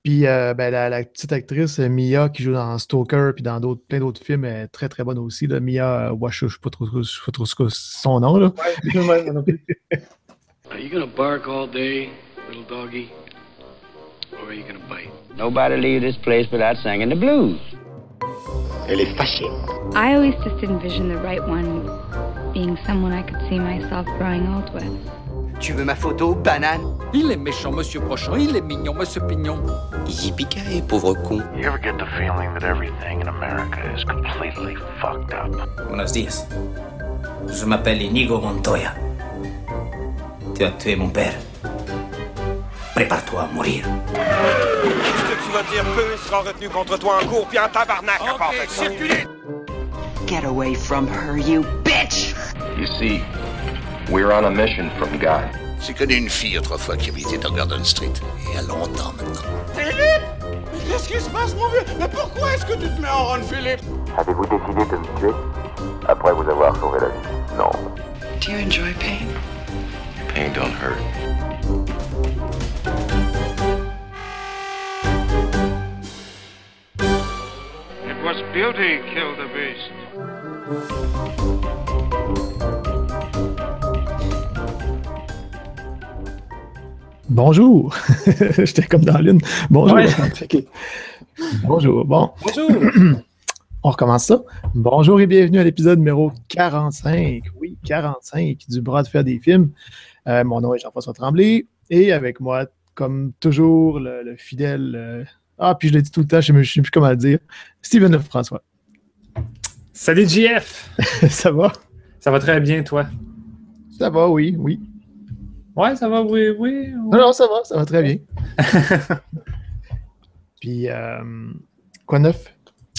Puis la petite actrice Mia qui joue dans Stalker puis dans plein d'autres films est très très bonne aussi. Là. Mia je sais pas trop son nom là. Ouais, ouais, moi non plus. Are you gonna bark all day, little doggy? Or are you gonna bite? Nobody leave this place without singing the blues. Elle est fâchée. I always just envisioned the right one being someone I could see myself growing old with. Tu veux ma photo, banane? Il est méchant, monsieur Prochon. Il est mignon, monsieur Pignon. Yippee-ki-yay, pauvre con. You ever get the feeling that everything in America is completely fucked up? Buenos días. Je m'appelle Inigo Montoya. Tu as tué mon père. Prépare-toi à mourir. Qu'est-ce que tu vas dire? Peu sera retenu contre toi en cours, puis en tabarnak à part de ça. Circulez! Get away from her, you bitch! You see, we're on a mission from God. J'ai connu une fille autrefois qui habitait dans Gordon Street. Il y a longtemps maintenant. Philippe! Mais qu'est-ce qui se passe, mon vieux? Mais pourquoi est-ce que tu te mets en rôle, Philippe? Avez-vous décidé de me tuer? Après vous avoir sauvé la vie? Non. Do you enjoy pain? Pain don't hurt. It was beauty killed the beast. Bonjour! J'étais comme dans l'une. Bonjour! Ouais. Okay. Bonjour. Bon. Bonjour! On recommence ça. Bonjour et bienvenue à l'épisode numéro 45. Oui, 45 du bras de fer des films. Mon nom est Jean-François Tremblay et avec moi, comme toujours, le fidèle... puis je le dis tout le temps, je ne sais plus comment le dire. Steven François. Salut JF! Ça va? Ça va très bien, toi? Ça va, oui. Ouais, ça va, oui. Non, ça va très bien. Puis, quoi de neuf?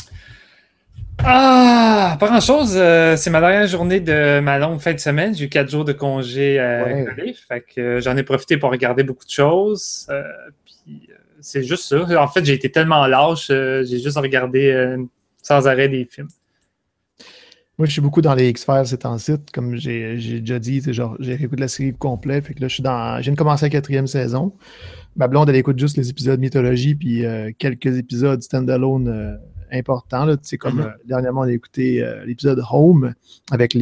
Pas grand-chose. C'est ma dernière journée de ma longue fin de semaine. J'ai eu 4 jours de congé collé. Fait que j'en ai profité pour regarder beaucoup de choses. Puis c'est juste ça. En fait, j'ai été tellement lâche. J'ai juste regardé sans arrêt des films. Moi, je suis beaucoup dans les X-Files ces temps-ci. Comme j'ai déjà dit, genre, j'ai réécouté la série complète. Fait que là, je viens de commencer la 4e saison. Ma blonde, elle écoute juste les épisodes mythologie puis quelques épisodes stand-alone importants. Là. Comme dernièrement, on a écouté l'épisode Home avec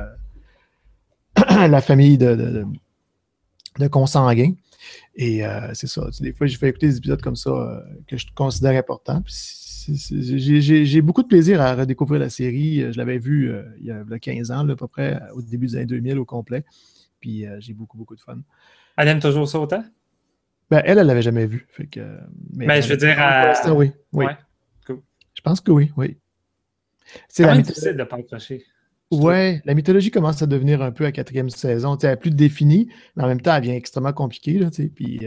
la famille de consanguins. Et c'est ça. Des fois, je fais écouter des épisodes comme ça que je considère importants. Puis j'ai beaucoup de plaisir à redécouvrir la série. Je l'avais vue il y a 15 ans, là, à peu près, au début des années 2000 au complet. Puis j'ai beaucoup de fun. Elle aime toujours ça autant? Ben, elle l'avait jamais vu. Fait que, mais je veux dire... oui. Ouais, cool. Je pense que oui. C'est quand même difficile de ne pas accrocher. Ouais, la mythologie commence à devenir un peu à 4e saison. Elle n'est plus définie, mais en même temps, elle devient extrêmement compliquée. Là, puis,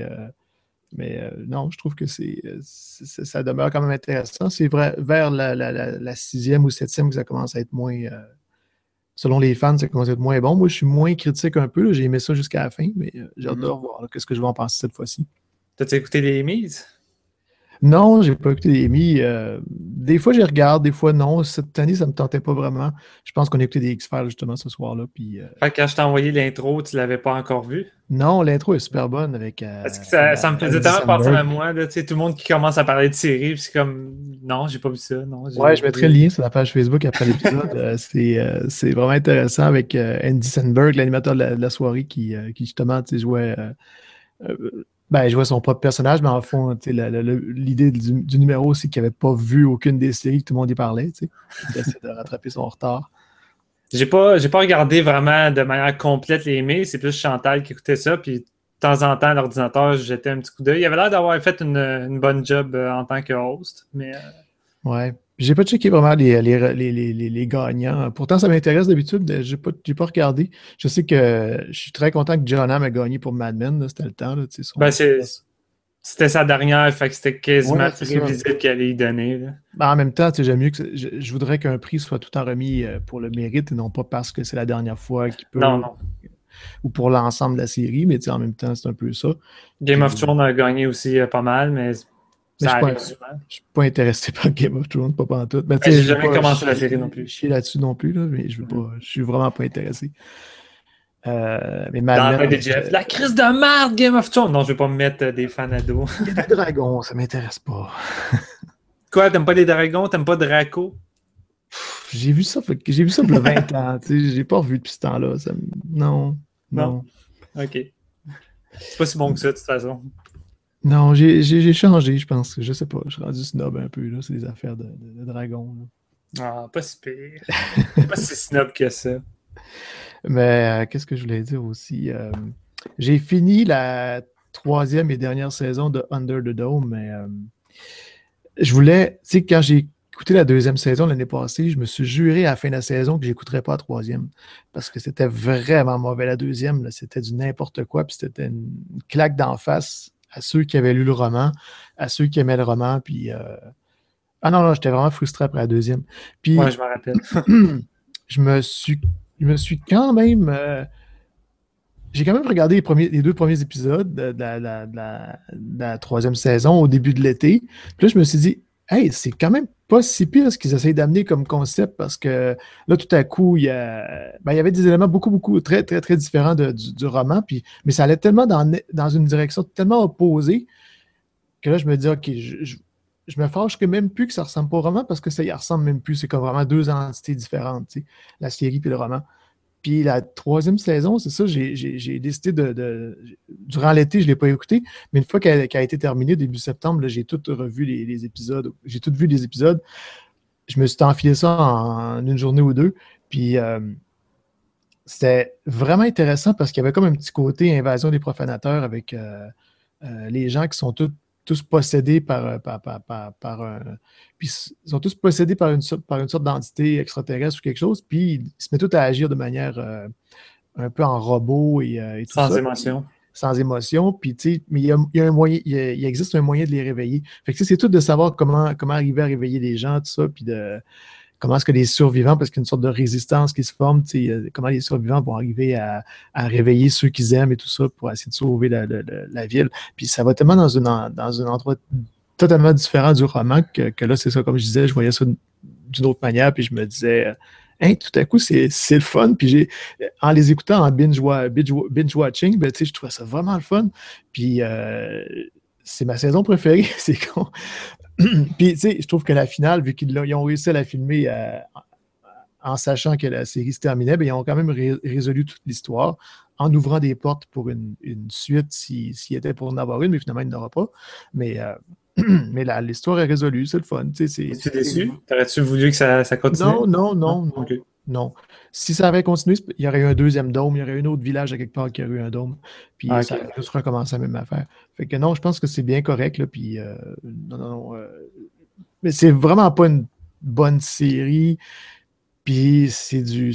non, je trouve que ça demeure quand même intéressant. C'est vrai, vers la 6e ou 7e que ça commence à être moins... selon les fans, ça commence à être moins bon. Moi, je suis moins critique un peu. Là. J'ai aimé ça jusqu'à la fin, mais j'ai hâte de revoir qu'est-ce que je vais en penser cette fois-ci. T'as-tu écouté les mises? Non, j'ai pas écouté les Emmy. Des fois, j'y regarde, des fois, non. Cette année, ça me tentait pas vraiment. Je pense qu'on a écouté des X-Files justement ce soir-là. Puis, Fait que quand je t'ai envoyé l'intro, tu l'avais pas encore vu? Non, l'intro est super bonne avec... Parce que ça me faisait tellement penser à moi. Là, tout le monde qui commence à parler de séries, puis c'est comme... Non, j'ai pas vu ça. Non, ouais, je mettrai le lien sur la page Facebook après l'épisode. C'est vraiment intéressant avec Andy Samberg, l'animateur de la soirée, qui justement jouait... je vois son propre personnage, mais en fond, l'idée du numéro, c'est qu'il n'avait pas vu aucune des séries que tout le monde y parlait. Il essaie de rattraper son retard. J'ai pas regardé vraiment de manière complète les mails. C'est plus Chantal qui écoutait ça. Puis de temps en temps, à l'ordinateur, je jetais un petit coup d'œil. Il avait l'air d'avoir fait une bonne job en tant que host. Mais, ouais. J'ai pas checké vraiment les gagnants. Pourtant, ça m'intéresse d'habitude. J'ai pas regardé. Je sais que je suis très content que John Hamm a gagné pour Mad Men. Là. C'était le temps. Là, c'était sa dernière. Fait que c'était quasiment prévisible qu'elle allait y donner. Là. Ben, en même temps, j'aime mieux que je voudrais qu'un prix soit tout en remis pour le mérite et non pas parce que c'est la dernière fois qu'il peut. Non. Ou pour l'ensemble de la série. Mais en même temps, c'est un peu ça. Game of Thrones a gagné aussi pas mal, mais... Je ne suis pas intéressé par Game of Thrones, pas pantoute. J'ai jamais commencé la série non plus. Je suis là-dessus non plus, là, mais je suis vraiment pas intéressé. Mais Dans Mad la Men, tête de Jeff, la crise de merde, Game of Thrones. Non, je vais pas me mettre des fans ados. il y a des dragons, ça m'intéresse pas. Quoi, t'aimes pas les dragons? T'aimes pas Draco? J'ai vu ça pour le 20 ans. J'ai pas revu depuis ce temps-là. Non. OK. C'est pas si bon que ça, de toute façon. Non, j'ai changé, je pense. Je sais pas. Je suis rendu snob un peu. Là. C'est des affaires de dragons. Là. Ah, pas si pire. Pas si snob que ça. Mais qu'est-ce que je voulais dire aussi? J'ai fini la 3e et dernière saison de Under the Dome, mais je voulais, tu sais, quand j'ai écouté la 2e saison l'année passée, je me suis juré à la fin de la saison que j'écouterais pas la 3e parce que c'était vraiment mauvais. La 2e, là, c'était du n'importe quoi, puis c'était une claque d'en face à ceux qui avaient lu le roman, à ceux qui aimaient le roman, puis... Ah non, j'étais vraiment frustré après la 2e. Puis, ouais, je me rappelle. je me suis quand même... j'ai quand même regardé les 2 premiers épisodes de la 3e saison au début de l'été. Puis là, je me suis dit, hey, c'est quand même pas si pire ce qu'ils essayent d'amener comme concept parce que là, tout à coup, il y avait des éléments beaucoup, très, très, très différents du roman. Mais ça allait tellement dans une direction tellement opposée que là, je me dis, OK, je me fâche que même plus que ça ressemble pas au roman parce que ça y ressemble même plus. C'est comme vraiment 2 entités différentes, tu sais, la série puis le roman. Puis la 3e saison, c'est ça, j'ai décidé durant l'été, je ne l'ai pas écouté, mais une fois qu'elle a été terminée, début septembre, là, j'ai tout revu les épisodes. J'ai tout vu les épisodes. Je me suis enfilé ça en une journée ou 2. Puis c'était vraiment intéressant parce qu'il y avait comme un petit côté invasion des profanateurs avec les gens qui sont tous possédés par un... Puis ils sont tous possédés par une sorte d'entité extraterrestre ou quelque chose, puis ils se mettent tous à agir de manière un peu en robot et tout ça. Sans émotion. Sans émotion, puis tu sais, mais il y a un moyen, il existe un moyen de les réveiller. Fait que c'est tout de savoir comment arriver à réveiller les gens, tout ça, puis comment est-ce que les survivants, parce qu'il y a une sorte de résistance qui se forme, comment les survivants vont arriver à réveiller ceux qu'ils aiment et tout ça pour essayer de sauver la ville. Puis ça va tellement dans un endroit totalement différent du roman que là, c'est ça, comme je disais, je voyais ça d'une autre manière, puis je me disais, hein, tout à coup, c'est le fun. Puis en les écoutant en binge-watching, ben, je trouvais ça vraiment le fun. Puis c'est ma saison préférée, c'est con. Puis, tu sais, je trouve que la finale, vu qu'ils ont réussi à la filmer en sachant que la série se terminait, bien, ils ont quand même résolu toute l'histoire en ouvrant des portes pour une suite s'il était pour en avoir une, mais finalement, il n'y en aura pas. Mais l'histoire est résolue, c'est le fun. Es-tu déçu? T'aurais-tu voulu que ça continue? Non. Okay. Non. Si ça avait continué, il y aurait eu un 2e dôme, il y aurait eu un autre village à quelque part qui aurait eu un dôme, puis ça aurait juste recommencé la même affaire. Fait que non, je pense que c'est bien correct, là, puis mais c'est vraiment pas une bonne série, puis c'est une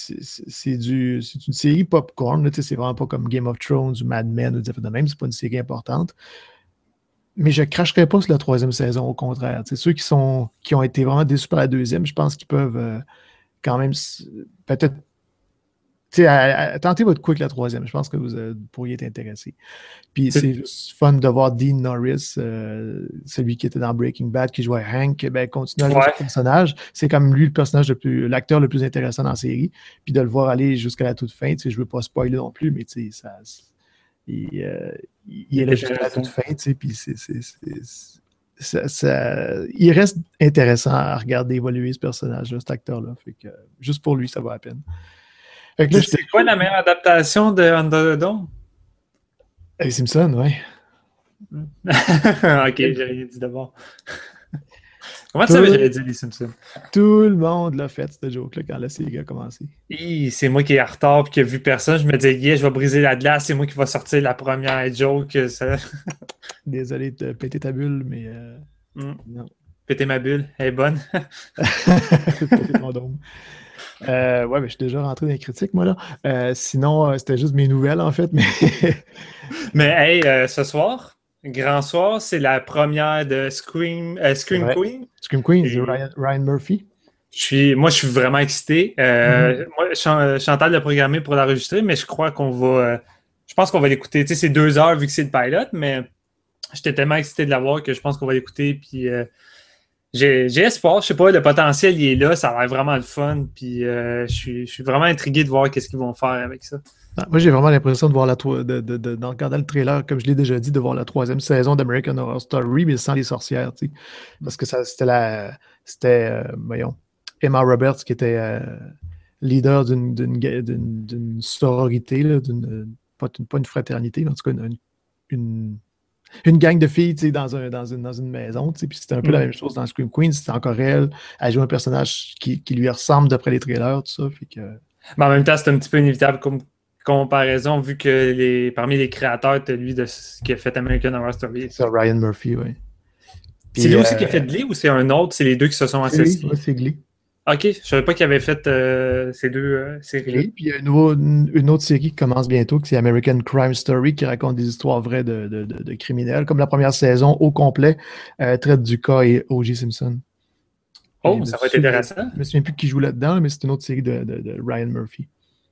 série popcorn, là, c'est vraiment pas comme Game of Thrones ou Mad Men ou des affaires de même, c'est pas une série importante. Mais je ne cracherais pas sur la 3e saison, au contraire. T'sais, ceux qui ont été vraiment déçus par la 2e, je pense qu'ils peuvent quand même peut-être tenter votre coup avec la 3e. Je pense que vous pourriez être intéressé. Puis c'est juste fun de voir Dean Norris, celui qui était dans Breaking Bad, qui jouait Hank, continuer à jouer ce personnage. C'est comme lui l'acteur le plus intéressant dans la série. Puis de le voir aller jusqu'à la toute fin. Je ne veux pas spoiler non plus, mais ça... Il est là jusqu'à la toute fin, puis il reste intéressant à regarder évoluer ce personnage-là, cet acteur-là. Fait que juste pour lui, ça vaut la peine. Fait que là, c'est quoi la meilleure adaptation de Under the Dome? Les Simpsons, oui. Ok, j'ai rien dit d'abord. Comment tu savais que j'avais dit les Simpsons? Tout le monde l'a fait, cette joke-là, quand la série a commencé. C'est moi qui est en retard et qui a vu personne. Je me disais, je vais briser la glace, c'est moi qui va sortir la première joke. Désolé de péter ta bulle, mais non. Péter ma bulle, elle est bonne. Péter ton dôme. Ouais, mais je suis déjà rentré dans les critiques, moi, là. Sinon, c'était juste mes nouvelles, en fait. Mais hey, ce soir... Grand soir, c'est la première de Scream Queen. Scream Queen, c'est Ryan Murphy. Moi, je suis vraiment excité. Moi, Chantal l'a programmé pour l'enregistrer, mais je crois qu'on va... je pense qu'on va l'écouter. Tu sais, c'est 2 heures vu que c'est le pilot, mais j'étais tellement excité de l'avoir que je pense qu'on va l'écouter. Puis j'ai espoir. Je sais pas, le potentiel, il est là. Ça a l'air vraiment le fun. Puis je suis vraiment intrigué de voir qu'est-ce qu'ils vont faire avec ça. Moi, j'ai vraiment l'impression de voir en regardant le trailer, comme je l'ai déjà dit, de voir la 3e saison d'American Horror Story, mais sans les sorcières, tu sais. Parce que c'était voyons, Emma Roberts qui était leader d'une sororité, là, pas une fraternité, mais en tout cas une gang de filles, tu sais, dans une maison, tu sais. Puis c'était un peu la même chose dans Scream Queen. C'était encore elle. Elle joue un personnage qui lui ressemble d'après les trailers, tout ça. Fait que... Mais en même temps, c'est un petit peu inévitable comme comparaison, vu que parmi les créateurs, tu as lui qui a fait American Horror Story. C'est Ryan Murphy, oui. C'est lui aussi qui a fait Glee ou c'est un autre? C'est les deux qui se sont associés? Oui, c'est Glee. OK, je savais pas qu'il avait fait ces deux séries-là. Puis il y a une autre série qui commence bientôt, qui c'est American Crime Story, qui raconte des histoires vraies de criminels. Comme la première saison, au complet, traite du cas et O.J. Simpson. Oh, ça va être intéressant. Je me souviens plus qui joue là-dedans, mais c'est une autre série de Ryan Murphy.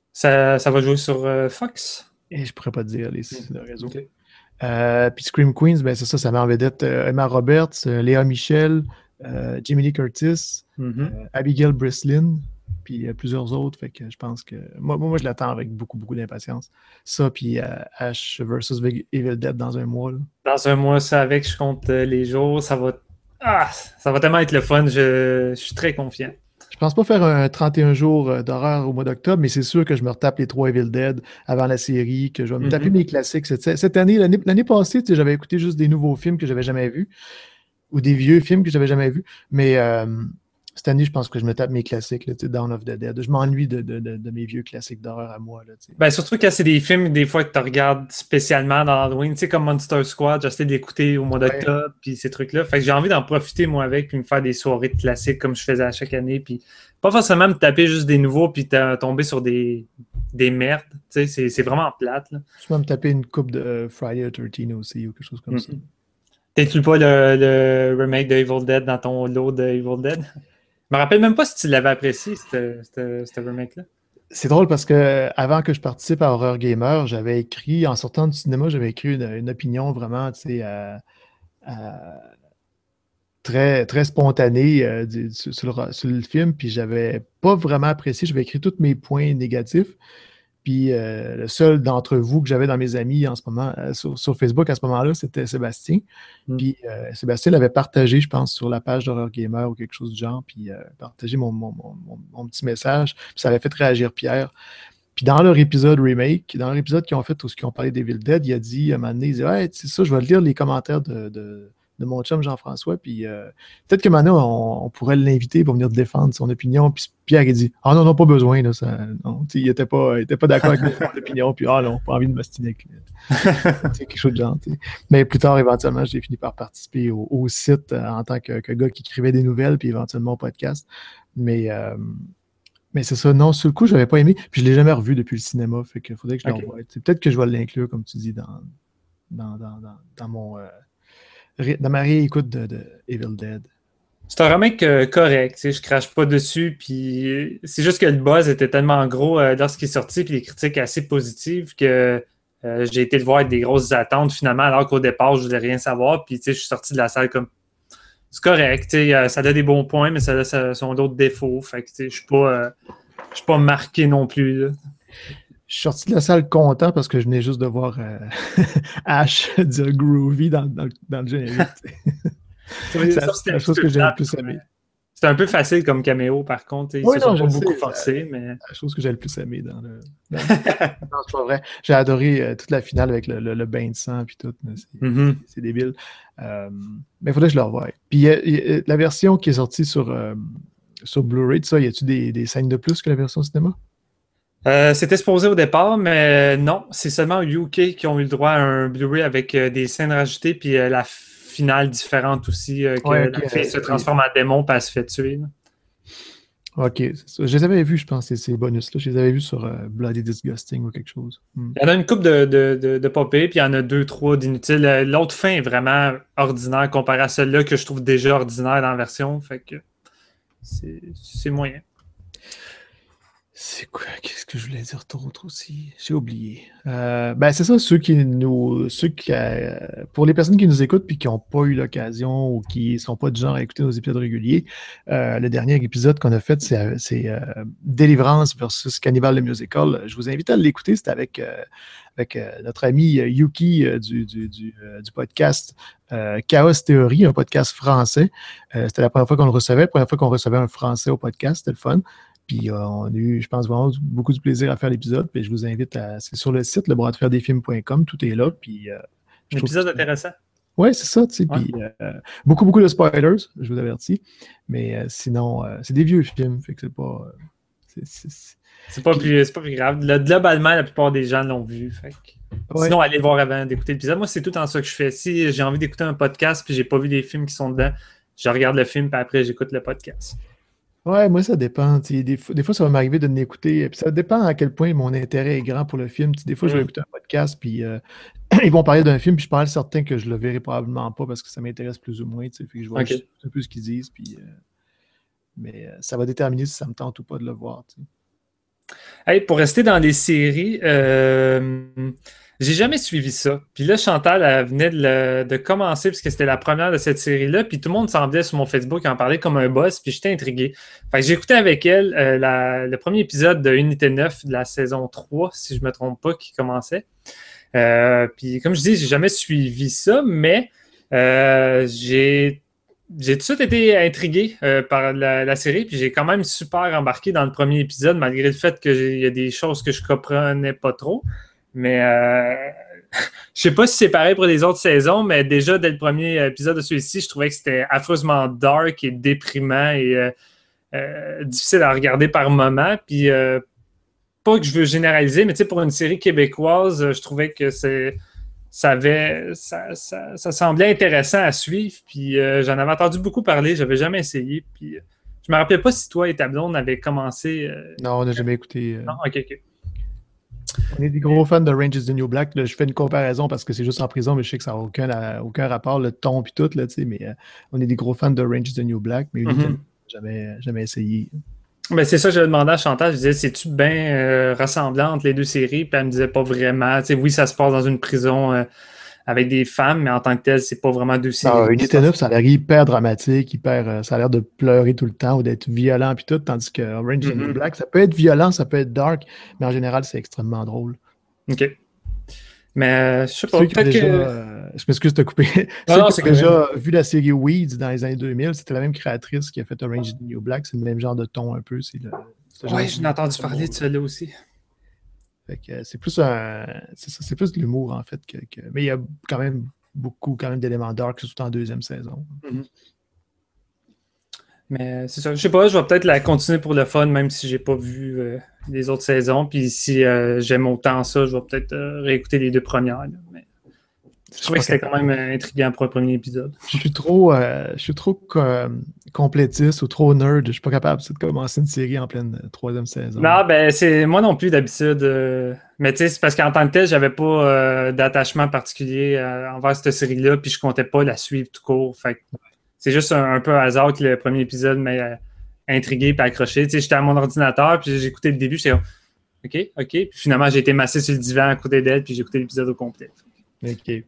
Ça va jouer sur Fox? Et je pourrais pas te dire le réseau. Okay. Puis Scream Queens, ben c'est ça met en vedette Emma Roberts, Léa Michel, Jamie Lee Curtis, Abigail Breslin, puis plusieurs autres. Fait que je pense que moi je l'attends avec beaucoup, beaucoup d'impatience. Ça, puis Ash vs Evil Dead dans un mois. Là. Dans un mois, ça avec, je compte les jours. Ça va tellement être le fun. Je suis très confiant. Je pense pas faire un 31 jours d'horreur au mois d'octobre, mais c'est sûr que je me retape les 3 Evil Dead avant la série, que je vais me taper mes classiques. Cette année, l'année passée, j'avais écouté juste des nouveaux films que j'avais jamais vus, ou des vieux films que j'avais jamais vus, mais cette année, je pense que je me tape mes classiques, là, Dawn of the Dead. Je m'ennuie de mes vieux classiques d'horreur à moi. Là, ben, surtout quand c'est des films, des fois, que tu regardes spécialement dans Halloween, comme Monster Squad, j'essaie d'écouter au mois d'octobre, puis ces trucs-là. Fait que j'ai envie d'en profiter, moi, avec, puis me faire des soirées de classiques comme je faisais à chaque année, puis pas forcément me taper juste des nouveaux, puis tomber sur des merdes. C'est vraiment plate. Là. Je peux me taper une coupe de Friday the 13 aussi, ou quelque chose comme ça. T'es-tu pas le remake de Evil Dead dans ton lot de Evil Dead? Je me rappelle même pas si tu l'avais apprécié, ce remake-là. C'est drôle parce que avant que je participe à Horror Gamer, j'avais écrit, en sortant du cinéma, j'avais écrit une opinion vraiment, très, très spontanée sur le film, puis j'avais pas vraiment apprécié, j'avais écrit tous mes points négatifs. Puis le seul d'entre vous que j'avais dans mes amis en ce moment, sur Facebook à ce moment-là, c'était Sébastien. Puis Sébastien l'avait partagé, je pense, sur la page d'Horror Gamer ou quelque chose du genre, puis partagé mon petit message. Puis ça avait fait réagir Pierre. Puis dans leur épisode remake, dans leur épisode qu'ils ont fait, où ils ont parlé d'Evil Dead, il a dit, à un moment donné, il dit « Ouais, c'est ça, je vais lire les commentaires de mon chum Jean-François, puis peut-être que maintenant, on pourrait l'inviter pour venir défendre son opinion. » Puis Pierre, il dit « Ah non, pas besoin. Là, il n'était pas d'accord avec mon opinion. Puis ah non, pas envie de m'ostiner. » C'est quelque chose de genre. T'sais. Mais plus tard, éventuellement, j'ai fini par participer au site en tant que gars qui écrivait des nouvelles, puis éventuellement au podcast. Mais c'est ça. Non, sur le coup, je n'avais pas aimé. Puis je ne l'ai jamais revu depuis le cinéma. Fait qu'il faudrait que je l'envoie. Peut-être que je vais l'inclure, comme tu dis, dans ma réécoute de Evil Dead. C'est un remake correct, je crache pas dessus, puis c'est juste que le buzz était tellement gros lorsqu'il est sorti, puis les critiques assez positives que j'ai été le voir avec des grosses attentes finalement, alors qu'au départ, je voulais rien savoir, puis je suis sorti de la salle comme c'est correct, ça a des bons points, mais ça a son d'autres défauts, fait que je suis pas marqué non plus, là. Je suis sorti de la salle content parce que je venais juste de voir Ash dire groovy dans le générique. C'est la chose que j'ai le plus aimé. C'est un peu facile comme caméo, par contre. Ils se sont pas beaucoup forcés, mais... La chose que j'ai le plus aimé dans le... Non, c'est pas vrai. J'ai adoré toute la finale avec le bain de sang et tout. C'est débile. Mais il faudrait que je le revoie. Puis la version qui est sortie sur Blu-ray, ça, y a-tu des scènes de plus que la version cinéma? C'était supposé au départ, mais non, c'est seulement au UK qui ont eu le droit à un Blu-ray avec des scènes rajoutées, puis la finale différente aussi, que la fille se transforme en démon et elle se fait tuer. Là. Ok, c'est ça. Je les avais vus, je pense, ces bonus-là. Je les avais vus sur Bloody Disgusting ou quelque chose. Il y en a une couple de popées, puis il y en a 2-3 d'inutiles. L'autre fin est vraiment ordinaire comparé à celle-là que je trouve déjà ordinaire dans la version, fait que c'est moyen. C'est quoi? Qu'est-ce que je voulais dire d'autre aussi? J'ai oublié. C'est ça, pour les personnes qui nous écoutent et qui n'ont pas eu l'occasion ou qui ne sont pas du genre à écouter nos épisodes réguliers, le dernier épisode qu'on a fait, c'est Délivrance versus Cannibal le Musical. Je vous invite à l'écouter. C'était avec notre ami Yuki du podcast Chaos Theory, un podcast français. C'était la première fois qu'on le recevait, la première fois qu'on recevait un Français au podcast. C'était le fun. Puis on a eu, je pense, vraiment beaucoup de plaisir à faire l'épisode. Puis je vous invite c'est sur le site, lebroideferdesfilms.com, tout est là. Puis, un épisode intéressant. Oui, c'est ça, tu sais. Puis beaucoup de spoilers, je vous avertis. Mais sinon, c'est des vieux films, fait que c'est pas. C'est pas plus grave. Globalement, la plupart des gens l'ont vu. Fait que... Sinon, allez le voir avant d'écouter l'épisode. Moi, c'est tout en ça que je fais. Si j'ai envie d'écouter un podcast puis j'ai pas vu des films qui sont dedans, je regarde le film puis après j'écoute le podcast. Ouais, moi, ça dépend. Des fois, ça va m'arriver de l'écouter. Puis ça dépend à quel point mon intérêt est grand pour le film. Des fois, je vais écouter un podcast, puis ils vont parler d'un film, puis je parle certain que je le verrai probablement pas parce que ça m'intéresse plus ou moins. Fait que je vois un peu ce qu'ils disent. Puis, mais ça va déterminer si ça me tente ou pas de le voir. Hey, pour rester dans les séries, j'ai jamais suivi ça. Puis là, Chantal, elle venait de commencer parce que c'était la première de cette série-là. Puis tout le monde semblait sur mon Facebook en parler comme un boss. Puis j'étais intrigué. Fait que j'ai écouté avec elle le premier épisode de Unité 9 de la saison 3, si je ne me trompe pas, qui commençait. Puis comme je dis, j'ai jamais suivi ça, mais j'ai tout de suite été intrigué par la série. Puis j'ai quand même super embarqué dans le premier épisode, malgré le fait qu'il y a des choses que je comprenais pas trop. Mais je sais pas si c'est pareil pour les autres saisons, mais déjà dès le premier épisode de celui-ci, je trouvais que c'était affreusement dark et déprimant et difficile à regarder par moments. Puis pas que je veux généraliser, mais tu sais, pour une série québécoise, je trouvais que ça semblait intéressant à suivre. Puis j'en avais entendu beaucoup parler, j'avais jamais essayé. Puis je me rappelais pas si toi et ta blonde avaient commencé. Non, on n'a jamais écouté. Non, ok. On est des gros fans de Orange is the New Black. Là, je fais une comparaison parce que c'est juste en prison, mais je sais que ça n'a aucun rapport, le ton et tout. Là, mais on est des gros fans de Orange is the New Black, mais jamais essayé. Ben, c'est ça que j'avais demandé à Chantal. Je disais, c'est-tu bien ressemblant entre les deux séries? Puis elle me disait pas vraiment. T'sais, oui, ça se passe dans une prison avec des femmes, mais en tant que tel, c'est pas vraiment deux séries. Non, Unité 9, ça a l'air hyper dramatique, ça a l'air de pleurer tout le temps ou d'être violent puis tout, tandis que Orange is the New Black, ça peut être violent, ça peut être dark, mais en général, c'est extrêmement drôle. OK. Mais je sais pas, peut-être je m'excuse de te couper. Non, c'est déjà vu la série Weeds dans les années 2000, c'était la même créatrice qui a fait Orange is the New Black, c'est le même genre de ton un peu. Oui, j'en ai entendu parler de ça-là aussi. Fait que c'est plus c'est plus de l'humour en fait mais il y a quand même beaucoup d'éléments dark, surtout en deuxième saison. Mais c'est ça, je sais pas, je vais peut-être la continuer pour le fun, même si j'ai pas vu les autres saisons. Puis si j'aime autant ça, je vais peut-être réécouter les deux premières. Là. Mais je trouvais que c'était quand même intriguant pour un premier épisode. Je suis trop complétiste ou trop nerd. Je suis pas capable de commencer une série en pleine troisième saison. Non, ben c'est moi non plus d'habitude. Mais tu sais, c'est parce qu'en tant que tel, j'avais pas d'attachement particulier envers cette série-là, puis je comptais pas la suivre tout court. Fait que c'est juste un peu un hasard que le premier épisode m'a intrigué et accroché. Tu sais, j'étais à mon ordinateur, puis j'ai écouté le début, j'étais OK. Puis finalement, j'ai été massé sur le divan à côté d'elle, puis j'ai écouté l'épisode au complet. OK.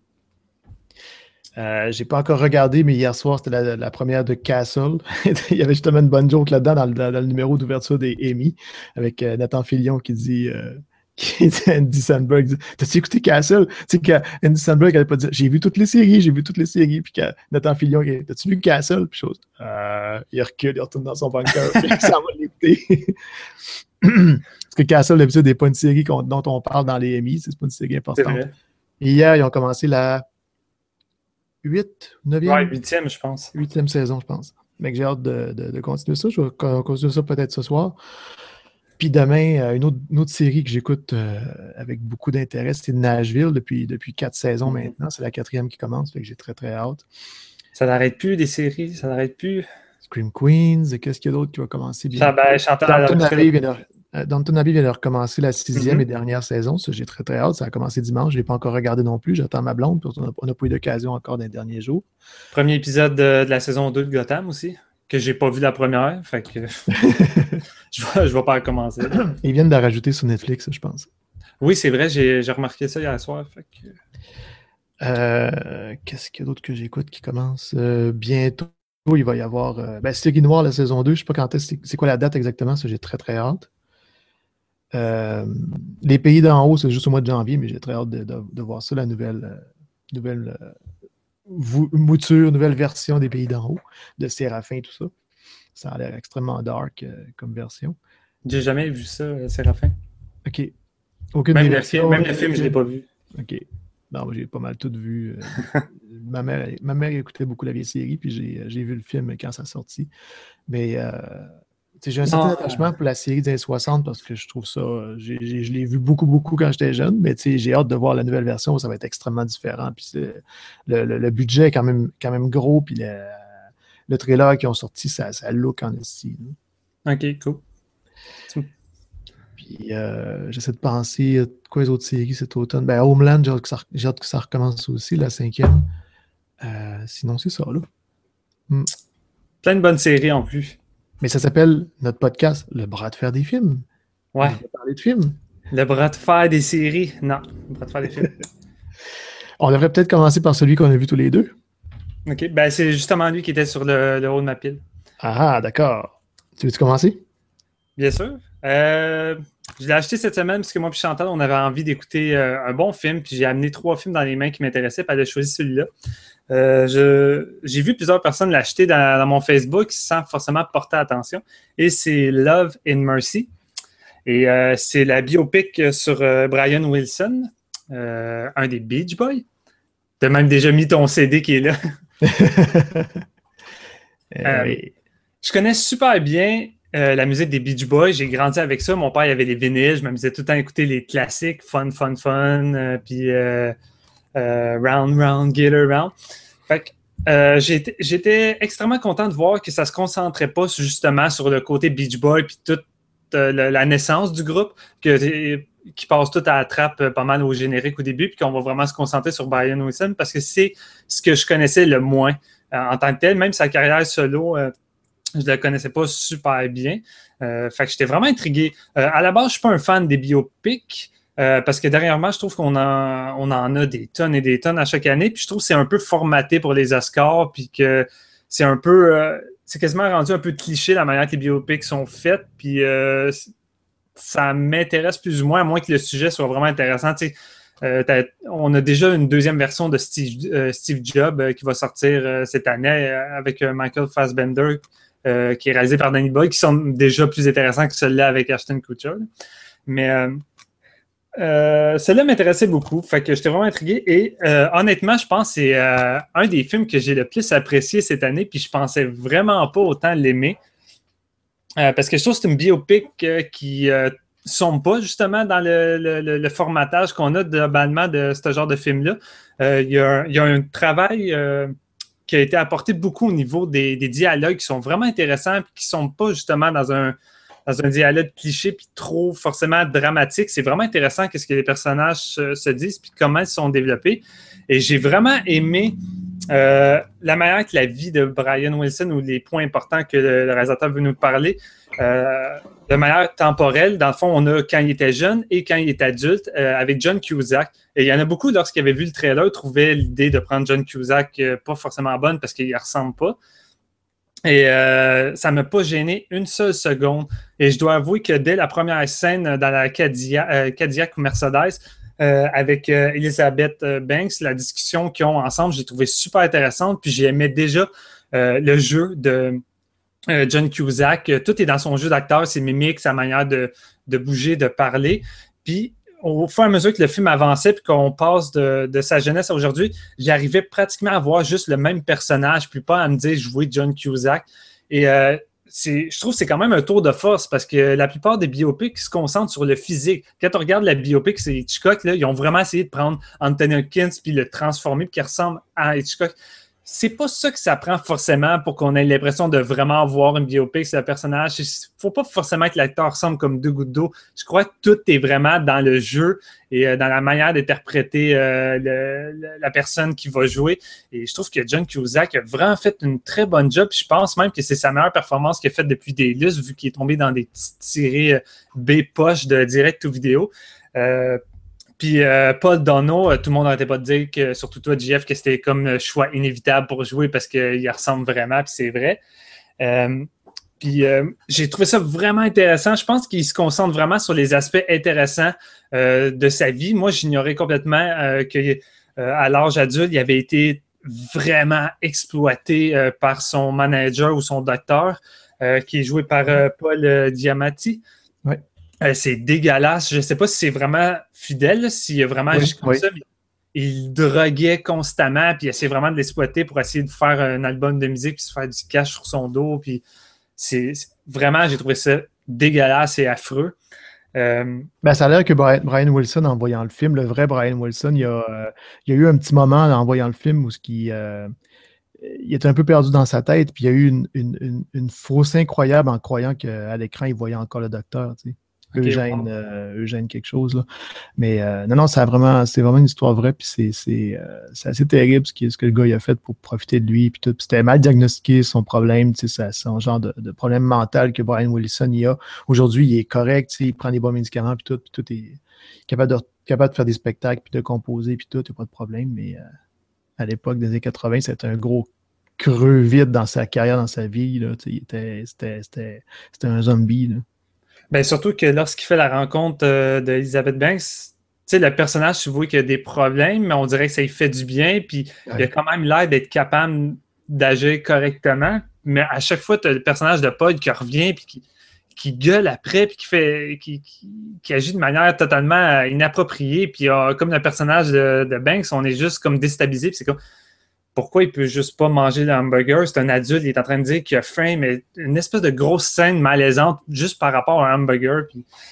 J'ai pas encore regardé, mais hier soir, c'était la première de Castle. Il y avait justement une bonne joke là-dedans dans le numéro d'ouverture des Emmy, avec Nathan Fillion qui dit Andy Samberg, t'as-tu écouté Castle? Tu sais qu'Andy Samberg n'allait pas dire j'ai vu toutes les séries, puis que Nathan Fillion, t'as-tu vu Castle? Puis chose, il recule, il retourne dans son bunker, puis ça va l'écouter. Parce que Castle, d'habitude, n'est pas une série dont on parle dans les Emmy, c'est pas une série importante. Et hier, ils ont commencé la 9e? Ouais, 8e, je pense. 8e saison, je pense. Mais j'ai hâte de continuer ça. Je vais continuer ça peut-être ce soir. Puis demain, une autre série que j'écoute avec beaucoup d'intérêt, c'est Nashville depuis 4 saisons maintenant. C'est la 4e qui commence, fait que j'ai très, très hâte. Ça n'arrête plus, des séries, ça n'arrête plus. Scream Queens, qu'est-ce qu'il y a d'autre qui va commencer bien? Downton Abbey vient de recommencer la 6e et dernière saison. Ça, j'ai très, très hâte. Ça a commencé dimanche. Je ne l'ai pas encore regardé non plus. J'attends ma blonde. On n'a pas eu d'occasion encore dans les derniers jours. Premier épisode de la saison 2 de Gotham aussi, que j'ai pas vu la première. Fait que je vais pas recommencer. Ils viennent de la rajouter sur Netflix, je pense. Oui, c'est vrai, j'ai remarqué ça hier soir. Fait que... Qu'est-ce qu'il y a d'autre que j'écoute qui commence bientôt? Il va y avoir Stiggy Noir, la saison 2. Je ne sais pas quand c'est quoi la date exactement, ça j'ai très très hâte. Les Pays d'en haut, c'est juste au mois de janvier, mais j'ai très hâte de voir ça, la nouvelle mouture, nouvelle version des Pays d'en haut, de Séraphin, tout ça. Ça a l'air extrêmement dark comme version. J'ai jamais vu ça, Séraphin. OK. Aucune même le film, je ne l'ai pas vu. OK. Non, j'ai pas mal tout vu. Ma mère écoutait beaucoup la vieille série, puis j'ai vu le film quand ça sortit. Mais j'ai un certain attachement pour la série des années 60 parce que je trouve ça. Je l'ai vu beaucoup, beaucoup quand j'étais jeune, mais j'ai hâte de voir la nouvelle version où ça va être extrêmement différent. Puis le budget est quand même gros, puis le trailer qu'ils ont sorti, ça look en esti. OK, cool. Puis j'essaie de penser quoi les autres séries cet automne. Homeland, j'ai hâte que ça recommence aussi, la 5e. Sinon, c'est ça, là. Plein de bonnes séries en plus. Mais ça s'appelle, notre podcast, Le bras de fer des films. Ouais. On va parler de films. Le bras de fer des séries. Non, le bras de fer des films. On devrait peut-être commencer par celui qu'on a vu tous les deux. OK, c'est justement lui qui était sur le haut de ma pile. Ah, d'accord. Tu veux-tu commencer? Bien sûr. Je l'ai acheté cette semaine parce que moi et Chantal, on avait envie d'écouter un bon film, puis j'ai amené 3 films dans les mains qui m'intéressaient, puis elle a choisi celui-là. J'ai vu plusieurs personnes l'acheter dans mon Facebook sans forcément porter attention, et c'est Love and Mercy. Et c'est la biopic sur Brian Wilson, un des Beach Boys. Tu as même déjà mis ton CD qui est là. Oui. Je connais super bien la musique des Beach Boys. J'ai grandi avec ça. Mon père, il avait les vinyles. Je m'amusais tout le temps à écouter les classiques. Fun, puis Round, Round, Get Around. Fait que j'étais extrêmement content de voir que ça se concentrait pas justement sur le côté Beach Boy puis toute la naissance du groupe, qui passe tout à la trappe pas mal au générique au début, puis qu'on va vraiment se concentrer sur Brian Wilson parce que c'est ce que je connaissais le moins en tant que tel. Même sa carrière solo, je ne la connaissais pas super bien. Fait que j'étais vraiment intrigué. À la base, je ne suis pas un fan des biopics parce que dernièrement, je trouve qu'on en a des tonnes et des tonnes à chaque année. Puis je trouve que c'est un peu formaté pour les Oscars, puis que c'est un peu... c'est quasiment rendu un peu cliché la manière que les biopics sont faits. Puis ça m'intéresse plus ou moins, à moins que le sujet soit vraiment intéressant. On a déjà une deuxième version de Steve Jobs qui va sortir cette année avec Michael Fassbender, qui est réalisé par Danny Boyle, qui sont déjà plus intéressants que celui-là avec Ashton Kutcher. Mais celui-là m'intéressait beaucoup, fait que j'étais vraiment intrigué. Et honnêtement, je pense que c'est un des films que j'ai le plus apprécié cette année, puis je pensais vraiment pas autant l'aimer. Parce que je trouve que c'est une biopic qui sommes pas justement dans le formatage qu'on a globalement de ce genre de film-là. Il y a un travail qui a été apporté beaucoup au niveau des dialogues qui sont vraiment intéressants et qui ne sont pas justement dans un dialogue cliché puis trop forcément dramatique. C'est vraiment intéressant ce que les personnages se disent puis comment ils sont développés. Et j'ai vraiment aimé la manière que la vie de Brian Wilson ou les points importants que le réalisateur veut nous parler de manière temporelle. Dans le fond, on a quand il était jeune et quand il était adulte avec John Cusack. Et il y en a beaucoup, lorsqu'ils avaient vu le trailer, trouvaient l'idée de prendre John Cusack pas forcément bonne parce qu'il ne ressemble pas. Et ça ne m'a pas gêné une seule seconde. Et je dois avouer que dès la première scène dans la Cadillac ou Mercedes, avec Elizabeth Banks, la discussion qu'ils ont ensemble, j'ai trouvé super intéressante. Puis j'aimais déjà le jeu de John Cusack. Tout est dans son jeu d'acteur, ses mimiques, sa manière de bouger, de parler. Puis au fur et à mesure que le film avançait puis qu'on passe de sa jeunesse à aujourd'hui, j'arrivais pratiquement à voir juste le même personnage, puis pas à me dire jouer John Cusack. Et je trouve que c'est quand même un tour de force parce que la plupart des biopics se concentrent sur le physique. Quand on regarde la biopic, c'est Hitchcock, là, ils ont vraiment essayé de prendre Anthony Hopkins puis le transformer puis qu'il ressemble à Hitchcock. c'est pas ça que ça prend forcément pour qu'on ait l'impression de vraiment voir une biopic sur le personnage. Il faut pas forcément que l'acteur ressemble comme deux gouttes d'eau. Je crois que tout est vraiment dans le jeu et dans la manière d'interpréter la personne qui va jouer. Et je trouve que John Cusack a vraiment fait une très bonne job. Je pense même que c'est sa meilleure performance qu'il a faite depuis des lustres, vu qu'il est tombé dans des petites séries B-poche de direct ou vidéo. Puis Paul Dano, tout le monde n'arrêtait pas de dire, que, surtout toi, JF, que c'était comme un choix inévitable pour jouer parce qu'il ressemble vraiment, puis c'est vrai. Puis j'ai trouvé ça vraiment intéressant. Je pense qu'il se concentre vraiment sur les aspects intéressants de sa vie. Moi, j'ignorais complètement qu'à l'âge adulte, il avait été vraiment exploité par son manager ou son docteur, qui est joué par Paul Giamatti. Oui. C'est dégueulasse. Je ne sais pas si c'est vraiment fidèle, s'il y a vraiment agi comme ça, mais il droguait constamment, puis il essayait vraiment de l'exploiter pour essayer de faire un album de musique, puis se faire du cash sur son dos. Puis vraiment, j'ai trouvé ça dégueulasse et affreux. Ça a l'air que Brian Wilson, en voyant le film, le vrai Brian Wilson, il y a eu un petit moment en voyant le film où il était un peu perdu dans sa tête, puis il y a eu une fausse incroyable en croyant qu'à l'écran, il voyait encore le docteur, tu sais. Eugène quelque chose, là. Mais non, c'est vraiment une histoire vraie, puis c'est assez terrible ce que le gars il a fait pour profiter de lui, puis tout. Puis c'était mal diagnostiqué son problème, tu sais, son genre de problème mental que Brian Wilson il a. Aujourd'hui, il est correct, tu sais, il prend des bons médicaments, puis tout est capable de faire des spectacles, puis de composer, puis tout, il n'y a pas de problème. Mais à l'époque des années 80, c'était un gros creux vide dans sa carrière, dans sa vie, là, tu sais, c'était un zombie, là. Ben surtout que lorsqu'il fait la rencontre d'Elizabeth Banks, tu sais, le personnage, tu vois qu'il y a des problèmes, mais on dirait que ça lui fait du bien, puis il a quand même l'air d'être capable d'agir correctement. Mais à chaque fois, tu as le personnage de Paul qui revient, puis qui gueule après, puis qui agit de manière totalement inappropriée. Puis comme le personnage de Banks, on est juste comme déstabilisé, puis c'est comme... Pourquoi il peut juste pas manger le hamburger? C'est un adulte, il est en train de dire qu'il a faim, mais une espèce de grosse scène malaisante juste par rapport à un hamburger.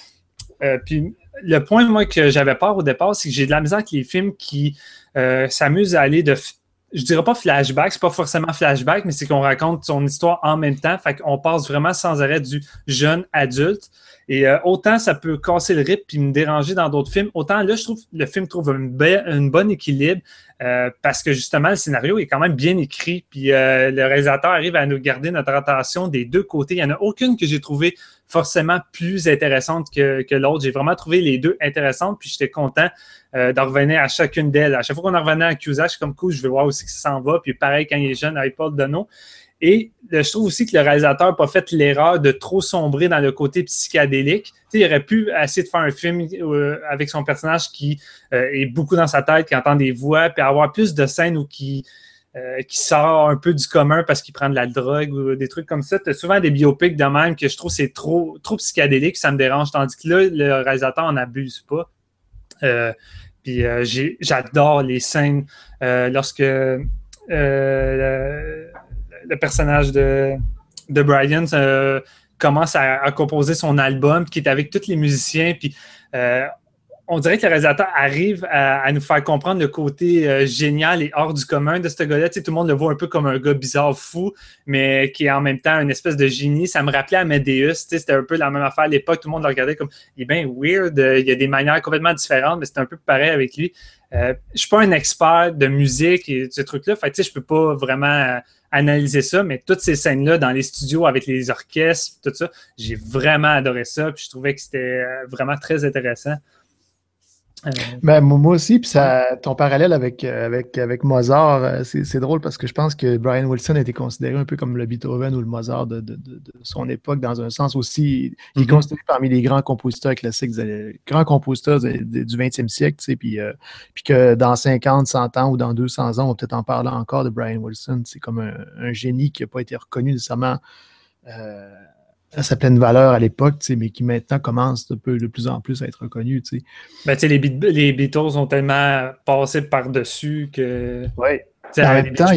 Puis le point, moi, que j'avais peur au départ, c'est que j'ai de la misère avec les films qui s'amusent à aller je dirais pas flashback, c'est pas forcément flashback, mais c'est qu'on raconte son histoire en même temps. Fait qu'on passe vraiment sans arrêt du jeune adulte. Et autant ça peut casser le rythme puis me déranger dans d'autres films, autant là, je trouve le film trouve un bon équilibre parce que justement, le scénario est quand même bien écrit. Puis le réalisateur arrive à nous garder notre attention des deux côtés. Il n'y en a aucune que j'ai trouvé forcément plus intéressante que l'autre. J'ai vraiment trouvé les deux intéressantes, puis j'étais content d'en revenir à chacune d'elles. À chaque fois qu'on en revenait à Cusack, je suis comme cool, je vais voir aussi que ça s'en va. Puis pareil, quand il est jeune, avec Paul Dano. Et je trouve aussi que le réalisateur n'a pas fait l'erreur de trop sombrer dans le côté psychédélique. Tu sais, il aurait pu essayer de faire un film avec son personnage qui est beaucoup dans sa tête, qui entend des voix, puis avoir plus de scènes où qui sort un peu du commun parce qu'il prend de la drogue ou des trucs comme ça. Tu as souvent des biopics de même que je trouve c'est trop psychédélique, ça me dérange. Tandis que là, le réalisateur n'en abuse pas. Puis j'adore les scènes lorsque le personnage de Brian commence à composer son album, qui est avec tous les musiciens, puis on dirait que le réalisateur arrive à nous faire comprendre le côté génial et hors du commun de ce gars-là. Tu sais, tout le monde le voit un peu comme un gars bizarre, fou, mais qui est en même temps une espèce de génie. Ça me rappelait Amadeus. Tu sais, c'était un peu la même affaire à l'époque. Tout le monde le regardait comme il est bien weird. Il y a des manières complètement différentes, mais c'est un peu pareil avec lui. Je suis pas un expert de musique et de ce truc-là. Fait que, tu sais, je peux pas vraiment analyser ça, mais toutes ces scènes-là dans les studios avec les orchestres, tout ça, j'ai vraiment adoré ça. Puis je trouvais que c'était vraiment très intéressant. Moi aussi, puis ton parallèle avec Mozart, c'est drôle parce que je pense que Brian Wilson a été considéré un peu comme le Beethoven ou le Mozart de son époque, dans un sens aussi. Il est considéré parmi les grands compositeurs classiques, les grands compositeurs du 20e siècle, tu sais, puis que dans 50, 100 ans ou dans 200 ans, on va peut-être en parler encore de Brian Wilson. C'est comme un génie qui n'a pas été reconnu nécessairement à sa pleine valeur à l'époque, mais qui maintenant commence de plus en plus à être reconnu. Ben, les Beatles ont tellement passé par-dessus que... Oui. En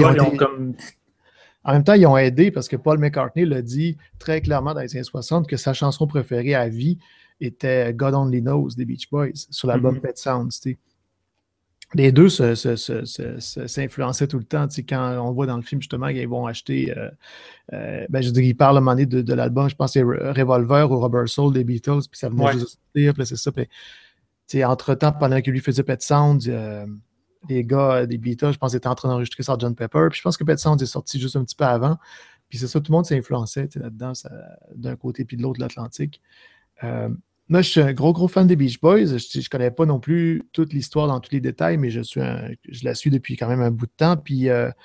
même temps, ils ont aidé parce que Paul McCartney l'a dit très clairement dans les années 60 que sa chanson préférée à vie était God Only Knows des Beach Boys sur l'album Pet Sounds. les deux s'influençaient tout le temps. Tu sais, quand on voit dans le film justement qu'ils vont acheter, je dirais, ils parlent à un moment donné de l'album, je pense que c'est Revolver ou Rubber Soul des Beatles, puis ça venait juste de sortir, puis c'est ça. Puis, tu sais, entre-temps, pendant que lui faisait Pet Sounds, les gars des Beatles, je pense, étaient en train d'enregistrer Sgt. Pepper, puis je pense que Pet Sounds est sorti juste un petit peu avant. Puis c'est ça, tout le monde s'influençait là-dedans, d'un côté puis de l'autre de l'Atlantique. Moi, je suis un gros fan des Beach Boys. Je ne connais pas non plus toute l'histoire dans tous les détails, mais je la suis depuis quand même un bout de temps. Puis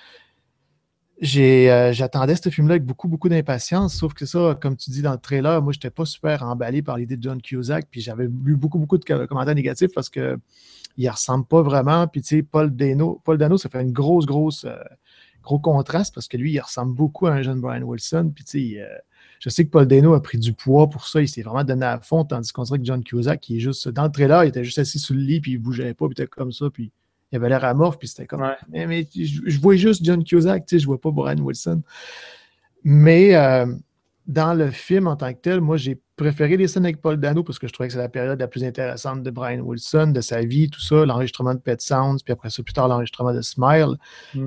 j'attendais ce film-là avec beaucoup d'impatience. Sauf que ça, comme tu dis dans le trailer, moi, je n'étais pas super emballé par l'idée de John Cusack. Puis j'avais lu beaucoup de commentaires négatifs parce qu'il ne ressemble pas vraiment. Puis tu sais, Paul Dano, ça fait une gros contraste parce que lui, il ressemble beaucoup à un jeune Brian Wilson. Puis tu sais, je sais que Paul Dano a pris du poids pour ça, il s'est vraiment donné à fond, tandis qu'on dirait que John Cusack, qui est juste, dans le trailer, il était juste assis sous le lit, puis il bougeait pas, puis il était comme ça, puis il avait l'air amorphe, puis c'était comme, mais je vois juste John Cusack, tu sais, je vois pas Brian Wilson. Mais dans le film en tant que tel, moi, j'ai préféré les scènes avec Paul Dano parce que je trouvais que c'est la période la plus intéressante de Brian Wilson, de sa vie, tout ça, l'enregistrement de Pet Sounds, puis après ça, plus tard, l'enregistrement de Smile.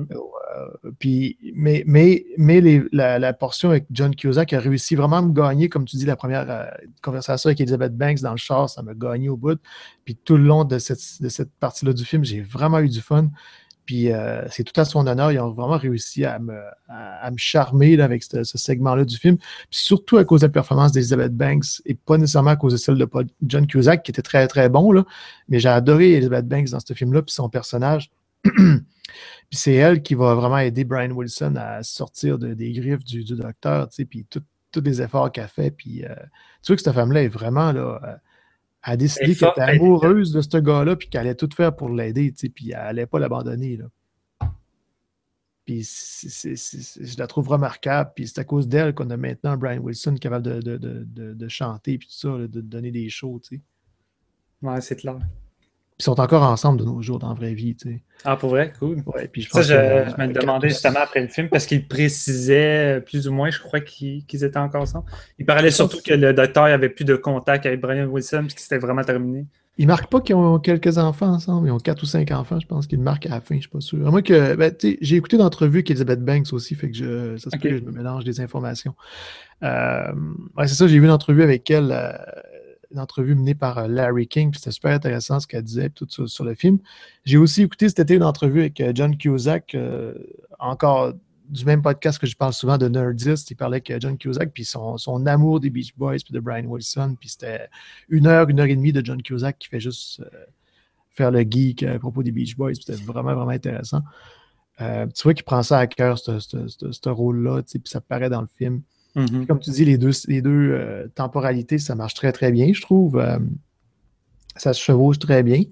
La portion avec John Cusack a réussi vraiment à me gagner, comme tu dis, la première conversation avec Elizabeth Banks dans le char, ça m'a gagné au bout. Puis tout le long de cette partie-là du film, j'ai vraiment eu du fun. Puis c'est tout à son honneur. Ils ont vraiment réussi à me charmer là, avec ce segment-là du film. Puis surtout à cause de la performance d'Elizabeth Banks et pas nécessairement à cause de celle de John Cusack, qui était très, très bon. Là. Mais j'ai adoré Elizabeth Banks dans ce film-là, puis son personnage. Puis c'est elle qui va vraiment aider Brian Wilson à sortir des griffes du docteur, tu sais, puis tous les efforts qu'elle fait. Puis tu vois que cette femme-là est vraiment là. Elle a décidé qu'elle était amoureuse de ce gars-là, puis qu'elle allait tout faire pour l'aider, tu sais, puis elle n'allait pas l'abandonner, là. Puis je la trouve remarquable, puis c'est à cause d'elle qu'on a maintenant Brian Wilson capable de chanter, puis tout ça, là, de donner des shows, tu sais. Ouais, c'est clair. Puis ils sont encore ensemble de nos jours dans la vraie vie, tu sais. Ah, pour vrai? Cool. Ouais, puis je pense je me le demandais justement après le film, parce qu'il précisait plus ou moins, je crois, qu'ils étaient encore ensemble. Il parlait surtout que le docteur n'avait plus de contact avec Brian Wilson, puis que c'était vraiment terminé. Ils ne marquent pas qu'ils ont quelques enfants ensemble. Ils ont 4 ou 5 enfants, je pense qu'ils le marquent à la fin, je ne suis pas sûr. À moins que, j'ai écouté d'entrevues avec Elizabeth Banks aussi, fait que ça se peut que je me mélange des informations. C'est ça, j'ai vu une entrevue avec elle, une entrevue menée par Larry King, puis c'était super intéressant ce qu'elle disait tout sur le film. J'ai aussi écouté cet été une entrevue avec John Cusack, encore du même podcast que je parle souvent de Nerdist. Il parlait avec John Cusack, puis son amour des Beach Boys, puis de Brian Wilson, puis c'était 1 heure et demie de John Cusack qui fait juste faire le geek à propos des Beach Boys, puis c'était vraiment, vraiment intéressant. Tu vois qu'il prend ça à cœur, ce rôle-là, puis ça paraît dans le film. Mm-hmm. Comme tu dis, les deux temporalités, ça marche très, très bien, je trouve. Ça se chevauche très bien.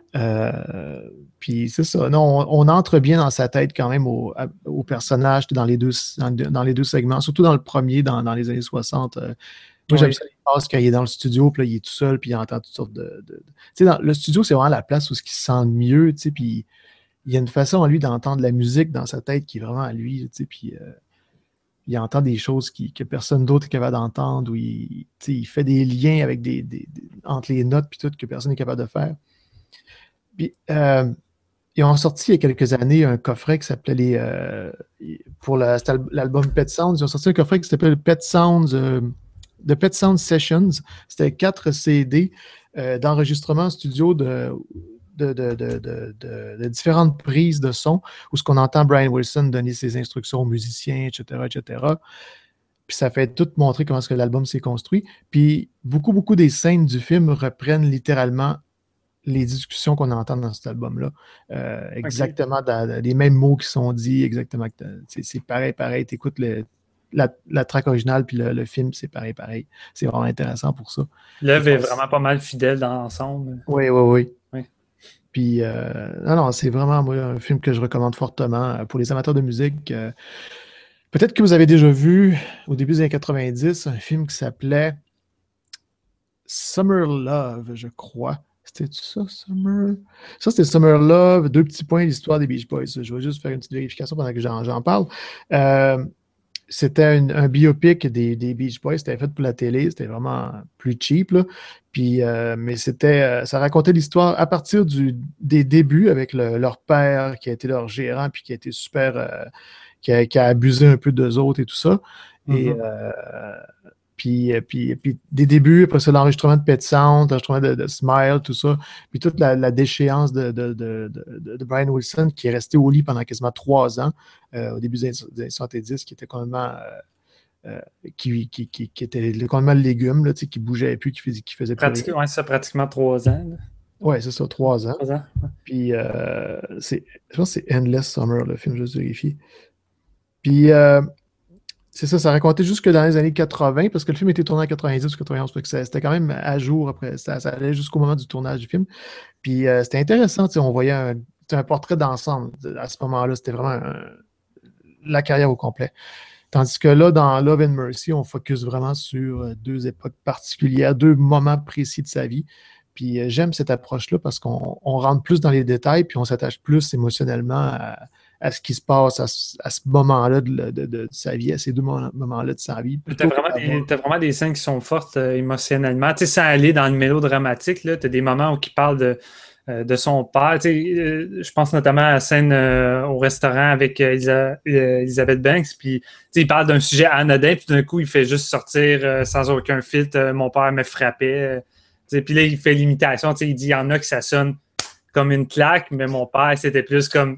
Puis c'est ça. Non, on entre bien dans sa tête quand même au personnage dans les deux segments, surtout dans le premier, dans les années 60. Moi, j'aime ça les passes quand il est dans le studio, puis là, il est tout seul, puis il entend toutes sortes de... Tu sais, dans le studio, c'est vraiment la place où il se sent mieux, tu sais, puis il y a une façon, lui, d'entendre la musique dans sa tête qui est vraiment à lui, tu sais, puis... il entend des choses que personne d'autre est capable d'entendre, où il fait des liens avec entre les notes puis tout que personne n'est capable de faire. Puis, ils ont sorti il y a quelques années un coffret qui s'appelait pour l'album Pet Sounds, ils ont sorti un coffret qui s'appelle Pet Sounds, The Pet Sounds Sessions. C'était 4 CD d'enregistrement studio de différentes prises de son où ce qu'on entend Brian Wilson donner ses instructions aux musiciens, etc., etc. Puis ça fait tout montrer comment est-ce que l'album s'est construit. Puis beaucoup des scènes du film reprennent littéralement les discussions qu'on entend dans cet album-là. Exactement, les mêmes mots qui sont dits, exactement. C'est pareil. Tu écoutes la track originale puis le film, c'est pareil. C'est vraiment intéressant pour ça. L'œuvre est vraiment pas mal fidèle dans l'ensemble. Oui. Puis, non, c'est vraiment moi, un film que je recommande fortement pour les amateurs de musique. Peut-être que vous avez déjà vu, au début des années 90, un film qui s'appelait Summer Love, je crois. C'était ça, Summer? Ça, c'était Summer Love, 2 petits points, l'histoire des Beach Boys. Je vais juste faire une petite vérification pendant que j'en parle. c'était un biopic des Beach Boys. C'était fait pour la télé. C'était vraiment plus cheap, là. Puis, mais ça racontait l'histoire à partir des débuts avec leur père qui a été leur gérant puis qui a été super... qui a abusé un peu d'eux autres et tout ça. Et puis des débuts, après ça, l'enregistrement de Pet Sound, l'enregistrement de Smile, tout ça, puis toute la déchéance de Brian Wilson qui est resté au lit pendant quasiment 3 ans, au début des années 70, qui était complètement qui était complètement le légume, là, qui bougeait plus, qui faisait plus rien. Ouais, ça, pratiquement 3 ans. Oui, c'est ça, 3 ans. 3 ans. Ouais. Puis je pense que c'est Endless Summer, le film, juste vérifier. Puis c'est ça racontait jusque dans les années 80, parce que le film était tourné en 90 ou 91, donc c'était quand même à jour après. Ça allait jusqu'au moment du tournage du film. Puis c'était intéressant, on voyait un portrait d'ensemble à ce moment-là. C'était vraiment la carrière au complet. Tandis que là, dans Love and Mercy, on focus vraiment sur 2 époques particulières, 2 moments précis de sa vie. Puis j'aime cette approche-là parce qu'on rentre plus dans les détails, puis on s'attache plus émotionnellement à ce qui se passe à ce moment-là de sa vie, à ces 2 moments-là de sa vie. T'as vraiment des scènes qui sont fortes émotionnellement. Tu sais, sans aller dans le mélodramatique, tu as des moments où il parle de son père. Tu sais, je pense notamment à la scène au restaurant avec Elizabeth Banks, puis il parle d'un sujet anodin, puis d'un coup, il fait juste sortir sans aucun filtre. Mon père me frappait. Puis là, il fait l'imitation. Il dit, il y en a que ça sonne comme une claque, mais mon père, c'était plus comme...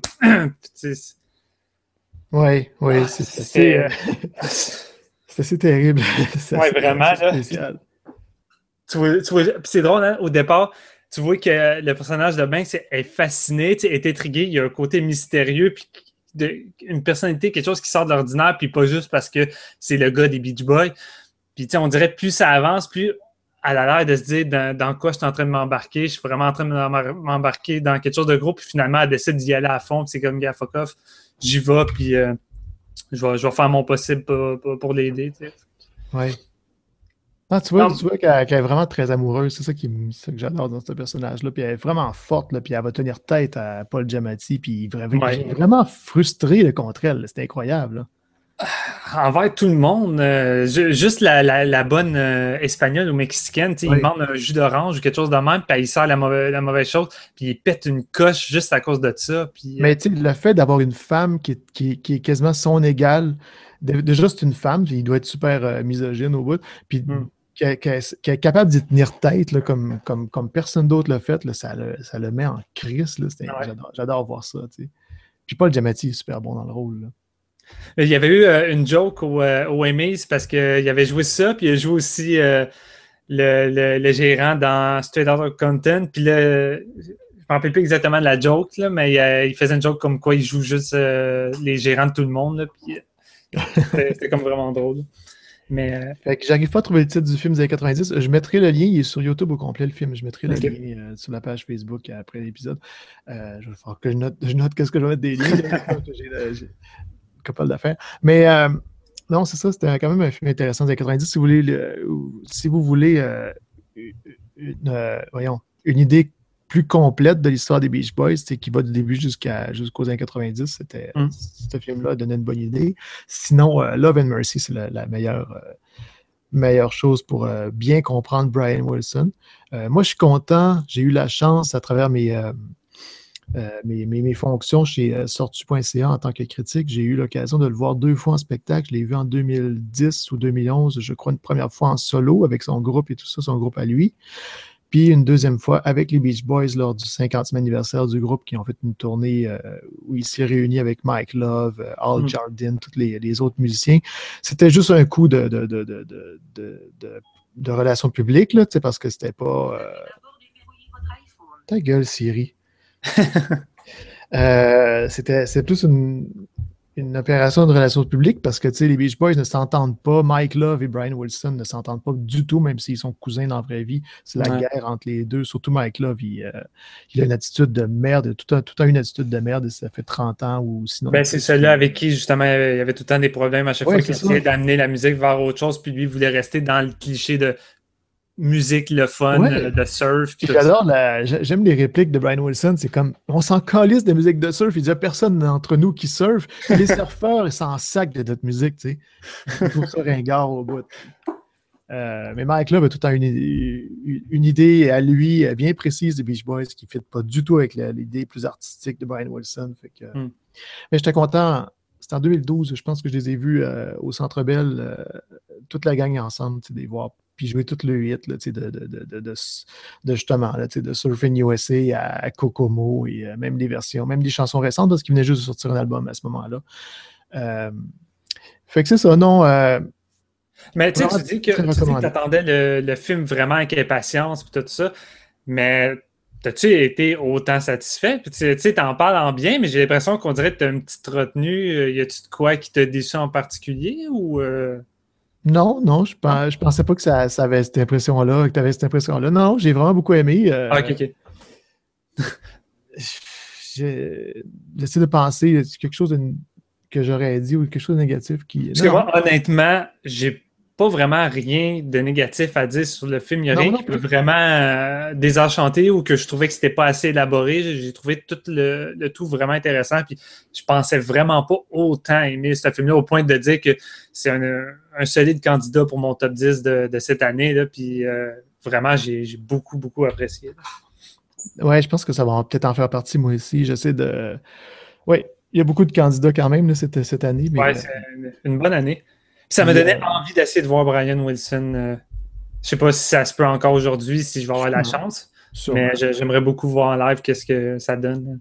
Oui, c'est assez terrible. Oui, vraiment. Spécial. Tu vois, c'est drôle, hein? Au départ, tu vois que le personnage de Banks est fasciné, est intrigué, il y a un côté mystérieux, puis une personnalité, quelque chose qui sort de l'ordinaire, puis pas juste parce que c'est le gars des Beach Boys. Puis on dirait plus ça avance, plus... elle a l'air de se dire dans quoi je suis en train de m'embarquer. Je suis vraiment en train de m'embarquer dans quelque chose de gros. Puis finalement, elle décide d'y aller à fond. Puis c'est comme, gars, fuck off. J'y vais. Puis je vais faire mon possible pour l'aider. Oui. Ah, tu vois qu'elle est vraiment très amoureuse. C'est ça que j'adore dans ce personnage-là. Puis elle est vraiment forte. Là, puis elle va tenir tête à Paul Giamatti. Puis il est vraiment frustré contre elle. C'est incroyable. Là. Envers tout le monde, juste la bonne espagnole ou mexicaine, il demande un jus d'orange ou quelque chose de même, puis il sert la mauvaise chose, puis il pète une coche juste à cause de ça. Puis, mais le fait d'avoir une femme qui est quasiment son égale, déjà c'est une femme, puis il doit être super misogyne au bout, puis qui est capable d'y tenir tête là, comme personne d'autre l'a fait, là, ça le met en crise. Là, j'adore voir ça. T'sais. Puis Paul Giamatti est super bon dans le rôle. Là. Il y avait eu une joke au Emmys parce qu'il avait joué ça, puis il a joué aussi le gérant dans Straight Outta Compton. Puis là, je ne me rappelle plus exactement de la joke, là, mais il faisait une joke comme quoi il joue juste les gérants de tout le monde. Là, puis c'était comme vraiment drôle. Mais, fait que j'arrive pas à trouver le titre du film des années 90. Je mettrai le lien, il est sur YouTube au complet, le film. Je mettrai le lien sur la page Facebook après l'épisode. Je vais faire que je note qu'est-ce que je vais mettre des liens. J'ai couple d'affaires. Mais non, c'est ça, c'était quand même un film intéressant des années 90. Si vous voulez une idée plus complète de l'histoire des Beach Boys, qui va du début jusqu'aux années 90, ce film-là donnait une bonne idée. Sinon, Love and Mercy, c'est la meilleure chose pour bien comprendre Brian Wilson. Moi, je suis content. J'ai eu la chance, à travers mes fonctions chez sortu.ca en tant que critique, j'ai eu l'occasion de le voir 2 fois en spectacle. Je l'ai vu en 2010 ou 2011, je crois, une première fois en solo avec son groupe et tout ça, son groupe à lui. Puis une deuxième fois avec les Beach Boys lors du 50e anniversaire du groupe qui ont fait une tournée où il s'est réuni avec Mike Love, Al Jardine, tous les autres musiciens. C'était juste un coup de relations publiques, là, parce que c'était pas... Ta gueule, Siri. C'était plus une opération de relations publiques parce que les Beach Boys ne s'entendent pas. Mike Love et Brian Wilson ne s'entendent pas du tout, même s'ils sont cousins dans la vraie vie. C'est la guerre entre les deux. Surtout Mike Love, il a une attitude de merde, tout a une attitude de merde et ça fait 30 ans ou sinon. C'est celui-là avec qui justement il y avait tout le temps des problèmes à chaque fois qu'il essayait d'amener la musique vers autre chose, puis lui voulait rester dans le cliché de musique, le fun, de surf. J'aime les répliques de Brian Wilson. C'est comme, on s'en calisse de musique de surf. Il n'y a personne d'entre nous qui surfe. Les surfeurs, ils s'en sacent de notre musique, tu sais. Ils trouvent ça ringard au bout. Mais Mike Love a tout le temps une idée à lui bien précise des Beach Boys qui ne fit pas du tout avec l'idée plus artistique de Brian Wilson. Fait que, mais j'étais content. C'était en 2012, je pense que je les ai vus au Centre Bell, toute la gang ensemble, des voir. Puis jouer tout le hit là, de justement là, de Surfing USA à Kokomo et même des versions, même des chansons récentes parce qu'ils venaient juste de sortir un album à ce moment-là. Fait que c'est ça, non. Mais tu dis que tu attendais le film vraiment avec impatience et tout ça, mais t'as-tu été autant satisfait? Puis tu sais, t'en parles en bien, mais j'ai l'impression qu'on dirait que t'as une petite retenue. Y a-tu de quoi qui t'a déçu en particulier ou... Non, je pensais pas que ça avait cette impression-là, que tu avais cette impression-là. Non, j'ai vraiment beaucoup aimé. OK. J'essaie de penser quelque chose que j'aurais dit ou quelque chose de négatif qui... Parce que moi, honnêtement, j'ai pas vraiment rien de négatif à dire sur le film. Il n'y a rien qui peut vraiment désenchanter ou que je trouvais que c'était pas assez élaboré. J'ai trouvé tout le tout vraiment intéressant. Puis je pensais vraiment pas autant aimer ce film-là au point de dire que c'est un solide candidat pour mon top 10 de cette année. Là. Puis vraiment, j'ai beaucoup, beaucoup apprécié. Ouais, je pense que ça va peut-être en faire partie, moi aussi. J'essaie de... Oui, il y a beaucoup de candidats quand même là, cette année. Mais... Ouais, c'est une bonne année. Ça me donnait envie d'essayer de voir Brian Wilson. Je sais pas si ça se peut encore aujourd'hui, si je vais avoir la chance. Mais j'aimerais beaucoup voir en live qu'est-ce que ça donne.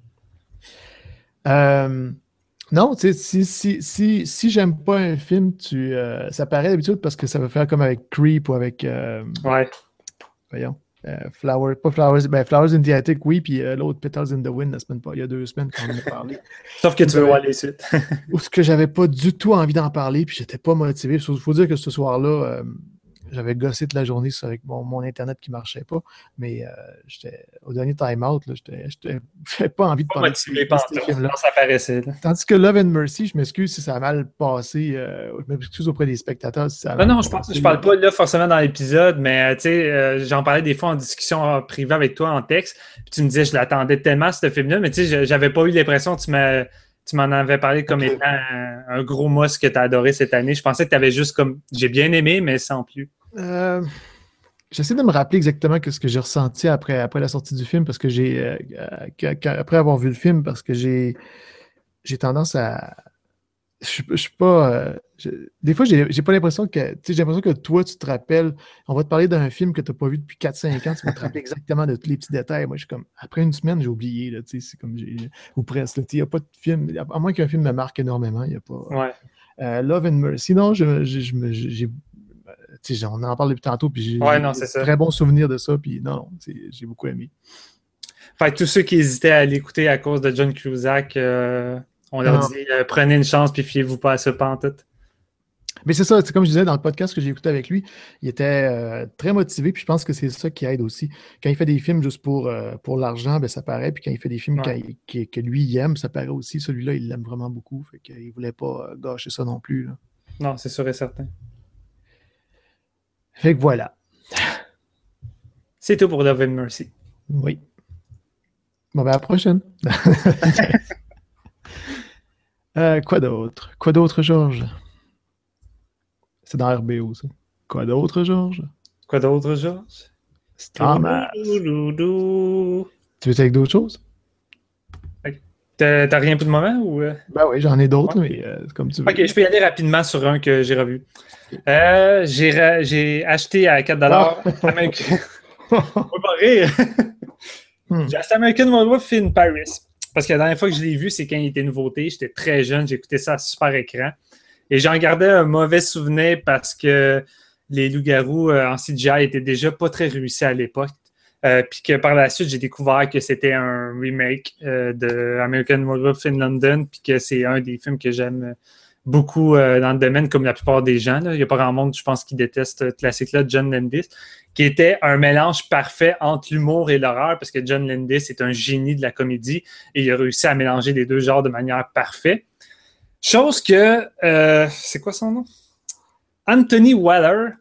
Non, tu sais, si j'aime pas un film, ça paraît d'habitude parce que ça va faire comme avec Creep ou avec... Voyons. Flowers in the Attic, oui, puis l'autre Petals in the Wind, il y a 2 semaines qu'on en a parlé. Sauf que tu veux voir les suites. Ou ce que j'avais pas du tout envie d'en parler, puis j'étais pas motivé. Il faut dire que ce soir-là, j'avais gossé toute la journée avec mon Internet qui marchait pas, mais au dernier time-out, j'avais pas envie de parler de ce film-là. Ça paraissait. Là. Tandis que Love and Mercy, je m'excuse si ça a mal passé, je m'excuse auprès des spectateurs si ça a mal passé. Je parle pas là forcément dans l'épisode, mais tu sais, j'en parlais des fois en discussion privée avec toi en texte, puis tu me disais je l'attendais tellement ce film-là, mais tu sais, j'avais pas eu l'impression que tu m'en avais parlé comme étant un gros must que tu as adoré cette année. Je pensais que tu avais juste comme j'ai bien aimé, mais sans plus. J'essaie de me rappeler exactement ce que j'ai ressenti après la sortie du film, parce que après avoir vu le film, parce que j'ai tendance à... Je suis pas... des fois, j'ai pas l'impression que... J'ai l'impression que toi, tu te rappelles... On va te parler d'un film que tu n'as pas vu depuis 4-5 ans, tu vas te rappeler exactement de tous les petits détails. Moi, je suis comme... Après une semaine, j'ai oublié, là, c'est comme... Ou presque, il n'y a pas de film... À moins qu'un film me marque énormément, il n'y a pas... Ouais. Love and Mercy, non, on en parle depuis tantôt, puis j'ai très bons souvenirs de ça, puis non, j'ai beaucoup aimé. Fait que tous ceux qui hésitaient à l'écouter à cause de John Cusack, on leur dit prenez une chance, puis fiez-vous pas à ce pantoute. Mais c'est ça, c'est comme je disais dans le podcast que j'ai écouté avec lui, il était très motivé, puis je pense que c'est ça qui aide aussi. Quand il fait des films juste pour l'argent, ben, ça paraît, puis quand il fait des films que lui il aime, ça paraît aussi. Celui-là, il l'aime vraiment beaucoup, fait qu'il ne voulait pas gâcher ça non plus. Là. Non, c'est sûr et certain. Fait que voilà. C'est tout pour Love and Mercy. Oui. Bon, ben à la prochaine. Quoi d'autre, Georges? C'est dans RBO, ça. Quoi d'autre, Georges? Star Mass. Tu veux avec d'autres choses? T'as rien pour le moment ou... Ben oui, j'en ai d'autres, mais comme tu veux. Ok, je peux y aller rapidement sur un que j'ai revu. J'ai acheté à 4$. On va pas rire. J'ai acheté American Werewolf in Paris. Parce que la dernière fois que je l'ai vu, c'est quand il était nouveauté. J'étais très jeune, j'ai écouté ça à super écran. Et j'en gardais un mauvais souvenir parce que les loups-garous en CGI étaient déjà pas très réussis à l'époque. Puis que par la suite, j'ai découvert que c'était un remake de American Werewolf in London, puis que c'est un des films que j'aime beaucoup dans le domaine, comme la plupart des gens. Là. Il n'y a pas grand monde, je pense, qui déteste ce classique-là de John Landis, qui était un mélange parfait entre l'humour et l'horreur, parce que John Landis est un génie de la comédie et il a réussi à mélanger les deux genres de manière parfaite. Chose que... c'est quoi son nom? Anthony Weller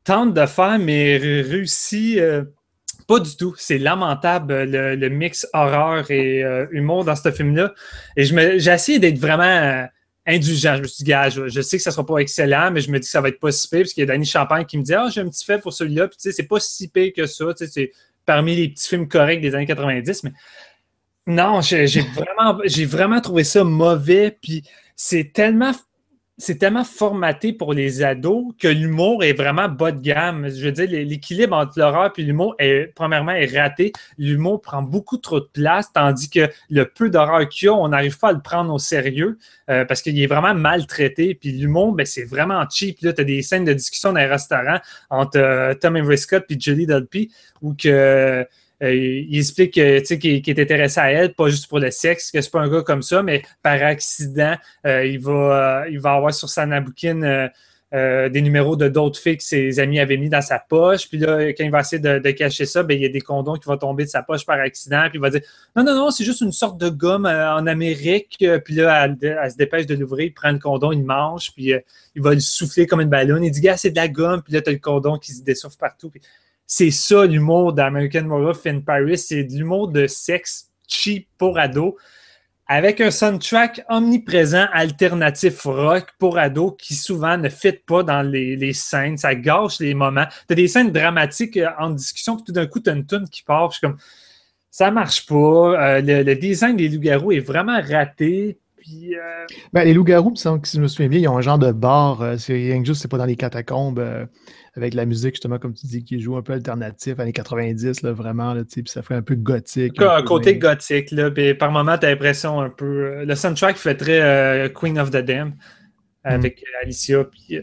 tente de faire, mais réussit pas du tout. C'est lamentable, le mix horreur et humour dans ce film-là. Et j'ai essayé d'être vraiment indulgent. Je me suis dit, gars, je sais que ça sera pas excellent, mais je me dis que ça va être pas si pire, parce qu'il y a Danny Champagne qui me dit, j'ai un petit fait pour celui-là, puis tu sais, c'est pas si pire que ça, tu sais, c'est parmi les petits films corrects des années 90, mais non, j'ai vraiment trouvé ça mauvais, puis c'est tellement formaté pour les ados que l'humour est vraiment bas de gamme. Je veux dire, l'équilibre entre l'horreur et l'humour, premièrement, est raté. L'humour prend beaucoup trop de place, tandis que le peu d'horreur qu'il y a, on n'arrive pas à le prendre au sérieux parce qu'il est vraiment maltraité. Puis l'humour, ben, c'est vraiment cheap. Là, tu as des scènes de discussion dans les restaurants entre Tom Avery Scott et Julie Delpy où que... il explique qu'il est intéressé à elle, pas juste pour le sexe, que c'est pas un gars comme ça, mais par accident, il va avoir sur sa napkin des numéros de d'autres filles que ses amis avaient mis dans sa poche. Puis là, quand il va essayer de cacher ça, ben, il y a des condoms qui vont tomber de sa poche par accident. Puis il va dire non, c'est juste une sorte de gomme en Amérique. Puis là, elle se dépêche de l'ouvrir, il prend le condom, il mange, puis il va le souffler comme une ballonne. Il dit c'est de la gomme. Puis là, tu as le condom qui se dessouffle partout. Puis c'est ça l'humour d'American Werewolf in Paris, c'est de l'humour de sexe cheap pour ados, avec un soundtrack omniprésent alternatif rock pour ados qui souvent ne fit pas dans les scènes, ça gâche les moments. Tu as des scènes dramatiques en discussion, puis tout d'un coup, tu as une toune qui part, puis je suis comme, ça marche pas. Le design des loups-garous est vraiment raté. Puis, les loups-garous, si je me souviens bien, ils ont un genre de bar, c'est rien que juste, c'est pas dans les catacombes, avec la musique, justement, comme tu dis, qui joue un peu alternatif, années 90, là, vraiment, là, puis ça fait un peu gothique. Un côté gothique, là, puis par moments, tu as l'impression un peu... le soundtrack fait très Queen of the Damned, avec Alicia, puis...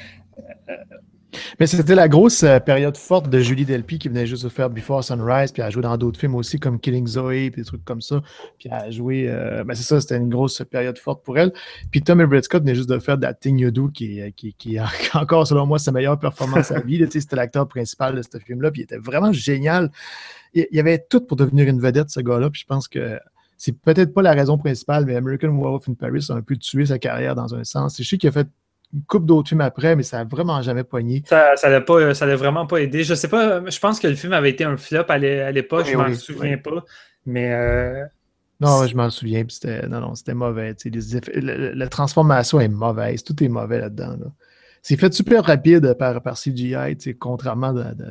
Mais c'était la grosse période forte de Julie Delpy qui venait juste de faire Before Sunrise, puis elle a joué dans d'autres films aussi comme Killing Zoe, puis des trucs comme ça. Puis elle a joué, c'est ça, c'était une grosse période forte pour elle. Puis Tom Everett Scott venait juste de faire That Thing You Do, qui est encore, selon moi, sa meilleure performance à vie. C'était l'acteur principal de ce film-là, puis il était vraiment génial. Il y avait tout pour devenir une vedette, ce gars-là, puis je pense que c'est peut-être pas la raison principale, mais American Werewolf in Paris a un peu tué sa carrière dans un sens. Je sais qu'il a fait une couple d'autres films après, mais ça n'a vraiment jamais pogné. Ça l'a vraiment pas aidé. Je sais pas, je pense que le film avait été un flop à l'époque, je m'en souviens pas, mais... Non, je m'en souviens, puis c'était mauvais. La transformation est mauvaise, tout est mauvais là-dedans. Là. C'est fait super rapide par CGI, contrairement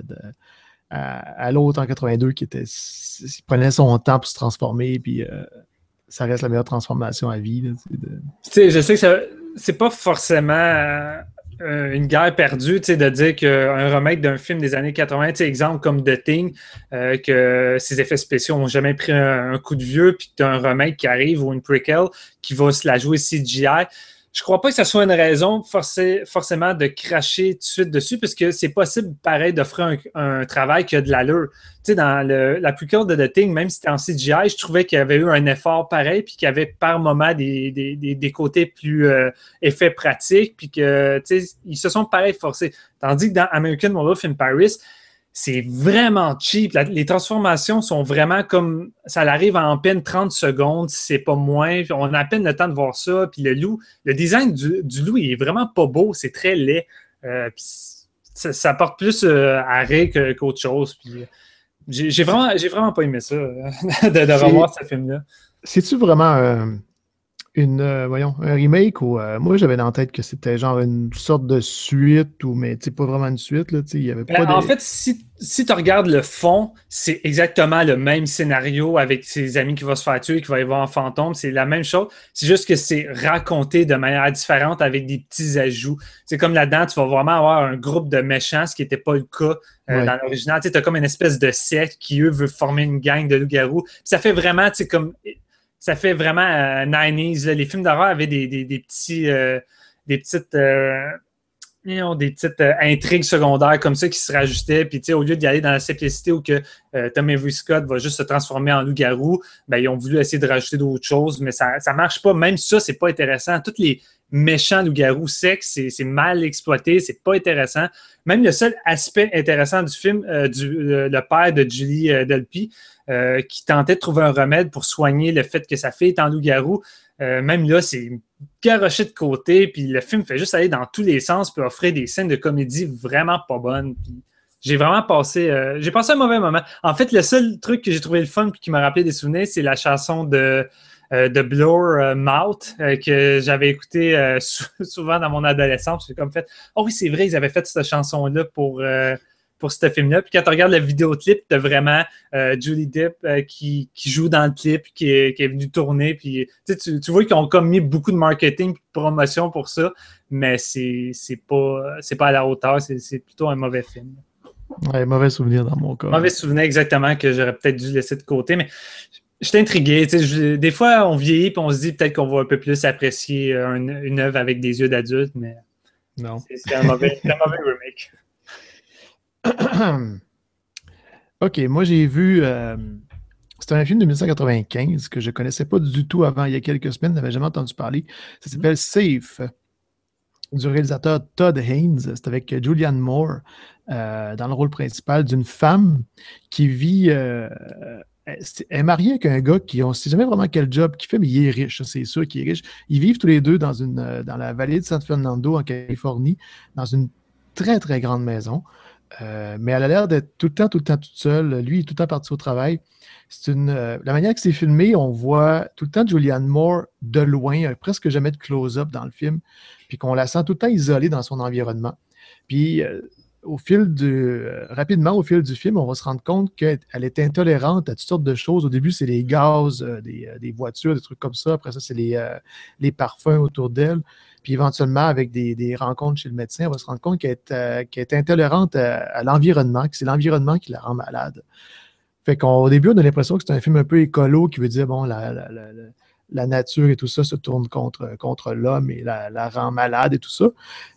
à l'autre en 82 qui prenait son temps pour se transformer, puis ça reste la meilleure transformation à vie. Je sais que c'est pas forcément une guerre perdue de dire qu'un remake d'un film des années 80, exemple comme The Thing, que ses effets spéciaux n'ont jamais pris un coup de vieux, puis que tu as un remake qui arrive ou une prequel qui va se la jouer CGI. Je crois pas que ça soit une raison forcément de cracher tout de suite dessus, parce que c'est possible, pareil, d'offrir un travail qui a de l'allure. Tu sais, dans la prequel de The Thing, même si c'était en CGI, je trouvais qu'il y avait eu un effort pareil, puis qu'il y avait par moments des côtés plus effets pratiques, puis que, tu sais, ils se sont pareil forcés. Tandis que dans American Werewolf in Paris, c'est vraiment cheap. Les transformations sont vraiment comme... Ça arrive en peine 30 secondes, c'est pas moins. On a à peine le temps de voir ça. Puis le design du loup, il est vraiment pas beau. C'est très laid. Puis ça porte plus arrêt qu'autre chose. Puis j'ai vraiment pas aimé ça, de revoir ce film-là. C'est-tu vraiment un remake ou moi j'avais dans la tête que c'était genre une sorte de suite mais pas vraiment une suite là, il y avait pas En fait, si tu regardes le fond, c'est exactement le même scénario avec ses amis qui vont se faire tuer, qui va y voir un fantôme, c'est la même chose, c'est juste que c'est raconté de manière différente avec des petits ajouts. C'est comme là-dedans, tu vas vraiment avoir un groupe de méchants, ce qui n'était pas le cas dans l'original. Tu as comme une espèce de secte qui, eux, veut former une gang de loups-garous. Puis ça fait vraiment, comme... Ça fait vraiment 90s. Les films d'horreur avaient des petites intrigues secondaires comme ça qui se rajoutaient. Puis, au lieu d'y aller dans la simplicité où que Tom Avery Scott va juste se transformer en loup-garou, ben, ils ont voulu essayer de rajouter d'autres choses, mais ça marche pas. Même ça, c'est pas intéressant. Toutes les méchant loup-garou sexe, c'est mal exploité, c'est pas intéressant. Même le seul aspect intéressant du film, le père de Julie Delpy, qui tentait de trouver un remède pour soigner le fait que sa fille est en loup-garou, même là, c'est garoché de côté, puis le film fait juste aller dans tous les sens, puis offrir des scènes de comédie vraiment pas bonnes, puis j'ai vraiment passé un mauvais moment. En fait, le seul truc que j'ai trouvé le fun et qui m'a rappelé des souvenirs, c'est la chanson de Blur, Mouth, que j'avais écouté souvent dans mon adolescence. J'ai comme fait, oh oui, c'est vrai, ils avaient fait cette chanson-là pour ce film-là. Puis quand tu regardes le vidéoclip, tu as vraiment Julie Depp qui joue dans le clip, qui est venu tourner. Puis tu vois qu'ils ont comme mis beaucoup de marketing et de promotion pour ça, mais c'est pas à la hauteur. C'est plutôt un mauvais film. Ouais, mauvais souvenir dans mon cas. Mauvais souvenir, exactement, que j'aurais peut-être dû laisser de côté, mais je suis intrigué. Des fois, on vieillit et on se dit peut-être qu'on va un peu plus apprécier une œuvre avec des yeux d'adulte, mais non. C'est un mauvais remake. OK, moi j'ai vu... c'était un film de 1995 que je ne connaissais pas du tout avant, il y a quelques semaines, je n'avais jamais entendu parler. Ça s'appelle Safe, du réalisateur Todd Haynes. C'est avec Julianne Moore dans le rôle principal d'une femme qui vit... elle est mariée avec un gars qui, on ne sait jamais vraiment quel job qu'il fait, mais il est riche, c'est sûr qu'il est riche. Ils vivent tous les deux dans la vallée de San Fernando, en Californie, dans une très, très grande maison. Mais elle a l'air d'être tout le temps toute seule. Lui, il est tout le temps parti au travail. La manière que c'est filmé, on voit tout le temps Julianne Moore de loin, presque jamais de close-up dans le film, puis qu'on la sent tout le temps isolée dans son environnement. Puis, rapidement, au fil du film, on va se rendre compte qu'elle est intolérante à toutes sortes de choses. Au début, c'est les gaz, des voitures, des trucs comme ça. Après ça, c'est les parfums autour d'elle. Puis éventuellement, avec des rencontres chez le médecin, on va se rendre compte qu'elle est intolérante à l'environnement, que c'est l'environnement qui la rend malade. Fait qu'au début, on a l'impression que c'est un film un peu écolo qui veut dire, bon, la nature et tout ça se tourne contre l'homme et la rend malade et tout ça.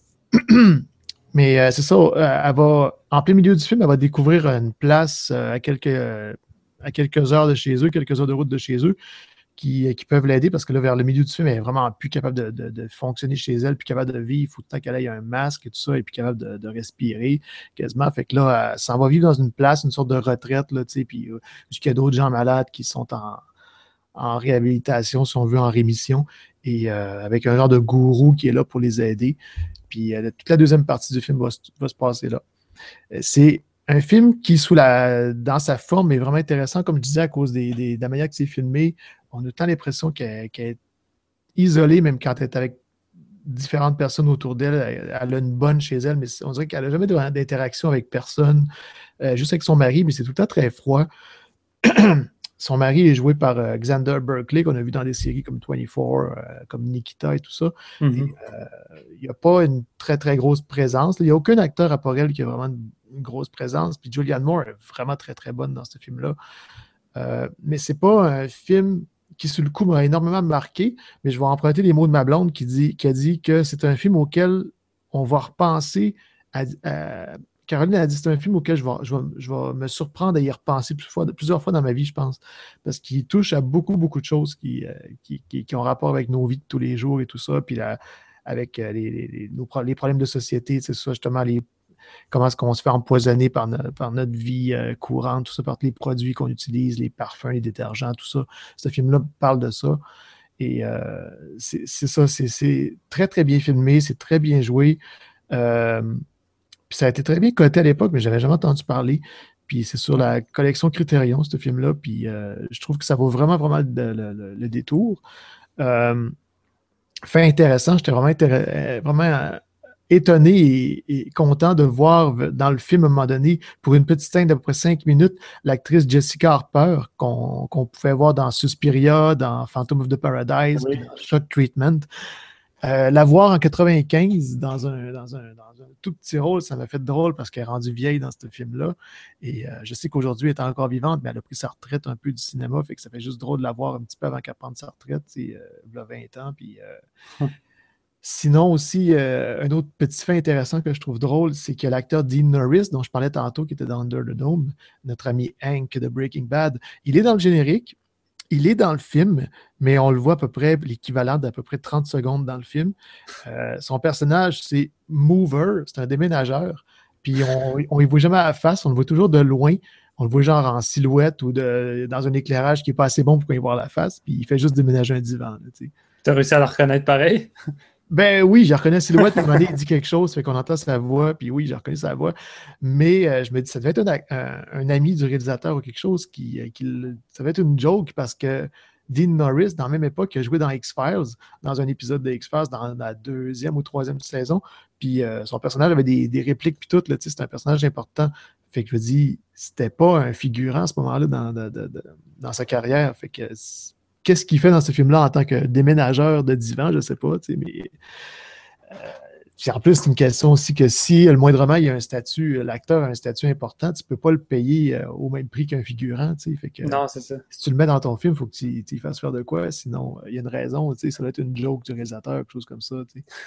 Mais c'est ça, en plein milieu du film, elle va découvrir une place à quelques heures de chez eux, quelques heures de route de chez eux, qui peuvent l'aider parce que là, vers le milieu du film, elle est vraiment plus capable de fonctionner chez elle, plus capable de vivre. Il faut tout le temps qu'elle ait un masque et tout ça, et plus capable de respirer quasiment. Fait que là, elle s'en va vivre dans une place, une sorte de retraite, là, tu sais, puis jusqu'il y a d'autres gens malades qui sont en réhabilitation, si on veut, en rémission, et avec un genre de gourou qui est là pour les aider. Puis toute la deuxième partie du film va se passer là. C'est un film qui, dans sa forme, est vraiment intéressant, comme je disais, à cause de la manière que c'est filmé. On a tant l'impression qu'elle est isolée, même quand elle est avec différentes personnes autour d'elle. Elle a une bonne chez elle, mais on dirait qu'elle n'a jamais d'interaction avec personne, juste avec son mari, mais c'est tout le temps très froid. Son mari est joué par Xander Berkeley, qu'on a vu dans des séries comme 24, comme Nikita et tout ça. Mm-hmm. Il n'y a pas une très, très grosse présence. Il n'y a aucun acteur à part elle qui a vraiment une grosse présence. Puis Julianne Moore est vraiment très, très bonne dans ce film-là. Mais c'est pas un film qui, sur le coup, m'a énormément marqué, mais je vais emprunter les mots de ma blonde qui a dit que c'est un film auquel on va repenser Caroline a dit que c'est un film auquel je vais me surprendre à y repenser plusieurs fois dans ma vie, je pense, parce qu'il touche à beaucoup, beaucoup de choses qui ont rapport avec nos vies de tous les jours et tout ça, puis avec les problèmes de société, c'est ça, justement, comment est-ce qu'on se fait empoisonner par notre vie courante, tout ça, par les produits qu'on utilise, les parfums, les détergents, tout ça. Ce film-là parle de ça. Et c'est ça, c'est très, très bien filmé, c'est très bien joué. Puis ça a été très bien coté à l'époque, mais je n'avais jamais entendu parler. Puis c'est sur la collection Criterion, ce film-là. Puis je trouve que ça vaut vraiment, vraiment le détour. Fait intéressant. J'étais vraiment étonné et content de voir dans le film, à un moment donné, pour une petite scène d'à peu près 5 minutes, l'actrice Jessica Harper, qu'on pouvait voir dans Suspiria, dans Phantom of the Paradise, puis dans Shock Treatment. La voir en 95 dans un tout petit rôle, ça m'a fait drôle parce qu'elle est rendue vieille dans ce film-là. Et je sais qu'aujourd'hui, elle est encore vivante, mais elle a pris sa retraite un peu du cinéma, fait que ça fait juste drôle de la voir un petit peu avant qu'elle prenne sa retraite, il y a 20 ans. Puis, sinon aussi, un autre petit fait intéressant que je trouve drôle, c'est que l'acteur Dean Norris, dont je parlais tantôt, qui était dans Under the Dome, notre ami Hank de Breaking Bad, il est dans le générique. il est dans le film, mais on le voit à peu près l'équivalent d'à peu près 30 secondes dans le film. Son personnage, c'est Mover, c'est un déménageur. Puis on ne le voit jamais à la face, on le voit toujours de loin. On le voit genre en silhouette ou dans un éclairage qui n'est pas assez bon pour qu'on y voit la face. Puis il fait juste déménager un divan. Tu as réussi à le reconnaître pareil? Ben oui, j'ai reconnu la silhouette, à un moment donné, il dit quelque chose, fait qu'on entend sa voix, puis oui, j'ai reconnu sa voix. Mais je me dis, ça devait être un ami du réalisateur ou quelque chose ça devait être une joke parce que Dean Norris, dans la même époque, a joué dans X-Files, dans un épisode de X-Files, dans la 2e ou 3e saison. Puis son personnage avait des répliques, puis tout, là, c'est un personnage important. Fait que je me dis, c'était pas un figurant à ce moment-là dans sa carrière. Fait que qu'est-ce qu'il fait dans ce film-là en tant que déménageur de divan, je sais pas, mais puis en plus, c'est une question aussi que si le moindrement il y a un statut, l'acteur a un statut important, tu peux pas le payer au même prix qu'un figurant, fait que non, c'est ça. Si tu le mets dans ton film, il faut que tu y fasses faire de quoi, sinon il y a une raison, ça doit être une joke du réalisateur, quelque chose comme ça,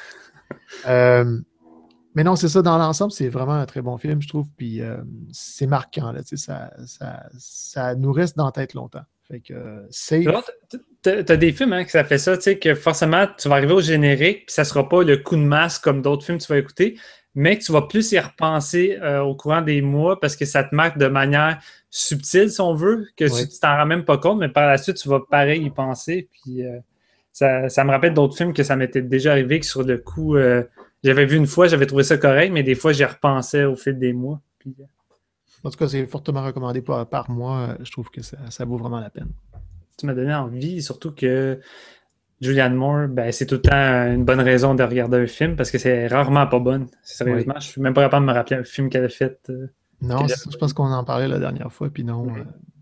mais non, c'est ça, dans l'ensemble, c'est vraiment un très bon film, je trouve, puis c'est marquant, là, ça nous reste dans la tête longtemps. Fait que safe. T'as des films que ça fait ça, que forcément, tu vas arriver au générique, puis ça sera pas le coup de masse comme d'autres films que tu vas écouter, mais que tu vas plus y repenser au courant des mois parce que ça te marque de manière subtile, si on veut, que tu t'en rends même pas compte, mais par la suite, tu vas pareil y penser. Puis ça me rappelle d'autres films que ça m'était déjà arrivé, que sur le coup, j'avais vu une fois, j'avais trouvé ça correct, mais des fois, j'y repensais au fil des mois. Puis, en tout cas, c'est fortement recommandé par moi. Je trouve que ça vaut vraiment la peine. Tu m'as donné envie, surtout que Julianne Moore, c'est tout le temps une bonne raison de regarder un film parce que c'est rarement pas bonne. Sérieusement, je suis même pas capable de me rappeler un film qu'elle a fait. Non, je pense qu'on en parlait la dernière fois, puis non.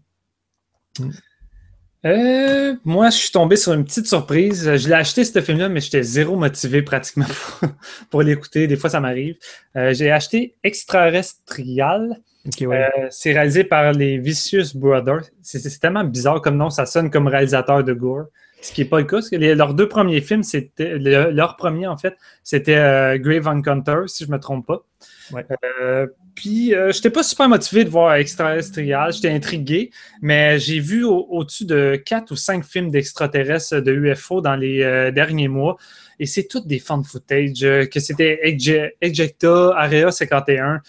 Moi, je suis tombé sur une petite surprise. Je l'ai acheté, ce film-là, mais j'étais zéro motivé pratiquement pour l'écouter. Des fois, ça m'arrive. J'ai acheté Extraterrestrial. Okay, ouais. C'est réalisé par les Vicious Brothers. C'est tellement bizarre comme nom, ça sonne comme réalisateur de gore. Ce qui n'est pas le cas, parce que leurs deux premiers films, leur premier, en fait, c'était Grave Encounter, si je ne me trompe pas. Ouais. Puis, je n'étais pas super motivé de voir Extraterrestrial, j'étais intrigué, mais j'ai vu au-dessus de 4 ou 5 films d'extraterrestres de UFO dans les derniers mois, et c'est toutes des fan footage, que c'était Ejecta, Area 51,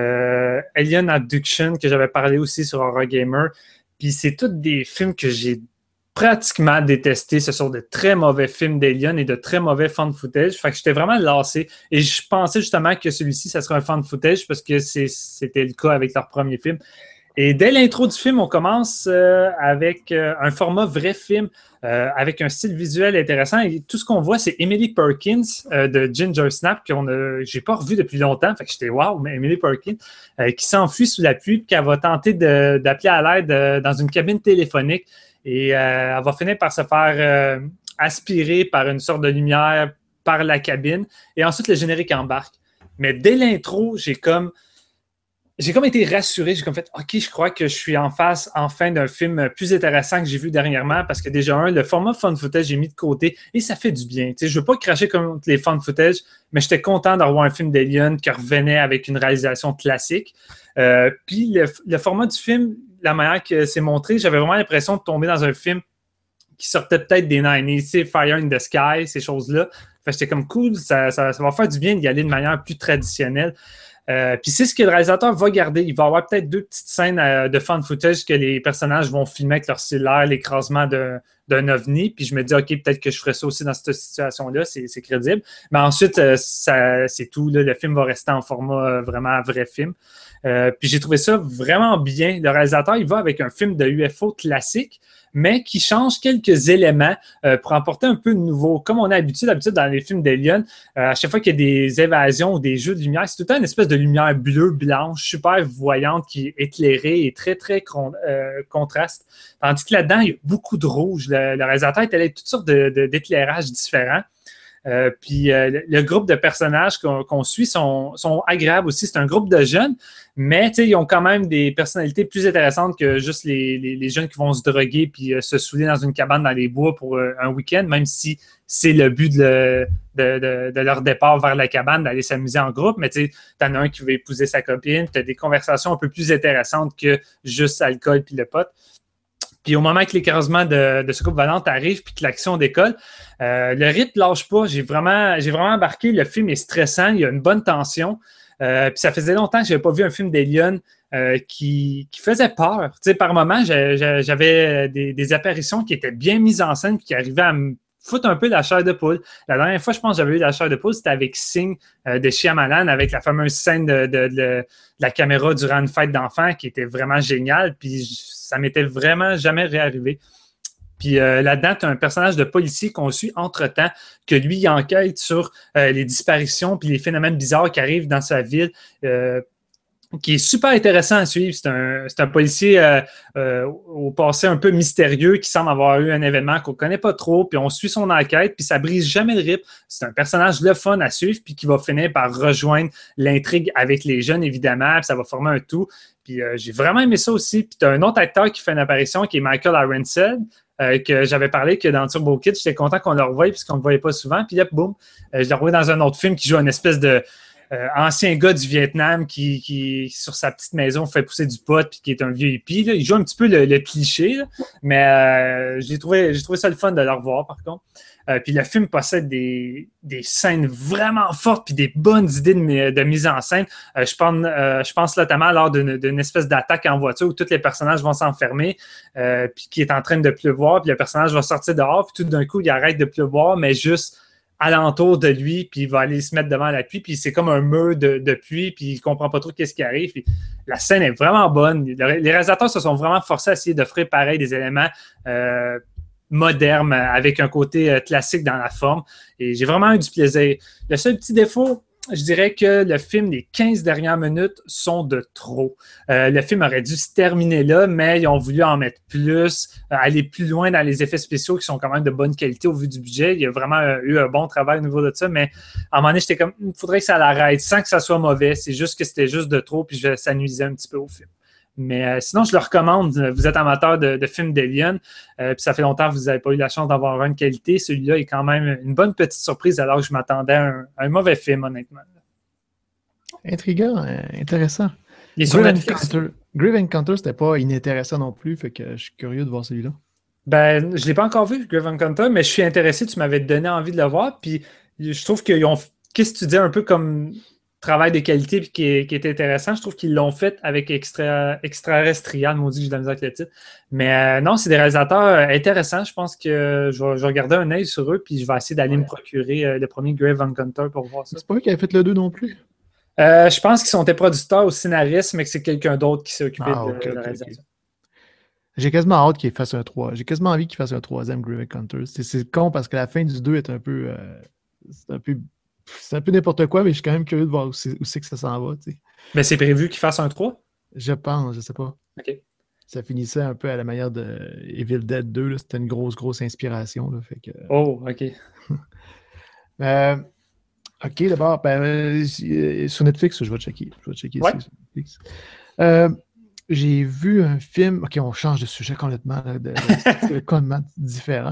Alien Abduction, que j'avais parlé aussi sur Eurogamer, puis c'est tous des films que j'ai pratiquement détesté. Ce sont de très mauvais films d'Alien et de très mauvais fan footage. Fait que j'étais vraiment lassé. Et je pensais justement que celui-ci, ça serait un fan footage parce que c'était le cas avec leur premier film. Et dès l'intro du film, on commence avec un format vrai film, avec un style visuel intéressant. Et tout ce qu'on voit, c'est Emily Perkins de Ginger Snap, que j'ai pas revu depuis longtemps. Fait que j'étais wow, mais Emily Perkins, qui s'enfuit sous la pluie, puis qu'elle va tenter d'appeler à l'aide dans une cabine téléphonique. Et elle va finir par se faire aspirer par une sorte de lumière par la cabine. Et ensuite, le générique embarque. Mais dès l'intro, j'ai comme été rassuré. J'ai comme fait, OK, je crois que je suis en face, enfin, d'un film plus intéressant que j'ai vu dernièrement parce que déjà, le format fan footage, j'ai mis de côté et ça fait du bien. Je ne veux pas cracher comme les fan footage, mais j'étais content d'avoir un film d'Alien qui revenait avec une réalisation classique. Puis le format du film, la manière que c'est montré, j'avais vraiment l'impression de tomber dans un film qui sortait peut-être des 90s, Fire in the Sky, ces choses-là. Fait que j'étais comme cool, ça va faire du bien d'y aller de manière plus traditionnelle. Puis c'est ce que le réalisateur va garder. Il va avoir peut-être 2 petites scènes de fan footage que les personnages vont filmer avec leur cellulaire, l'écrasement d'un ovni. Puis je me dis, OK, peut-être que je ferais ça aussi dans cette situation-là. C'est crédible. Mais ensuite, c'est tout. Là, le film va rester en format vraiment vrai film. Puis j'ai trouvé ça vraiment bien. Le réalisateur, il va avec un film de UFO classique, mais qui change quelques éléments pour apporter un peu de nouveau. Comme on a d'habitude dans les films d'Alien, à chaque fois qu'il y a des évasions ou des jeux de lumière, c'est tout le temps une espèce de lumière bleue, blanche, super voyante, qui est éclairée et très, très contraste. Tandis que là-dedans, il y a beaucoup de rouge. Le réalisateur est allé avec toutes sortes d'éclairages différents. Puis le groupe de personnages qu'on suit sont agréables aussi. C'est un groupe de jeunes, mais ils ont quand même des personnalités plus intéressantes que juste les jeunes qui vont se droguer puis se saouler dans une cabane dans les bois pour un week-end, même si c'est le but de leur départ vers la cabane, d'aller s'amuser en groupe. Mais t'en as un qui veut épouser sa copine, t'as des conversations un peu plus intéressantes que juste alcool puis le pote. Puis au moment que l'écrasement de soucoupe volante arrive puis que l'action décolle, le rythme lâche pas. J'ai vraiment embarqué. Le film est stressant. Il y a une bonne tension. Puis ça faisait longtemps que je n'avais pas vu un film d'Alien qui faisait peur. Tu sais, par moments, j'avais des apparitions qui étaient bien mises en scène et qui arrivaient à me foutre un peu la chair de poule. La dernière fois, je pense que j'avais eu la chair de poule, c'était avec Sing de Shyamalan, avec la fameuse scène de la caméra durant une fête d'enfants qui était vraiment géniale. Puis ça m'était vraiment jamais réarrivé. Puis là-dedans, tu as un personnage de policier qu'on suit entre-temps, que lui, il enquête sur les disparitions puis les phénomènes bizarres qui arrivent dans sa ville, qui est super intéressant à suivre. C'est un policier au passé un peu mystérieux qui semble avoir eu un événement qu'on ne connaît pas trop, puis on suit son enquête, puis ça brise jamais le rythme. C'est un personnage le fun à suivre, puis qui va finir par rejoindre l'intrigue avec les jeunes, évidemment, puis ça va former un tout. Puis j'ai vraiment aimé ça aussi. Puis tu as un autre acteur qui fait une apparition qui est Michael Ironside, que j'avais parlé que dans Turbo Kid, j'étais content qu'on le revoie puisqu'on ne le voyait pas souvent. Puis boum, je l'ai revoyé dans un autre film qui joue une espèce de ancien gars du Vietnam qui sur sa petite maison, fait pousser du pot puis qui est un vieux hippie. Là. Il joue un petit peu le cliché, là, mais j'ai trouvé ça le fun de le revoir, par contre. Puis le film possède des scènes vraiment fortes puis des bonnes idées de mise en scène. Je pense notamment lors d'une espèce d'attaque en voiture où tous les personnages vont s'enfermer puis qui est en train de pleuvoir, puis le personnage va sortir dehors, puis tout d'un coup, il arrête de pleuvoir, mais juste alentour de lui, puis il va aller se mettre devant la pluie, puis c'est comme un mur de pluie, puis il ne comprend pas trop qu'est-ce qui arrive. Puis la scène est vraiment bonne. Les réalisateurs se sont vraiment forcés à essayer d'offrir pareil des éléments moderne, avec un côté classique dans la forme. Et j'ai vraiment eu du plaisir. Le seul petit défaut, je dirais que le film, les 15 dernières minutes sont de trop. Le film aurait dû se terminer là, mais ils ont voulu en mettre plus, aller plus loin dans les effets spéciaux qui sont quand même de bonne qualité au vu du budget. Il y a vraiment eu un bon travail au niveau de ça, mais à un moment donné, j'étais comme, il faudrait que ça l'arrête sans que ça soit mauvais. C'est juste que c'était juste de trop, puis ça nuisait un petit peu au film. Mais sinon, je le recommande. Vous êtes amateur de films d'Alien, puis ça fait longtemps que vous n'avez pas eu la chance d'avoir une qualité. Celui-là est quand même une bonne petite surprise alors que je m'attendais à un mauvais film, honnêtement. Intriguant, intéressant. Il est sur Netflix. Grave Encounter, c'était pas inintéressant non plus, fait que je suis curieux de voir celui-là. Ben, je l'ai pas encore vu, Grave Encounter, mais je suis intéressé. Tu m'avais donné envie de le voir, puis je trouve qu'ils ont... Qu'est-ce que tu dis un peu comme... travail de qualité puis qui est intéressant. Je trouve qu'ils l'ont fait avec Extraterrestrial, maudit que j'ai de la misère avec le titre. Mais non, c'est des réalisateurs intéressants. Je pense que je vais garder un œil sur eux puis je vais essayer d'aller me procurer le premier Grave Encounter pour voir ça. C'est pas eux qui avaient fait le 2 non plus? Je pense qu'ils sont des producteurs ou scénaristes, mais que c'est quelqu'un d'autre qui s'est occupé de la réalisation. J'ai quasiment hâte qu'il fasse un 3. J'ai quasiment envie qu'il fasse un 3e Grave Encounter. C'est con parce que la fin du 2 est un peu... c'est un peu n'importe quoi, mais je suis quand même curieux de voir où c'est que ça s'en va. Tu sais. Mais c'est prévu qu'il fasse un 3? Je pense, je sais pas. OK. Ça finissait un peu à la manière de Evil Dead 2. Là. C'était une grosse inspiration. Là, fait que... Oh, OK. OK, d'abord, sur Netflix, je vais checker. Ouais. Sur Netflix. J'ai vu un film... OK, on change de sujet complètement. Complètement différent.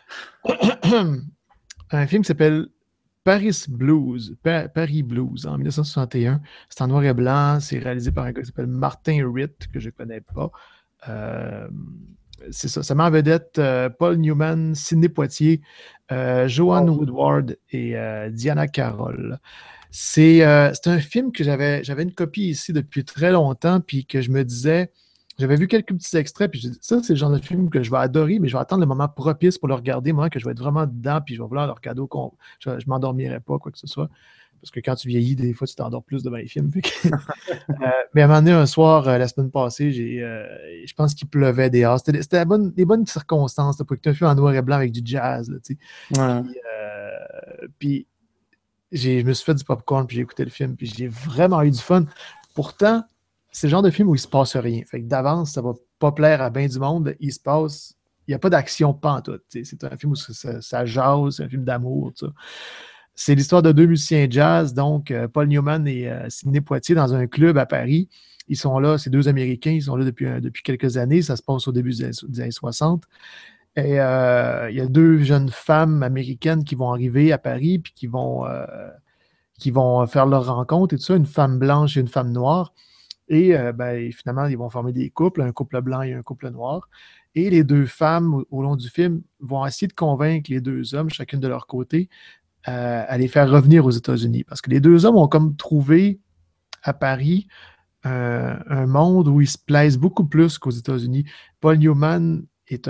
Un film qui s'appelle Paris Blues en 1961. C'est en noir et blanc. C'est réalisé par un gars qui s'appelle Martin Ritt, que je ne connais pas. C'est ça. Ça met en vedette Paul Newman, Sidney Poitier, Joanne Woodward et Diana Carroll. C'est un film que j'avais une copie ici depuis très longtemps, puis que je me disais... J'avais vu quelques petits extraits, puis j'ai dit, ça, c'est le genre de film que je vais adorer, mais je vais attendre le moment propice pour le regarder, moi, que je vais être vraiment dedans, puis je vais vouloir le regarder je ne m'endormirai pas, quoi que ce soit. Parce que quand tu vieillis, des fois, tu t'endors plus devant les films. Mais à un moment donné, un soir, la semaine passée, je pense qu'il pleuvait dehors. C'était des bonnes circonstances pour écouter un film en noir et blanc avec du jazz. Là, tu sais. Ouais. Puis je me suis fait du popcorn, puis j'ai écouté le film, puis j'ai vraiment eu du fun. Pourtant, c'est le genre de film où il ne se passe rien. Fait que d'avance, ça ne va pas plaire à bien du monde. Il n'y a pas d'action pantoute. C'est un film où ça jase, c'est un film d'amour. Tout ça. C'est l'histoire de deux musiciens jazz, donc Paul Newman et Sidney Poitier, dans un club à Paris. Ils sont là, c'est deux Américains, ils sont là depuis quelques années. Ça se passe au début des années 60. Et il y a deux jeunes femmes américaines qui vont arriver à Paris puis qui vont faire leur rencontre et tout ça, une femme blanche et une femme noire. Et finalement, ils vont former des couples, un couple blanc et un couple noir. Et les deux femmes, au long du film, vont essayer de convaincre les deux hommes, chacune de leur côté, à les faire revenir aux États-Unis. Parce que les deux hommes ont comme trouvé à Paris un monde où ils se plaisent beaucoup plus qu'aux États-Unis. Paul Newman est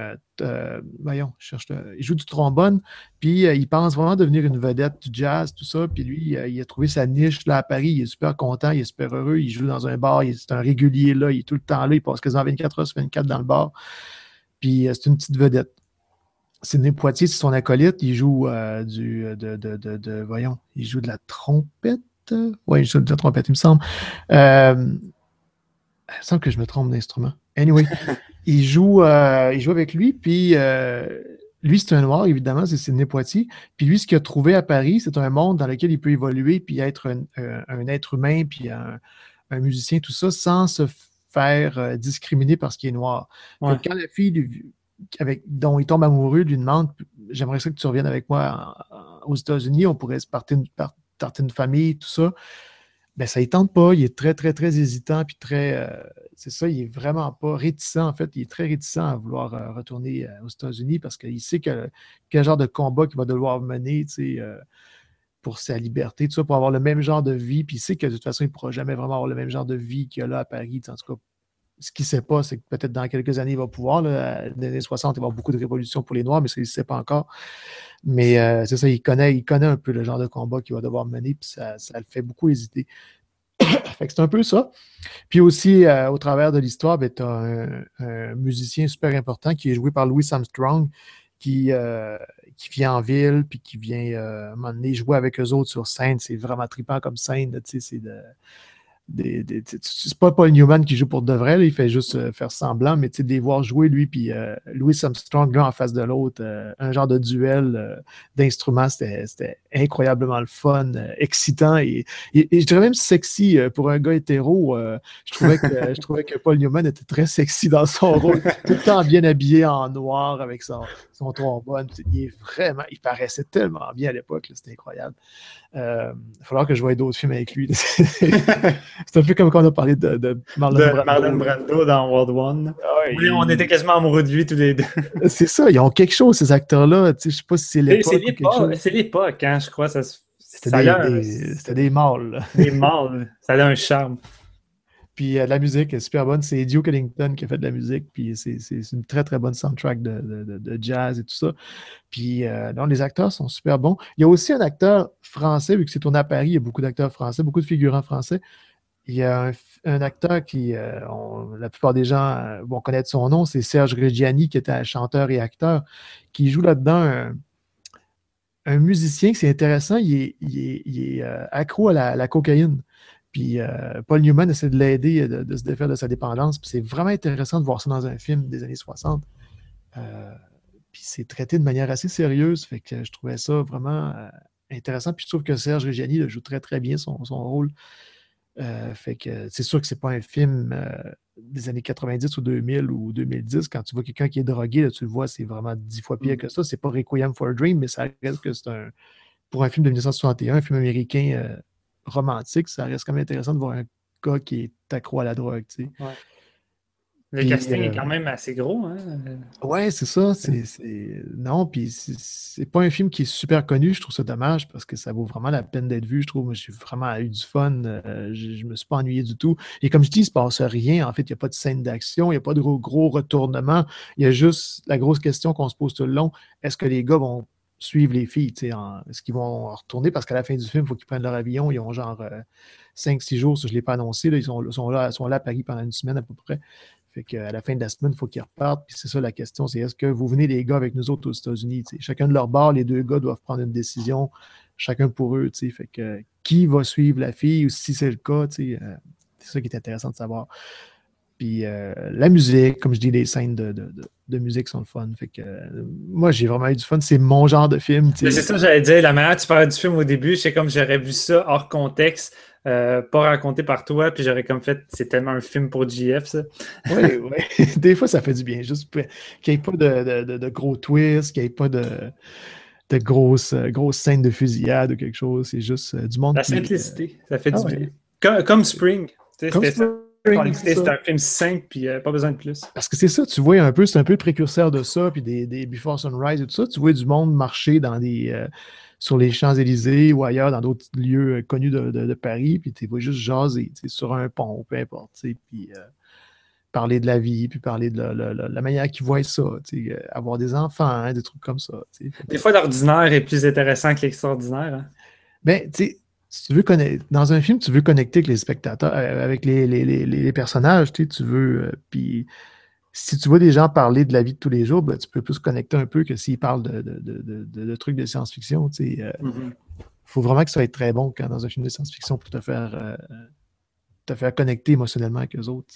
il joue du trombone, puis il pense vraiment devenir une vedette du jazz, tout ça, puis lui, il a trouvé sa niche là à Paris, il est super content, il est super heureux, il joue dans un bar, c'est un régulier là, il est tout le temps là, il passe quasiment 24 heures sur 24 dans le bar, puis c'est une petite vedette. Sidney Poitier, c'est son acolyte, il joue il joue de la trompette. Oui, il joue de la trompette, il me semble. Il me semble que je me trompe d'instrument. Anyway, il joue avec lui, puis lui, c'est un noir, évidemment, c'est Sidney Poitier. Puis lui, ce qu'il a trouvé à Paris, c'est un monde dans lequel il peut évoluer, puis être un être humain, puis un musicien, tout ça, sans se faire discriminer parce qu'il est noir. Ouais. Quand la fille dont il tombe amoureux lui demande « J'aimerais ça que tu reviennes avec moi aux États-Unis, on pourrait se partir une famille, tout ça », ben ça ne tente pas, il est très, très, très hésitant, puis c'est ça, il est vraiment pas réticent, en fait, il est très réticent à vouloir retourner aux États-Unis parce qu'il sait quel genre de combat qu'il va devoir mener, tu sais, pour sa liberté, tout ça, pour avoir le même genre de vie, puis il sait que de toute façon, il ne pourra jamais vraiment avoir le même genre de vie qu'il y a là à Paris, en tout cas. Ce qu'il ne sait pas, c'est que peut-être dans quelques années, il va pouvoir. Là, dans les années 60, il va y avoir beaucoup de révolutions pour les Noirs, mais ça, il ne sait pas encore. Mais c'est ça, il connaît un peu le genre de combat qu'il va devoir mener, puis ça le fait beaucoup hésiter. Fait que c'est un peu ça. Puis aussi, au travers de l'histoire, ben, tu as un musicien super important qui est joué par Louis Armstrong, qui vient en ville, puis qui vient à un moment donné jouer avec eux autres sur scène. C'est vraiment trippant comme scène. Tu sais, c'est pas Paul Newman qui joue pour de vrai, là, il fait juste faire semblant, mais de les voir jouer, lui, puis Louis Armstrong, là, en face de l'autre, un genre de duel d'instruments, c'était incroyablement le fun, excitant, et je dirais même sexy pour un gars hétéro. Je trouvais que Paul Newman était très sexy dans son rôle, tout le temps bien habillé en noir, avec son trombone. Il paraissait tellement bien à l'époque, c'était incroyable. Il va falloir que je voie d'autres films avec lui. C'est un peu comme quand on a parlé de Marlon Brando dans World One. Oui, on était quasiment amoureux de lui tous les deux. C'est ça, ils ont quelque chose, ces acteurs-là. Je ne sais pas si c'est l'époque. C'est l'époque, hein, je crois. C'était des mâles. Des mâles. Ça a un charme. Puis la musique est super bonne. C'est Duke Ellington qui a fait de la musique. Puis c'est une très, très bonne soundtrack de jazz et tout ça. Puis les acteurs sont super bons. Il y a aussi un acteur français, vu que c'est tourné à Paris, il y a beaucoup d'acteurs français, beaucoup de figurants français. Il y a un acteur qui, la plupart des gens vont connaître son nom, c'est Serge Reggiani, qui était chanteur et acteur, qui joue là-dedans un musicien. C'est intéressant, il est accro à la cocaïne. Puis Paul Newman essaie de l'aider de se défaire de sa dépendance. Puis c'est vraiment intéressant de voir ça dans un film des années 60. Puis c'est traité de manière assez sérieuse. Fait que je trouvais ça vraiment intéressant. Puis je trouve que Serge Reggiani joue très, très bien son rôle. Fait que c'est sûr que c'est pas un film des années 90 ou 2000 ou 2010. Quand tu vois quelqu'un qui est drogué, là, tu le vois, c'est vraiment 10 fois pire que ça. C'est pas Requiem for a Dream, mais ça reste que pour un film de 1961, un film américain romantique, ça reste quand même intéressant de voir un gars qui est accro à la drogue, tu sais. Ouais. Le casting est quand même assez gros, hein? Ouais, c'est ça. Non, puis c'est pas un film qui est super connu. Je trouve ça dommage parce que ça vaut vraiment la peine d'être vu. Je trouve, moi, j'ai vraiment eu du fun. Je me suis pas ennuyé du tout. Et comme je dis, il se passe rien. En fait, il n'y a pas de scène d'action, il n'y a pas de gros retournement. Il y a juste la grosse question qu'on se pose tout le long. Est-ce que les gars vont suivre les filles? Est-ce qu'ils vont retourner? Parce qu'à la fin du film, il faut qu'ils prennent leur avion. Ils ont genre 5-6 jours, ça, je ne l'ai pas annoncé. Là, ils sont là à Paris pendant une semaine à peu près. Fait qu'à la fin de la semaine, il faut qu'ils repartent. Puis c'est ça la question, c'est est-ce que vous venez les gars avec nous autres aux États-Unis? T'sais? Chacun de leur bord, les deux gars doivent prendre une décision, chacun pour eux. T'sais? Fait que qui va suivre la fille ou si c'est le cas, c'est ça qui est intéressant de savoir. Puis la musique, comme je dis, les scènes de musique sont le fun. Fait que moi, j'ai vraiment eu du fun. C'est mon genre de film. C'est ça, j'allais dire. La manière tu parlais du film au début, c'est comme j'aurais vu ça hors contexte, pas raconté par toi, puis j'aurais comme fait, c'est tellement un film pour JF, ça. Oui. Des fois, ça fait du bien. Juste qu'il n'y ait pas de gros twists, qu'il n'y ait pas de grosses scènes de fusillade ou quelque chose. C'est juste du monde. La simplicité, ça fait du bien. Comme Spring. C'était ça. C'est un film simple, puis pas besoin de plus. Parce que c'est ça, tu vois un peu, c'est un peu le précurseur de ça, puis des Before Sunrise et tout ça. Tu vois du monde marcher dans sur les Champs-Élysées ou ailleurs, dans d'autres lieux connus de Paris, puis tu vois juste jaser sur un pont, peu importe, puis parler de la vie, puis parler de la manière qu'ils voient ça, avoir des enfants, hein, des trucs comme ça. Des fois, l'ordinaire est plus intéressant que l'extraordinaire. Hein? Ben, tu sais, si tu veux dans un film, tu veux connecter avec les spectateurs, avec les personnages, tu veux. Puis si tu vois des gens parler de la vie de tous les jours, ben, tu peux plus connecter un peu que s'ils parlent de trucs de science-fiction. Faut vraiment que ça soit très bon dans un film de science-fiction pour te faire connecter émotionnellement avec eux autres.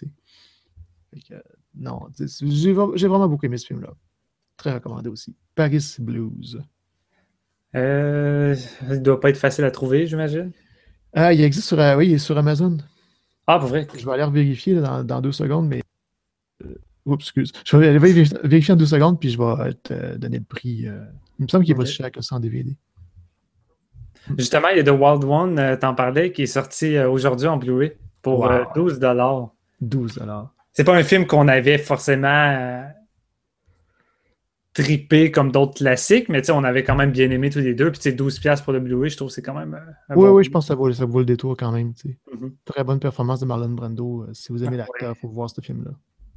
Non, j'ai vraiment beaucoup aimé ce film-là. Très recommandé aussi. Paris Blues. Il ne doit pas être facile à trouver, j'imagine. Il existe il est sur Amazon. Ah, pour vrai? Je vais aller vérifier dans 2 secondes, mais... Oups, excuse. Je vais aller vérifier en 2 secondes, puis je vais te donner le prix. Il me semble qu'il est pas si cher que ça en DVD. Justement, il y a The Wild One, t'en parlais, qui est sorti aujourd'hui en Blu-ray pour $12. $12. C'est pas un film qu'on avait forcément trippé comme d'autres classiques, mais on avait quand même bien aimé tous les deux. Puis 12$ pour le Blu-ray, je trouve que c'est quand même oui, je pense que ça vaut le détour quand même. Très bonne performance de Marlon Brando. Si vous aimez l'acteur, il faut voir ce film-là.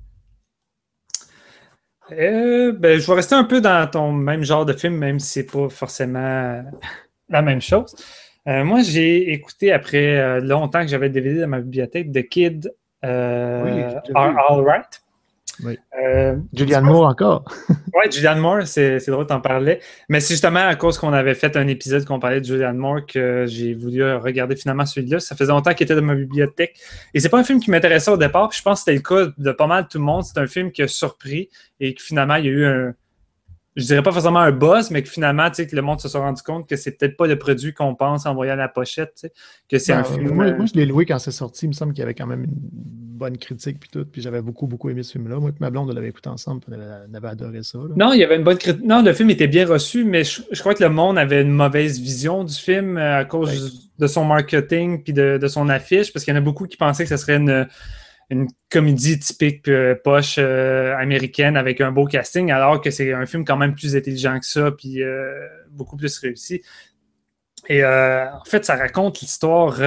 Je vais rester un peu dans ton même genre de film, même si c'est pas forcément la même chose. Moi, j'ai écouté après longtemps que j'avais le DVD dans ma bibliothèque The Kid Are All Right. Oui. Julianne Moore encore. Oui, Julianne Moore, c'est drôle, t'en parlais. Mais c'est justement à cause qu'on avait fait un épisode qu'on parlait de Julianne Moore que j'ai voulu regarder finalement celui-là. Ça faisait longtemps qu'il était dans ma bibliothèque. Et c'est pas un film qui m'intéressait au départ, puis je pense que c'était le cas de pas mal tout le monde. C'est un film qui a surpris et que finalement, il y a eu je dirais pas forcément un buzz, mais que finalement, que le monde se soit rendu compte que c'est peut-être pas le produit qu'on pense en voyant la pochette, que c'est un film... Moi, je l'ai loué quand c'est sorti. Il me semble qu'il y avait quand même une bonne critique puis tout, puis j'avais beaucoup aimé ce film-là. Moi et ma blonde, on l'avait écouté ensemble, puis on avait adoré ça. Là. Non, il y avait une bonne critique. Non, le film était bien reçu, mais je crois que le monde avait une mauvaise vision du film à cause de son marketing puis de son affiche, parce qu'il y en a beaucoup qui pensaient que ce serait une comédie typique poche américaine avec un beau casting, alors que c'est un film quand même plus intelligent que ça, puis beaucoup plus réussi. Et en fait, ça raconte l'histoire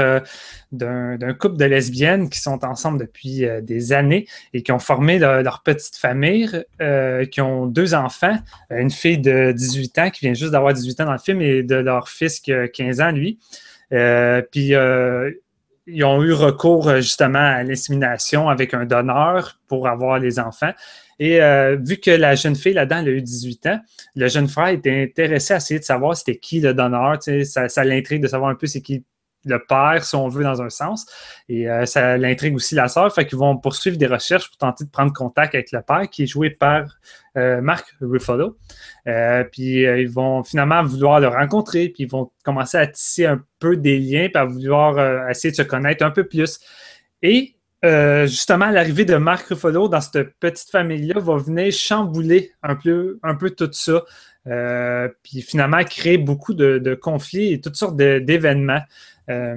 d'un couple de lesbiennes qui sont ensemble depuis des années et qui ont formé leur petite famille, qui ont 2 enfants, une fille de 18 ans qui vient juste d'avoir 18 ans dans le film et de leur fils qui a 15 ans, lui. Puis ils ont eu recours justement à l'insémination avec un donneur pour avoir les enfants. Et vu que la jeune fille là-dedans, elle a eu 18 ans, le jeune frère était intéressé à essayer de savoir c'était qui le donneur. Ça l'intrigue de savoir un peu c'est qui le père, si on veut, dans un sens. Et ça l'intrigue aussi la sœur. Fait qu'ils vont poursuivre des recherches pour tenter de prendre contact avec le père, qui est joué par Mark Ruffalo. Puis ils vont finalement vouloir le rencontrer, puis ils vont commencer à tisser un peu des liens, puis à vouloir essayer de se connaître un peu plus. Et justement, l'arrivée de Mark Ruffalo dans cette petite famille-là va venir chambouler un peu tout ça. Puis finalement créer beaucoup de conflits et toutes sortes d'événements. Parce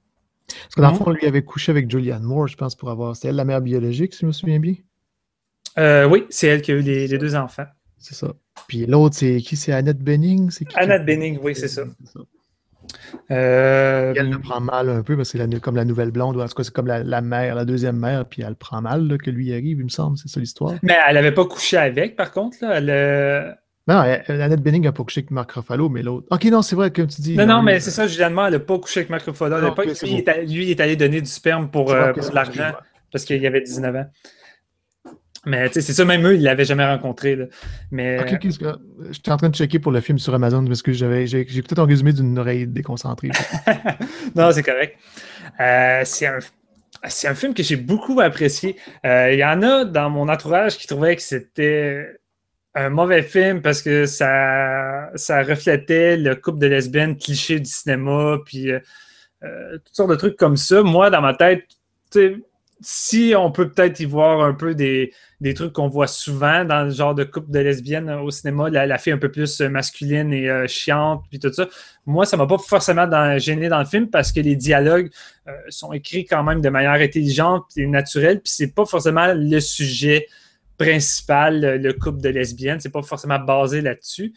que dans le fond, lui avait couché avec Julianne Moore, je pense, c'était elle la mère biologique, si je me souviens bien. Oui, c'est elle qui a eu les 2 enfants. C'est ça. Puis l'autre, c'est qui? C'est Annette Bening? Annette Bening, oui, c'est ça. Elle le prend mal un peu parce que c'est comme la nouvelle blonde, ou en tout cas, c'est comme la mère, la deuxième mère, puis elle prend mal là, que lui arrive, il me semble, c'est ça l'histoire. Mais elle n'avait pas couché avec, par contre. Là, Non, Annette Bening n'a pas couché avec Mark Ruffalo, mais l'autre. Ok, non, c'est vrai, comme tu dis. Non, mais c'est ça, Julianne Moore, elle n'a pas couché avec Mark Ruffalo à l'époque. Lui, il est allé donner du sperme pour de l'argent, parce qu'il avait 19 ans. Mais tu sais, c'est ça, même eux, ils ne l'avaient jamais rencontré. Là. Mais... Ok, j'étais en train de checker pour le film sur Amazon parce que j'ai écouté ton résumé d'une oreille déconcentrée. Non, c'est correct. C'est un film que j'ai beaucoup apprécié. Il y en a dans mon entourage qui trouvaient que c'était un mauvais film parce que ça reflétait le couple de lesbiennes cliché du cinéma, puis toutes sortes de trucs comme ça. Moi, dans ma tête, tu sais, si on peut peut-être y voir un peu des trucs qu'on voit souvent dans le genre de couple de lesbiennes au cinéma, la fille un peu plus masculine et chiante, puis tout ça, moi, ça m'a pas forcément gêné dans le film parce que les dialogues sont écrits quand même de manière intelligente et naturelle, puis c'est pas forcément le sujet principal, le couple de lesbiennes, c'est pas forcément basé là-dessus.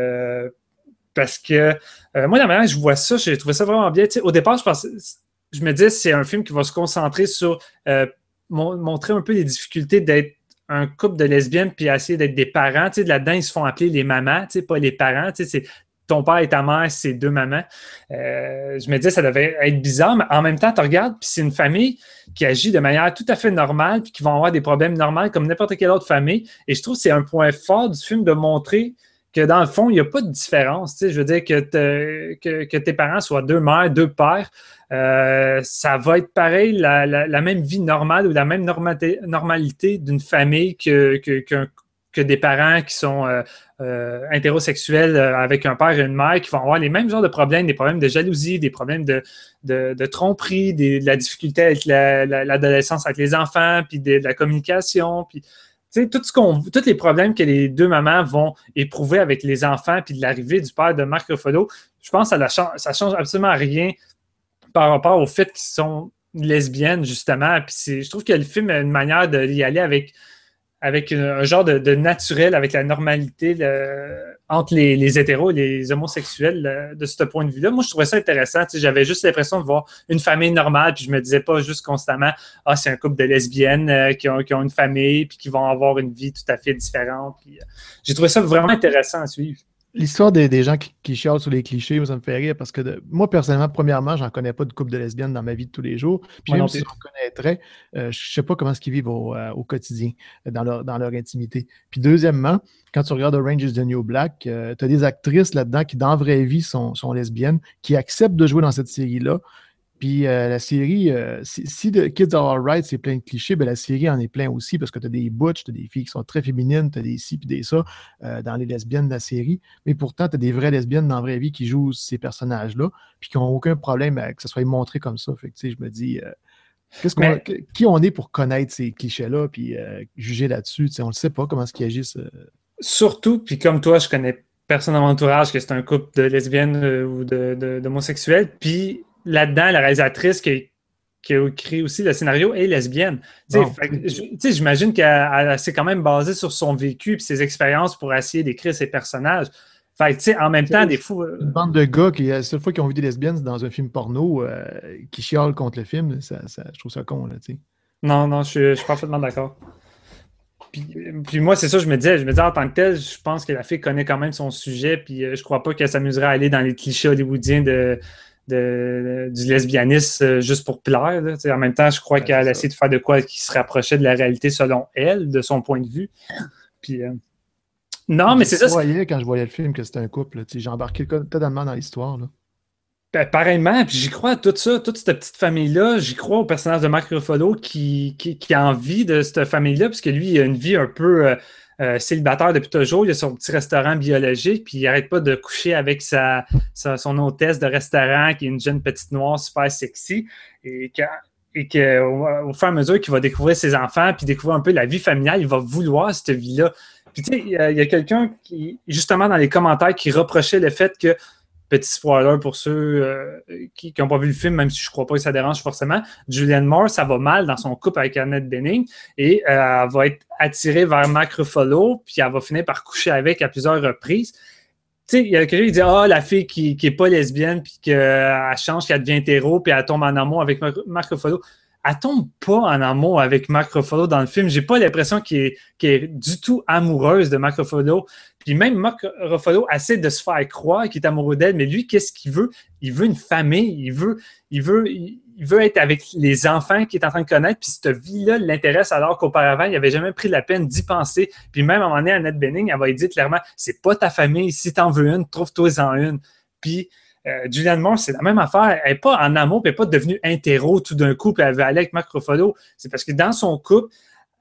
Parce que moi, la manière que je vois ça, j'ai trouvé ça vraiment bien. T'sais, au départ, je me disais c'est un film qui va se concentrer sur montrer un peu les difficultés d'être un couple de lesbiennes puis essayer d'être des parents. Là-dedans, ils se font appeler les mamans, pas les parents. C'est ton père et ta mère, c'est 2 mamans. Je me disais ça devait être bizarre, mais en même temps, tu regardes, puis c'est une famille qui agit de manière tout à fait normale puis qui va avoir des problèmes normaux comme n'importe quelle autre famille. Et je trouve que c'est un point fort du film de montrer que dans le fond, il n'y a pas de différence. Je veux dire que tes parents soient 2 mères, 2 pères, ça va être pareil, la même vie normale ou la même normalité d'une famille que des parents qui sont hétérosexuels avec un père et une mère qui vont avoir les mêmes genres de problèmes, des problèmes de jalousie, des problèmes de tromperie, de la difficulté avec l'adolescence avec les enfants, puis de la communication, puis tous les problèmes que les 2 mamans vont éprouver avec les enfants puis de l'arrivée du père de Marc Ruffalo, je pense que ça change absolument rien par rapport au fait qu'ils sont lesbiennes, justement. Puis je trouve que le film a une manière d'y aller avec un genre de naturel, avec la normalité entre les hétéros et les homosexuels de ce point de vue-là. Moi, je trouvais ça intéressant. J'avais juste l'impression de voir une famille normale, puis je me disais pas juste constamment « Ah, c'est un couple de lesbiennes qui ont une famille, puis qui vont avoir une vie tout à fait différente. » J'ai trouvé ça vraiment intéressant à suivre. L'histoire des gens qui chialent sur les clichés, moi, ça me fait rire parce que moi, personnellement, premièrement, j'en connais pas de couple de lesbiennes dans ma vie de tous les jours. Puis même si j'en connaîtrais, je sais pas comment ils vivent au quotidien, dans leur intimité. Puis deuxièmement, quand tu regardes Orange is the New Black, tu as des actrices là-dedans qui, dans la vraie vie, sont lesbiennes, qui acceptent de jouer dans cette série-là. Puis la série, si The Kids Are Alright, c'est plein de clichés, ben la série en est plein aussi parce que tu as des butch, tu as des filles qui sont très féminines, tu as des ci puis des ça dans les lesbiennes de la série. Mais pourtant, tu as des vraies lesbiennes dans la vraie vie qui jouent ces personnages-là puis qui n'ont aucun problème à que ça soit montré comme ça. Fait que, je me dis, qui on est pour connaître ces clichés-là puis juger là-dessus? On ne sait pas comment est-ce qu'ils agissent. Surtout, puis comme toi, je connais personne dans mon entourage que c'est un couple de lesbiennes ou d'homosexuels. Puis là-dedans, la réalisatrice qui a écrit aussi le scénario est lesbienne. J'imagine qu'elle s'est quand même basée sur son vécu et ses expériences pour essayer d'écrire ses personnages. En même temps, des fois... Une bande de gars la seule fois qu'ils ont vu des lesbiennes, c'est dans un film porno qui chialent contre le film. Je trouve ça con, là, tu sais. Non, je suis parfaitement d'accord. Puis moi, c'est ça, je me disais en tant que tel, je pense que la fille connaît quand même son sujet, puis je crois pas qu'elle s'amuserait à aller dans les clichés hollywoodiens du lesbianisme juste pour plaire. Là. En même temps, je crois qu'elle a essayé de faire de quoi qui se rapprochait de la réalité selon elle, de son point de vue. Puis, non, mais c'est ça. Quand je voyais le film que c'était un couple, j'ai embarqué totalement dans l'histoire. Là. Ben, pareillement, puis j'y crois à tout ça, toute cette petite famille-là. J'y crois au personnage de Marc Ruffalo qui a envie de cette famille-là, puisque lui, il a une vie un peu célibataire depuis toujours. Il a son petit restaurant biologique, puis il n'arrête pas de coucher avec son hôtesse de restaurant, qui est une jeune petite noire super sexy. Et qu'au fur et à mesure qu'il va découvrir ses enfants, puis découvrir un peu la vie familiale, il va vouloir cette vie-là. Puis tu sais, il y a quelqu'un qui, justement, dans les commentaires, qui reprochait le fait que, petit spoiler pour ceux qui n'ont pas vu le film, même si je ne crois pas que ça dérange forcément, Julianne Moore, ça va mal dans son couple avec Annette Bening et elle va être attirée vers Marc Ruffalo, puis elle va finir par coucher avec à plusieurs reprises. Tu sais, il y a quelqu'un qui dit « Ah, la fille qui n'est pas lesbienne, puis qu'elle change, qu'elle devient hétéro, puis elle tombe en amour avec Marc Ruffalo. » Elle tombe pas en amour avec Marc Ruffalo dans le film. J'ai pas l'impression qu'elle est du tout amoureuse de Marc Ruffalo. Puis même Marc Ruffalo essaie de se faire croire qu'il est amoureux d'elle, mais lui, qu'est-ce qu'il veut? Il veut une famille. Il veut être avec les enfants qu'il est en train de connaître. Puis cette vie-là l'intéresse alors qu'auparavant, il n'avait jamais pris la peine d'y penser. Puis même à un moment donné, Annette Bening, elle va lui dire clairement, c'est pas ta famille. Si t'en veux une, trouve-toi-en une. Puis Julianne Moore, c'est la même affaire. Elle n'est pas en amour, puis elle n'est pas devenue hétéro tout d'un coup, puis elle veut aller avec Marc Ruffalo. C'est parce que dans son couple,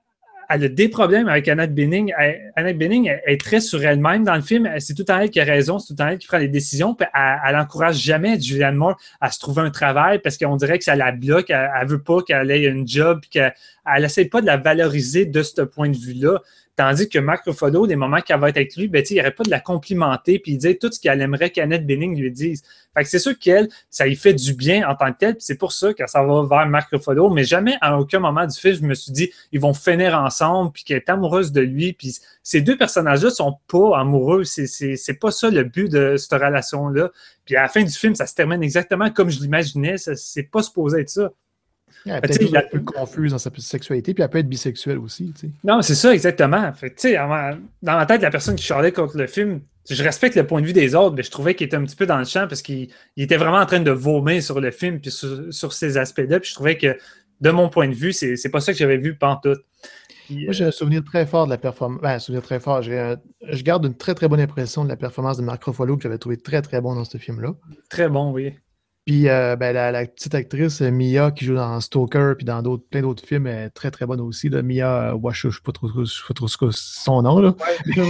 elle a des problèmes avec Annette Bening. Annette Bening elle est très sur elle-même dans le film. C'est tout le temps elle qui a raison, c'est tout le temps elle qui prend les décisions. Puis elle n'encourage jamais Julianne Moore à se trouver un travail parce qu'on dirait que ça la bloque. Elle ne veut pas qu'elle ait une job, puis qu'elle n'essaie pas de la valoriser de ce point de vue-là. Tandis que Mark Ruffalo, des moments qu'elle va être avec lui, ben, il n'arrête pas de la complimenter puis dire tout ce qu'elle aimerait qu'Annette Bening lui dise. Fait que c'est sûr qu'elle, ça lui fait du bien en tant que tel, puis c'est pour ça que ça va vers Mark Ruffalo, mais jamais à aucun moment du film, je me suis dit, ils vont finir ensemble, puis qu'elle est amoureuse de lui, puis ces deux personnages-là sont pas amoureux, c'est pas ça le but de cette relation-là. Puis à la fin du film, ça se termine exactement comme je l'imaginais, c'est pas supposé être ça. Elle est peut-être un peu confuse dans sa sexualité, puis elle peut être bisexuelle aussi. T'sais. Non, c'est ça, exactement. Fait que, dans ma tête, la personne qui chialait contre le film, je respecte le point de vue des autres, mais je trouvais qu'il était un petit peu dans le champ parce qu'il était vraiment en train de vomir sur le film puis sur ces aspects-là. Puis je trouvais que, de mon point de vue, c'est pas ça que j'avais vu pantoute. Moi, j'ai un souvenir très fort de la performance. Un souvenir très fort. Je garde une très, très bonne impression de la performance de Mark Ruffalo que j'avais trouvé très, très bon dans ce film-là. Très bon, oui. Puis la petite actrice Mia qui joue dans Stalker puis dans plein d'autres films est très très bonne aussi. Là. Mia Wash, je ne sais pas trop son nom. Là.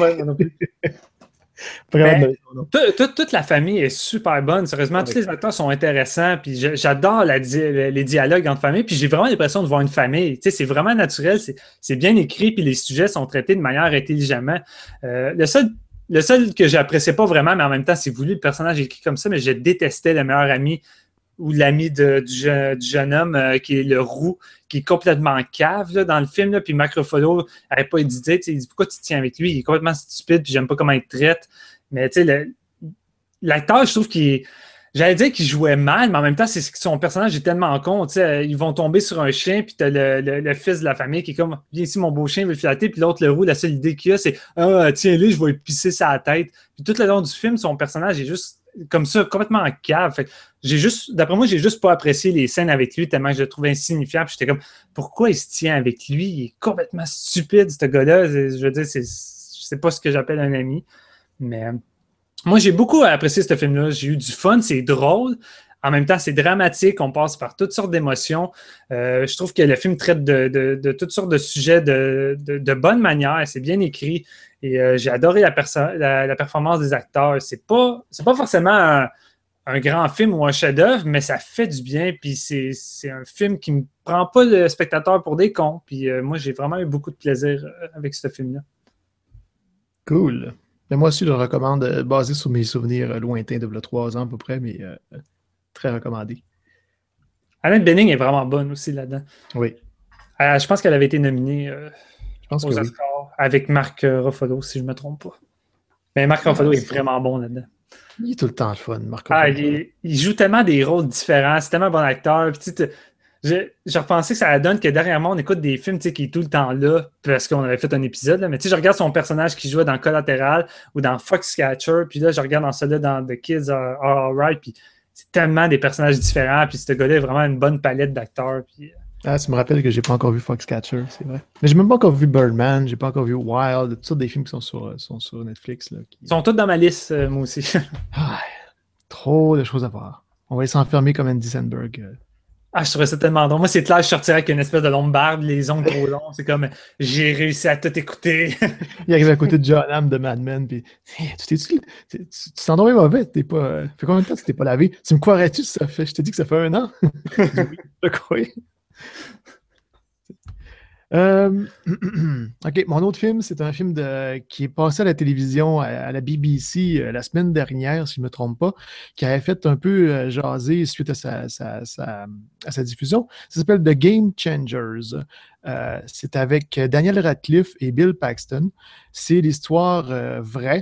Ouais, toute la famille est super bonne. Sérieusement, tous les acteurs sont intéressants. Puis j'adore les dialogues entre familles. Puis j'ai vraiment l'impression de voir une famille. C'est vraiment naturel, c'est bien écrit. Puis les sujets sont traités de manière intelligemment. Le seul que j'appréciais pas vraiment, mais en même temps, c'est voulu, le personnage est écrit comme ça, mais je détestais le meilleur ami ou l'ami du jeune homme qui est le roux, qui est complètement cave là, dans le film. Là, puis Mark Ruffalo n'arrête pas d'hésiter. Il dit pourquoi tu te tiens avec lui? Il est complètement stupide, puis j'aime pas comment il te traite. Mais tu sais, l'acteur, je trouve j'allais dire qu'il jouait mal, mais en même temps, c'est que son personnage est tellement con. Ils vont tomber sur un chien, puis t'as le fils de la famille qui est comme viens ici, mon beau chien, il veut flatter. Puis l'autre, le roux, la seule idée qu'il a, c'est tiens-le, je vais lui pisser sa tête. Puis tout le long du film, son personnage est juste comme ça, complètement en cave. Fait que d'après moi, j'ai juste pas apprécié les scènes avec lui tellement que je le trouvais insignifiant. Puis j'étais comme pourquoi il se tient avec lui? Il est complètement stupide, ce gars-là. Je veux dire, c'est pas ce que j'appelle un ami. Mais. Moi, j'ai beaucoup apprécié ce film-là. J'ai eu du fun, c'est drôle. En même temps, c'est dramatique. On passe par toutes sortes d'émotions. Je trouve que le film traite de toutes sortes de sujets de bonne manière. C'est bien écrit. Et j'ai adoré la performance des acteurs. C'est pas forcément un grand film ou un chef-d'œuvre, mais ça fait du bien. Puis c'est un film qui ne me prend pas le spectateur pour des cons. Puis moi, j'ai vraiment eu beaucoup de plaisir avec ce film-là. Cool. Mais moi aussi, je le recommande, basé sur mes souvenirs lointains de 3 ans à peu près, mais très recommandé. Annette Bening est vraiment bonne aussi là-dedans. Oui. Je pense qu'elle avait été nominée aux Oscars avec Mark Ruffalo, si je ne me trompe pas. Mais Mark Ruffalo est vraiment bon là-dedans. Il est tout le temps le fun, Mark Ruffalo. Il joue tellement des rôles différents, c'est tellement un bon acteur. Puis, je repensais que ça donne que derrière moi, on écoute des films qui est tout le temps là, parce qu'on avait fait un épisode, là, mais je regarde son personnage qui jouait dans Collateral ou dans Foxcatcher, puis là, je regarde dans celui-là dans The Kids Are Alright, puis c'est tellement des personnages différents, puis ce gars-là a vraiment une bonne palette d'acteurs. Puis... tu me rappelles que j'ai pas encore vu Foxcatcher, c'est vrai. Mais j'ai même pas encore vu Birdman, j'ai pas encore vu Wild, toutes sortes des films qui sont sur Netflix. Là, Ils sont tous dans ma liste, moi aussi. Trop de choses à voir. On va aller s'enfermer comme Andy Samberg. Je trouvais ça tellement drôle. Moi, c'est clair, je sortirais avec une espèce de longue barbe, les ongles trop longs. C'est comme, j'ai réussi à tout écouter. Il arrive à côté de John Hamm de Mad Men, puis tu sens donc mauvais. Fait combien de temps que tu t'es pas lavé? Tu me croirais-tu si ça fait? Je t'ai dit que ça fait 1 an. Oui, je crois. OK, mon autre film, c'est un film qui est passé à la télévision, à la BBC la semaine dernière, si je ne me trompe pas, qui avait fait un peu jaser suite à sa diffusion. Ça s'appelle The Game Changers. C'est avec Daniel Radcliffe et Bill Paxton. C'est l'histoire vraie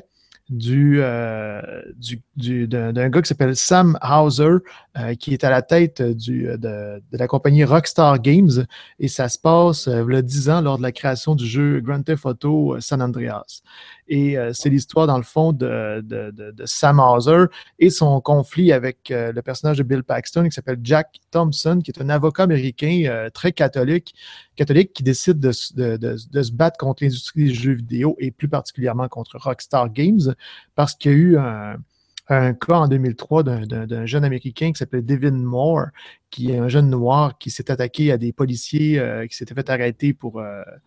d'un gars qui s'appelle Sam Hauser, qui est à la tête de la compagnie Rockstar Games, et ça se passe il y a 10 ans lors de la création du jeu Grand Theft Auto San Andreas. Et c'est l'histoire, dans le fond, de Sam Hauser et son conflit avec le personnage de Bill Paxton qui s'appelle Jack Thompson, qui est un avocat américain très catholique qui décide de se battre contre l'industrie des jeux vidéo et plus particulièrement contre Rockstar Games parce qu'il y a eu un cas en 2003 d'un jeune Américain qui s'appelle Devin Moore, qui est un jeune noir qui s'est attaqué à des policiers qui s'étaient fait arrêter pour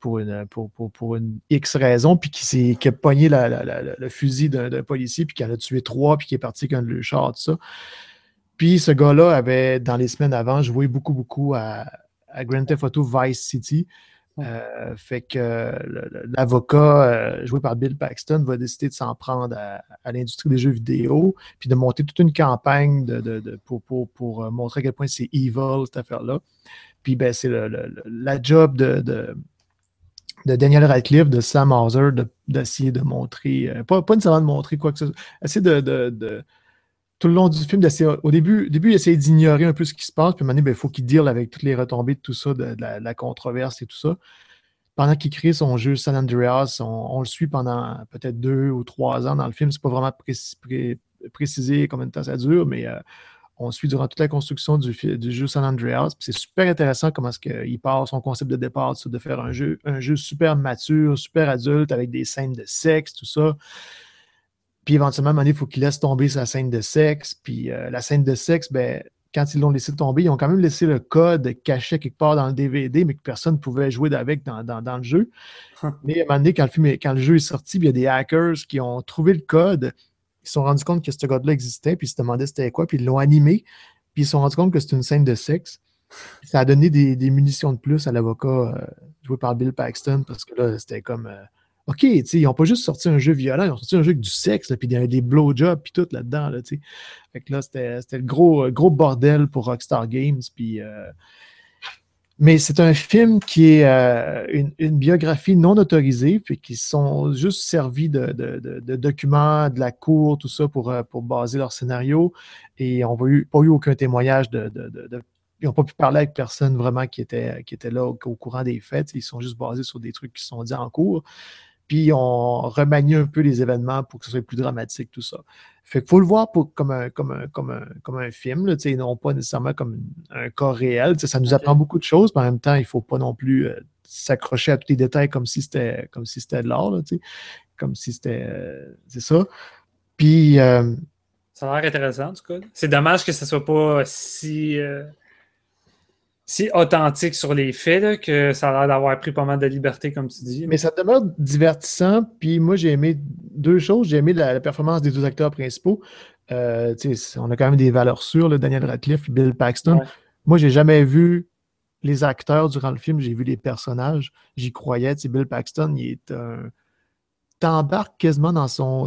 pour une X raison, puis qui a pogné le fusil d'un policier, puis qui en a tué 3, puis qui est parti avec un de leurs chars, tout ça. Puis ce gars-là avait, dans les semaines avant, joué beaucoup à Grand Theft Auto Vice City. Fait que l'avocat, joué par Bill Paxton, va décider de s'en prendre à l'industrie des jeux vidéo, puis de monter toute une campagne pour montrer à quel point c'est evil, cette affaire-là. Puis ben, c'est la job de Daniel Radcliffe, de Sam Hauser, d'essayer de montrer, pas nécessairement de montrer quoi que ce soit, essayer tout le long du film, au début, il essaie d'ignorer un peu ce qui se passe, puis à un moment donné, il faut qu'il deal avec toutes les retombées de tout ça, de la controverse et tout ça. Pendant qu'il crée son jeu San Andreas, on le suit pendant peut-être 2 ou 3 ans dans le film. C'est pas vraiment précisé combien de temps ça dure, mais on suit durant toute la construction du jeu San Andreas. Puis c'est super intéressant comment est-ce qu'il part son concept de départ, de faire un jeu super mature, super adulte, avec des scènes de sexe, tout ça. Puis éventuellement, à un moment donné, il faut qu'il laisse tomber sa scène de sexe. Puis la scène de sexe, ben, quand ils l'ont laissé tomber, ils ont quand même laissé le code caché quelque part dans le DVD, mais que personne ne pouvait jouer avec dans le jeu. Mais à un moment donné, quand le jeu est sorti, il y a des hackers qui ont trouvé le code. Ils se sont rendus compte que ce code-là existait, puis ils se demandaient c'était quoi, puis ils l'ont animé, puis ils se sont rendus compte que c'était une scène de sexe. Ça a donné des munitions de plus à l'avocat joué par Bill Paxton, parce que là, c'était comme... OK, ils n'ont pas juste sorti un jeu violent, ils ont sorti un jeu avec du sexe, puis des blowjobs, puis tout là-dedans. Là, fait que là, c'était le gros bordel pour Rockstar Games. Puis, mais c'est un film qui est une biographie non autorisée, puis qui sont juste servis de documents de la cour, tout ça, pour baser leur scénario. Et ils n'ont pas eu aucun témoignage ils n'ont pas pu parler avec personne vraiment qui était là au courant des faits. Ils sont juste basés sur des trucs qui sont dits en cours. Puis on remanie un peu les événements pour que ce soit plus dramatique, tout ça. Fait qu'il faut le voir comme un film, là, non pas nécessairement comme un cas réel. Ça nous apprend beaucoup de choses, mais en même temps, il ne faut pas non plus s'accrocher à tous les détails comme si c'était de l'art, là, comme si c'était... c'est ça. Puis... ça a l'air intéressant, en tout cas. C'est dommage que ça ne soit pas si authentique sur les faits, là, que ça a l'air d'avoir pris pas mal de liberté, comme tu dis. Mais ça demeure divertissant. Puis moi, j'ai aimé 2 choses. J'ai aimé la performance des 2 acteurs principaux. On a quand même des valeurs sûres, là, Daniel Radcliffe et Bill Paxton. Ouais. Moi, j'ai jamais vu les acteurs durant le film. J'ai vu les personnages. J'y croyais. Bill Paxton, il est t'embarques quasiment dans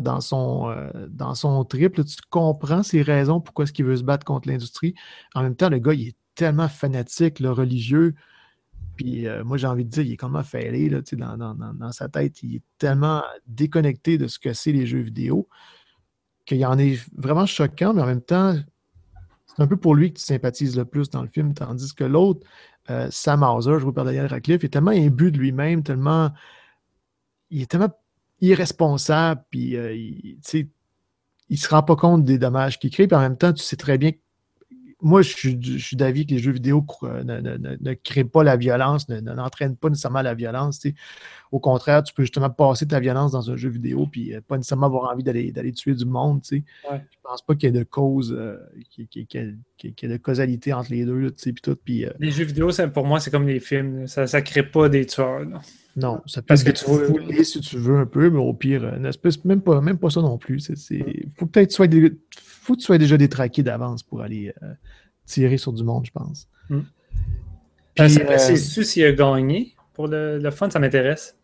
son trip. Là, tu comprends ses raisons, pourquoi est-ce qu'il veut se battre contre l'industrie. En même temps, le gars, il est tellement fanatique, là, religieux. Puis moi, j'ai envie de dire, il est complètement failé là, dans sa tête. Il est tellement déconnecté de ce que c'est les jeux vidéo qu'il en est vraiment choquant, mais en même temps, c'est un peu pour lui que tu sympathises le plus dans le film, tandis que l'autre, Sam Hauser, joué par Daniel Radcliffe, est tellement imbu de lui-même, il est tellement irresponsable, puis il se rend pas compte des dommages qu'il crée, puis en même temps, tu sais très bien que moi, je suis d'avis que les jeux vidéo ne créent pas la violence, n'entraînent pas nécessairement la violence. T'sais. Au contraire, tu peux justement passer ta violence dans un jeu vidéo puis pas nécessairement avoir envie d'aller tuer du monde. Ouais. Je pense pas qu'il y ait de cause, qu'il y ait de causalité entre les deux. Puis tout, les jeux vidéo, pour moi, c'est comme les films. Ça ne crée pas des tueurs. Là. Non, ça peut être fouler si tu veux un peu, mais au pire, même pas ça non plus. Faut peut-être faut que tu sois déjà détraqué d'avance pour aller tirer sur du monde, je pense. Sais-tu s'il a gagné pour le fun? Ça m'intéresse.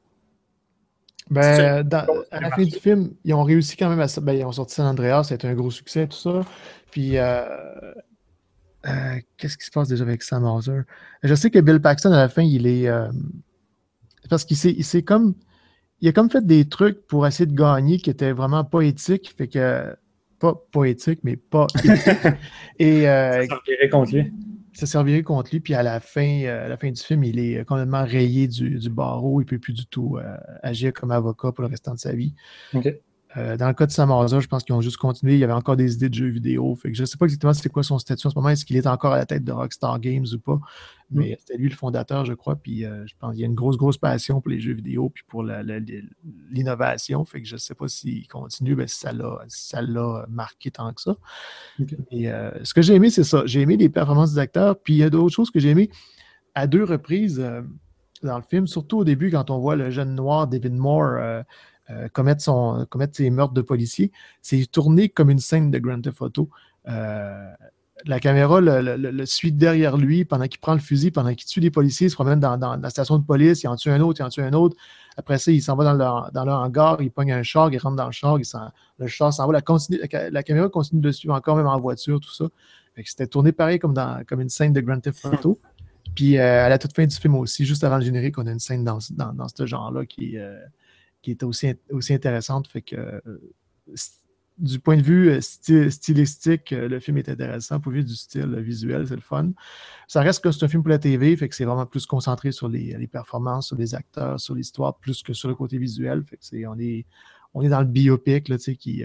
À la fin du film, ils ont réussi quand même à... ils ont sorti San Andreas, ça a été un gros succès, tout ça. Puis, qu'est-ce qui se passe déjà avec Sam Hauser? Je sais que Bill Paxton, à la fin, il est... parce qu'il il a comme fait des trucs pour essayer de gagner qui étaient vraiment pas éthiques, fait que... Pas éthique, mais pas éthique. Et, ça servirait contre lui. Ça servirait contre lui, puis à la fin du film, il est complètement rayé du barreau, il ne peut plus du tout agir comme avocat pour le restant de sa vie. Okay. Dans le cas de Sam Hauser, je pense qu'ils ont juste continué, il y avait encore des idées de jeux vidéo, fait que je ne sais pas exactement c'est quoi son statut en ce moment, est-ce qu'il est encore à la tête de Rockstar Games ou pas, mais c'était lui le fondateur, je crois, puis je pense qu'il y a une grosse passion pour les jeux vidéo, puis pour l'innovation, fait que je ne sais pas s'il continue, ça l'a marqué tant que ça. Okay. Et ce que j'ai aimé, c'est ça, j'ai aimé les performances des acteurs, puis il y a d'autres choses que j'ai aimé à 2 reprises. dans le film, surtout au début, quand on voit le jeune noir David Moore commettre ses meurtres de policiers. C'est tourné comme une scène de Grand Theft Auto. La caméra le suit derrière lui pendant qu'il prend le fusil, pendant qu'il tue des policiers, il se promène dans la station de police, il en tue un autre. Après ça, il s'en va dans le hangar, il pogne un char, il rentre dans le char, le char s'en va. La caméra continue de le suivre encore, même en voiture, tout ça. Fait que c'était tourné pareil comme une scène de Grand Theft Auto. Puis à la toute fin du film aussi, juste avant le générique, on a une scène dans ce genre-là qui est aussi intéressante. Fait que du point de vue stylistique, le film est intéressant. Pour vue du style visuel, c'est le fun. Ça reste que c'est un film pour la TV, fait que c'est vraiment plus concentré sur les performances, sur les acteurs, sur l'histoire, plus que sur le côté visuel. Fait que on est dans le biopic là, il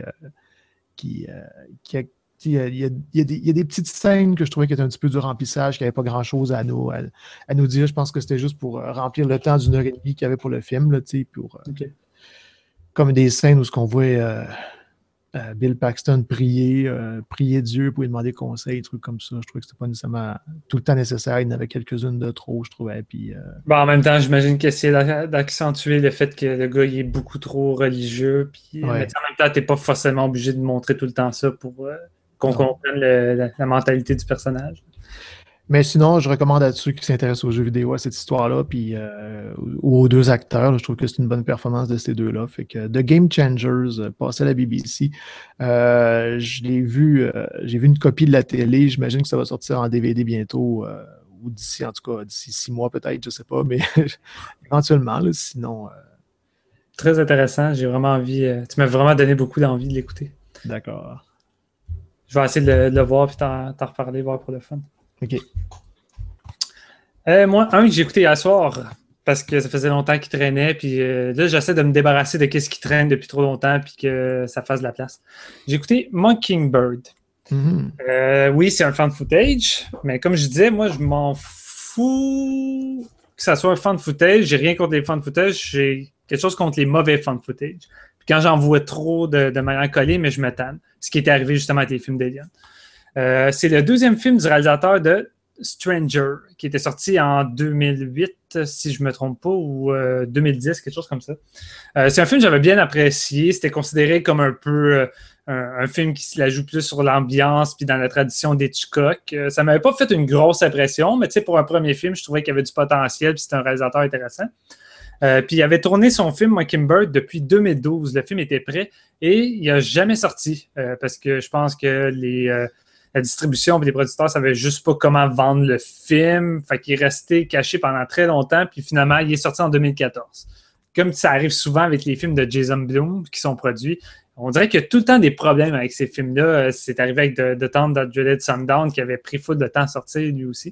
y a des petites scènes que je trouvais qui étaient un petit peu du remplissage, qui n'avaient pas grand-chose à nous dire. Je pense que c'était juste pour remplir le temps d'une heure et demie qu'il y avait pour le film, là, comme des scènes où ce qu'on voit Bill Paxton prier Dieu pour lui demander conseil, des trucs comme ça. Je trouvais que c'était pas nécessairement tout le temps nécessaire. Il y en avait quelques-unes de trop, je trouvais. Puis, en même temps, j'imagine que c'est d'accentuer le fait que le gars il est beaucoup trop religieux. Puis, mais en même temps, t'es pas forcément obligé de montrer tout le temps ça pour qu'on comprenne la mentalité du personnage. Mais sinon, je recommande à ceux qui s'intéressent aux jeux vidéo à cette histoire-là, puis aux deux acteurs. Là, je trouve que c'est une bonne performance de ces deux-là. Fait que The Game Changers, passé à la BBC. Je l'ai vu, j'ai vu une copie de la télé. J'imagine que ça va sortir en DVD bientôt, ou d'ici 6 mois peut-être, je sais pas, mais éventuellement, là, sinon. Très intéressant. J'ai vraiment envie. Tu m'as vraiment donné beaucoup d'envie de l'écouter. D'accord. Je vais essayer de le voir puis t'en reparler, voir pour le fun. OK. Moi, un que j'ai écouté hier soir, parce que ça faisait longtemps qu'il traînait, puis là, j'essaie de me débarrasser de ce qui traîne depuis trop longtemps, puis que ça fasse de la place. J'ai écouté Mockingbird. Mm-hmm. Oui, c'est un fan footage, mais comme je disais, moi, je m'en fous que ça soit un fan footage. J'ai rien contre les fan footage, j'ai quelque chose contre les mauvais fan footage. Puis quand j'en vois trop de manière collée, mais je me tanne. Ce qui est arrivé justement avec les films d'Alien. C'est le deuxième film du réalisateur de Stranger, qui était sorti en 2008, si je ne me trompe pas, ou 2010, quelque chose comme ça. C'est un film que j'avais bien apprécié. C'était considéré comme un peu un film qui se la joue plus sur l'ambiance puis dans la tradition d'Hitchcock. Ça ne m'avait pas fait une grosse impression, mais pour un premier film, je trouvais qu'il y avait du potentiel puis c'était un réalisateur intéressant. Puis il avait tourné son film Mockingbird depuis 2012. Le film était prêt et il n'a jamais sorti parce que je pense que la distribution et les producteurs ne savaient juste pas comment vendre le film. Fait qu'il est resté caché pendant très longtemps. Puis finalement, il est sorti en 2014. Comme ça arrive souvent avec les films de Jason Blum qui sont produits, on dirait qu'il y a tout le temps des problèmes avec ces films-là. C'est arrivé avec The Town That Dreaded Sundown qui avait pris full de temps à sortir lui aussi.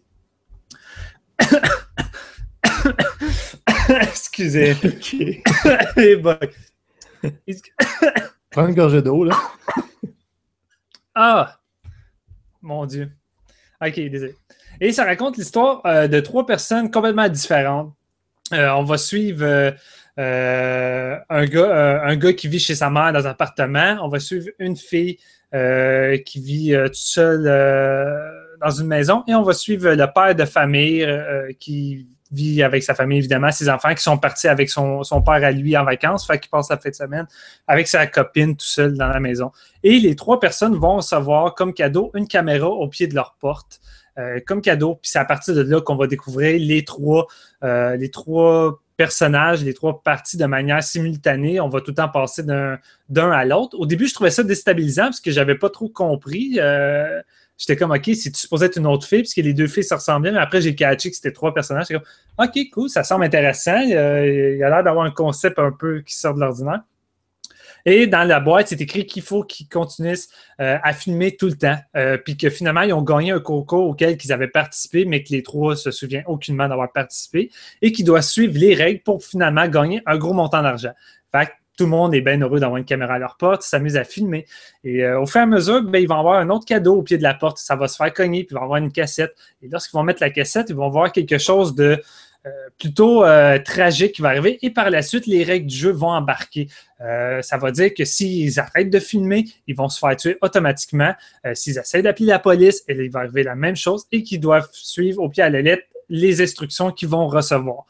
Excusez. OK. Hey boy. Prends une gorgée d'eau, là. Ah! Mon Dieu. OK, désolé. Et ça raconte l'histoire de 3 personnes complètement différentes. On va suivre un gars qui vit chez sa mère dans un appartement. On va suivre une fille qui vit toute seule dans une maison. Et on va suivre le père de famille qui vit avec sa famille, évidemment, ses enfants qui sont partis avec son père à lui en vacances, fait qu'il passe la fin de semaine avec sa copine tout seul dans la maison. Et les 3 personnes vont recevoir comme cadeau une caméra au pied de leur porte, comme cadeau. Puis c'est à partir de là qu'on va découvrir les trois personnages, les 3 parties de manière simultanée. On va tout le temps passer d'un à l'autre. Au début, je trouvais ça déstabilisant parce que j'avais pas trop compris. J'étais comme, OK, c'est-tu supposé être une autre fille? Parce que les 2 filles se ressemblaient, mais après, j'ai catché que c'était 3 personnages. J'étais comme, OK, cool, ça semble intéressant. Il a l'air d'avoir un concept un peu qui sort de l'ordinaire. Et dans la boîte, c'est écrit qu'il faut qu'ils continuent à filmer tout le temps. Puis que finalement, ils ont gagné un concours auquel ils avaient participé, mais que les 3 se souviennent aucunement d'avoir participé et qu'ils doivent suivre les règles pour finalement gagner un gros montant d'argent. Fait que tout le monde est bien heureux d'avoir une caméra à leur porte, ils s'amusent à filmer. Et au fur et à mesure, ils vont avoir un autre cadeau au pied de la porte. Ça va se faire cogner, puis ils vont avoir une cassette. Et lorsqu'ils vont mettre la cassette, ils vont voir quelque chose de plutôt tragique qui va arriver. Et par la suite, les règles du jeu vont embarquer. Ça va dire que s'ils arrêtent de filmer, ils vont se faire tuer automatiquement. S'ils essaient d'appeler la police, il va arriver la même chose et qu'ils doivent suivre au pied à la lettre les instructions qu'ils vont recevoir.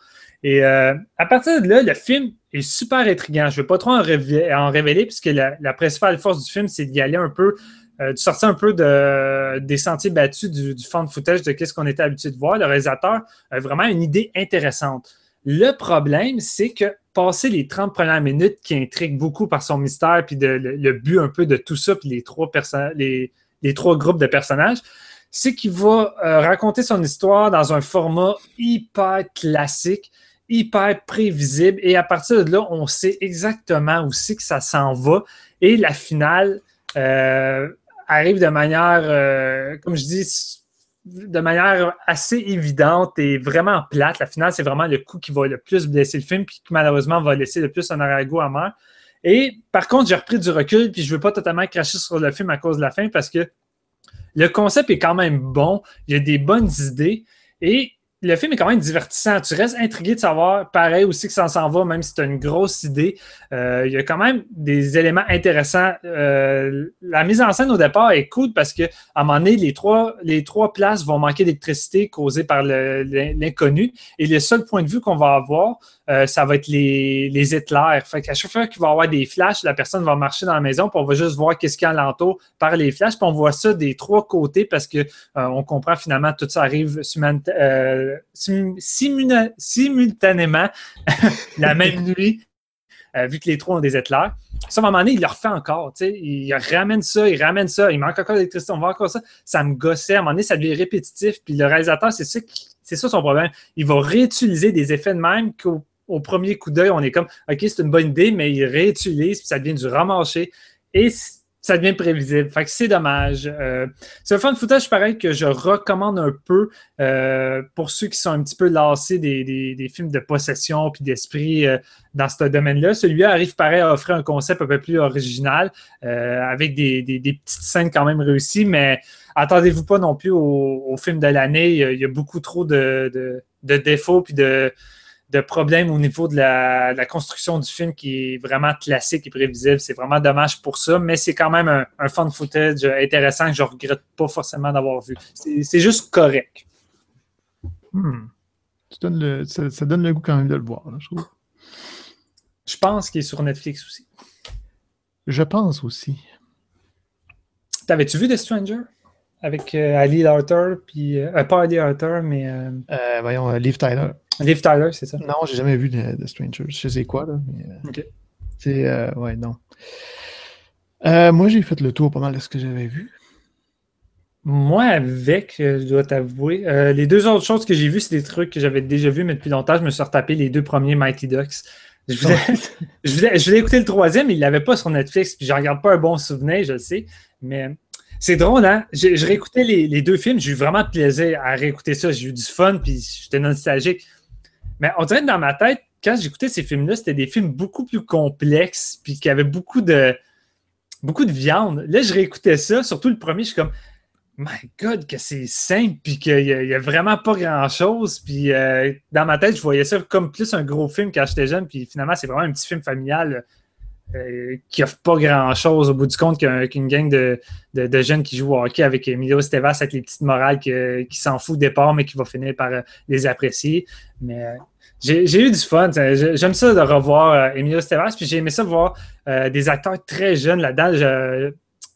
Et à partir de là, le film est super intriguant. Je ne vais pas trop en révéler, puisque la principale force du film, c'est d'y aller un peu, de sortir un peu des sentiers battus du found footage de ce qu'on était habitué de voir. Le réalisateur a vraiment une idée intéressante. Le problème, c'est que passer les 30 premières minutes qui intriguent beaucoup par son mystère, puis le but un peu de tout ça, puis les trois groupes de personnages, c'est qu'il va raconter son histoire dans un format hyper classique, hyper prévisible, et à partir de là, on sait exactement où c'est que ça s'en va, et la finale arrive de manière, comme je dis, de manière assez évidente et vraiment plate. La finale, c'est vraiment le coup qui va le plus blesser le film, puis qui malheureusement va laisser le plus un arrière-goût amer. Et par contre, j'ai repris du recul, puis je ne veux pas totalement cracher sur le film à cause de la fin, parce que le concept est quand même bon, il y a des bonnes idées, et le film est quand même divertissant. Tu restes intrigué de savoir, pareil aussi que ça s'en va, même si tu as une grosse idée. Il y a quand même des éléments intéressants. La mise en scène au départ est cool parce qu'à un moment donné, les trois places vont manquer d'électricité causée par l'inconnu. Et le seul point de vue qu'on va avoir, ça va être les éclairs. Fait qu'à chaque fois qu'il va y avoir des flashs, la personne va marcher dans la maison, puis on va juste voir qu'est-ce qu'il y a alentour par les flashs, puis on voit ça des trois côtés parce qu'on comprend finalement tout ça arrive simultanément la même nuit, vu que les trois ont des éclairs. Ça, à un moment donné, il le refait encore. Il ramène ça, il manque encore d'électricité, on voit encore ça. Ça me gossait. À un moment donné, ça devient répétitif. Puis le réalisateur, c'est ça son problème. Il va réutiliser des effets de même qu'au premier coup d'œil, on est comme, OK, c'est une bonne idée, mais il réutilise, puis ça devient du ramarché. Et ça devient prévisible. Fait que c'est dommage. C'est un found footage pareil que je recommande un peu pour ceux qui sont un petit peu lassés des films de possession puis d'esprit dans ce domaine-là. Celui-là arrive pareil à offrir un concept un peu plus original avec des petites scènes quand même réussies, mais attendez-vous pas non plus au film de l'année. Il y a beaucoup trop de défauts puis de problèmes au niveau de la construction du film qui est vraiment classique et prévisible. C'est vraiment dommage pour ça, mais c'est quand même un found footage intéressant que je ne regrette pas forcément d'avoir vu. C'est juste correct. Ça donne le goût quand même de le voir, là, je trouve. Je pense qu'il est sur Netflix aussi. Je pense aussi. T'avais-tu vu The Stranger? Avec Ali Larter, puis pas Ali Larter, mais... voyons, Liv Tyler. Liv Tyler, c'est ça? Non, j'ai jamais vu The Stranger. Je sais quoi, là. Mais, OK. C'est... ouais, non. Moi, j'ai fait le tour pas mal de ce que j'avais vu. Moi, je dois t'avouer, les deux autres choses que j'ai vues, c'est des trucs que j'avais déjà vus, mais depuis longtemps, je me suis retapé les deux premiers Mighty Ducks. Je voulais écouter le troisième, mais il ne l'avait pas sur Netflix, puis j'en garde pas un bon souvenir, je le sais, mais... C'est drôle, hein? Je réécoutais les deux films, j'ai eu vraiment de plaisir à réécouter ça, j'ai eu du fun, puis j'étais nostalgique. Mais on dirait que dans ma tête, quand j'écoutais ces films-là, c'était des films beaucoup plus complexes, puis qui avaient beaucoup de viande. Là, je réécoutais ça, surtout le premier, je suis comme, my God, que c'est simple, puis qu'il n'y a vraiment pas grand-chose. Puis dans ma tête, je voyais ça comme plus un gros film quand j'étais jeune, puis finalement, c'est vraiment un petit film familial qui offre pas grand-chose au bout du compte qu'une gang de jeunes qui jouent au hockey avec Emilio Estevez avec les petites morales qui s'en fout au départ, mais qui va finir par les apprécier. Mais j'ai eu du fun. J'aime ça de revoir Emilio Estevez, puis j'ai aimé ça voir des acteurs très jeunes là-dedans.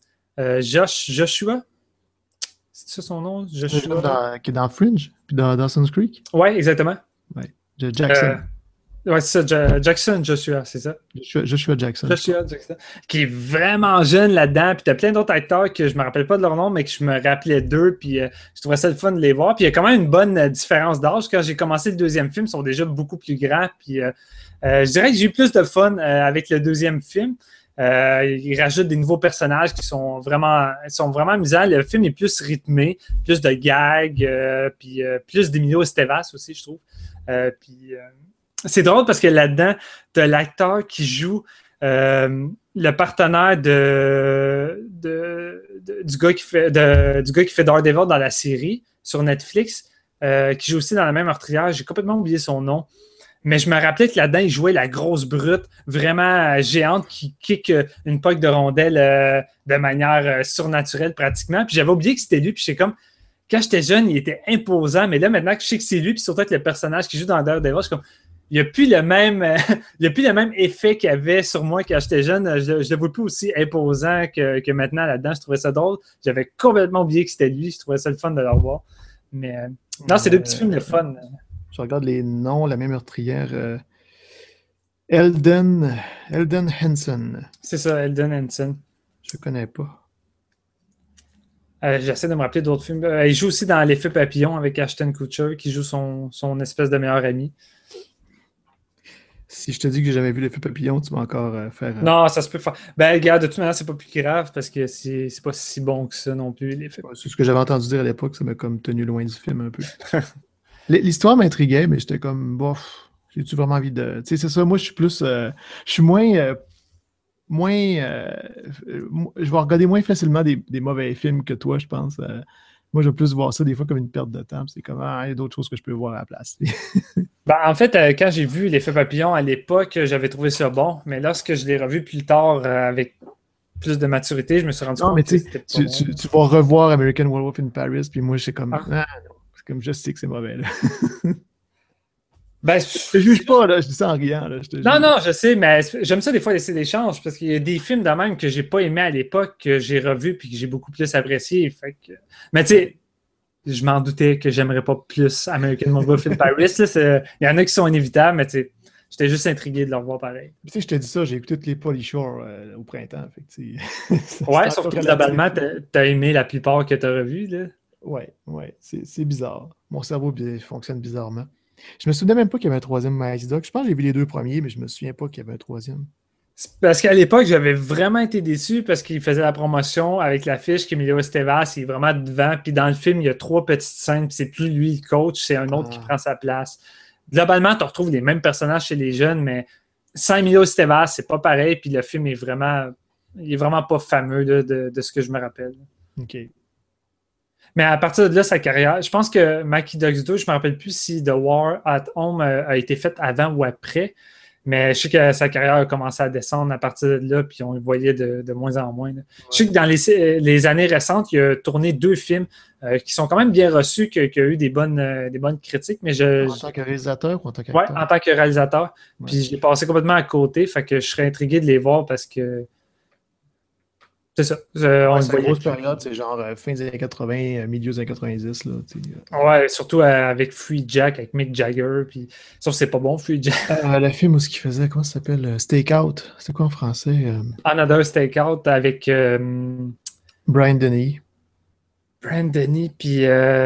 Joshua? C'est ça son nom? Joshua? Qui est dans Fringe, puis dans Dawson's Creek? Oui, exactement. Ouais. Jackson. Oui, c'est ça, Joshua, c'est ça? Joshua Jackson. Joshua Jackson, qui est vraiment jeune là-dedans. Puis tu as plein d'autres acteurs que je me rappelle pas de leur nom, mais que je me rappelais d'eux. Puis je trouvais ça le fun de les voir. Puis il y a quand même une bonne différence d'âge. Quand j'ai commencé le deuxième film, ils sont déjà beaucoup plus grands. Puis je dirais que j'ai eu plus de fun avec le deuxième film. Ils rajoutent des nouveaux personnages qui sont vraiment amusants. Le film est plus rythmé, plus de gags, puis plus d'Emilio Estevez aussi, je trouve. Puis... c'est drôle parce que là-dedans, tu as l'acteur qui joue le partenaire du gars qui fait Daredevil dans la série sur Netflix, qui joue aussi dans la même meurtrière. J'ai complètement oublié son nom. Mais je me rappelais que là-dedans, il jouait la grosse brute, vraiment géante, qui kick une poque de rondelle de manière surnaturelle pratiquement. Puis j'avais oublié que c'était lui. Puis j'étais comme, quand j'étais jeune, il était imposant. Mais là, maintenant que je sais que c'est lui, puis surtout avec le personnage qui joue dans Daredevil, je suis comme, il n'y a plus le même, il y a plus le même effet qu'il y avait sur moi quand j'étais jeune. Je ne le vois plus aussi imposant que maintenant là-dedans. Je trouvais ça drôle. J'avais complètement oublié que c'était lui. Je trouvais ça le fun de le revoir. Mais non, c'est deux petits films de fun. Je regarde les noms, la même meurtrière. Elden Henson. C'est ça, Elden Henson. Je ne connais pas. J'essaie de me rappeler d'autres films. Il joue aussi dans L'Effet Papillon avec Ashton Kutcher, qui joue son espèce de meilleur ami. Si je te dis que j'ai jamais vu L'Effet Papillon, tu vas encore faire... Non, ça se peut faire. Ben, regarde, de toute manière, c'est pas plus grave parce que c'est pas si bon que ça non plus, l'effet. Ouais, c'est ce que j'avais entendu dire à l'époque, ça m'a comme tenu loin du film un peu. L'histoire m'intriguait, mais j'étais comme, bof, j'ai-tu vraiment envie de... Tu sais, c'est ça, moi, je suis plus... je suis moins... je vais regarder moins facilement des mauvais films que toi, je pense. Moi, je vais plus voir ça des fois comme une perte de temps. C'est comme, il y a d'autres choses que je peux voir à la place. Ben, en fait, quand j'ai vu L'Effet Papillon à l'époque, j'avais trouvé ça bon, mais lorsque je l'ai revu plus tard avec plus de maturité, je me suis rendu compte que c'était pas bon. Tu vas revoir American Werewolf in Paris, puis moi, je suis comme, non, c'est comme, je sais que c'est mauvais, là. Ben, je te juge pas, là, je dis ça en riant. Là, non, je sais, mais j'aime ça des fois laisser des chances, parce qu'il y a des films de même que j'ai pas aimé à l'époque, que j'ai revu puis que j'ai beaucoup plus apprécié. Fait que... Mais tu sais, je m'en doutais que j'aimerais pas plus American Werewolf in Paris. Il y en a qui sont inévitables, mais tu sais, j'étais juste intrigué de le revoir pareil. Tu sais, je te dis ça, j'ai écouté tous les Pauly Shore au printemps. Fait que, ouais, sauf que globalement, t'as aimé la plupart que t'as revus, là. Ouais, c'est bizarre. Mon cerveau fonctionne bizarrement. Je me souvenais même pas qu'il y avait un troisième Mighty Ducks. Je pense que j'ai vu les deux premiers, mais je me souviens pas qu'il y avait un troisième. Parce qu'à l'époque, j'avais vraiment été déçu parce qu'il faisait la promotion avec l'affiche qu'Emilio Estevez il est vraiment devant. Puis dans le film, il y a 3 petites scènes, puis c'est plus lui le coach, c'est un autre qui prend sa place. Globalement, tu retrouves les mêmes personnages chez les jeunes, mais sans Emilio Estevez, c'est pas pareil. Puis le film est vraiment pas fameux là, de ce que je me rappelle. OK. Mais à partir de là, sa carrière, je pense que Mighty Ducks 2, je ne me rappelle plus si The War at Home a été faite avant ou après, mais je sais que sa carrière a commencé à descendre à partir de là, puis on le voyait de moins en moins. Ouais. Je sais que dans les années récentes, il a tourné 2 films qui sont quand même bien reçus, qui ont eu des bonnes critiques. Mais en tant que réalisateur ou en tant qu'acteur? Oui, en tant que réalisateur. Ouais. Puis je l'ai passé complètement à côté, fait que je serais intrigué de les voir parce que c'est ça. C'est une grosse période, c'est genre fin des années 80, milieu des années 90. Là, ouais, surtout avec Free Jack, avec Mick Jagger. Puis... Sauf que c'est pas bon, Free Jack. Le film où ce qu'il faisait, comment ça s'appelle? Stakeout. C'est quoi en français? Another Stakeout avec... Brian Denny. Brian Denny, puis...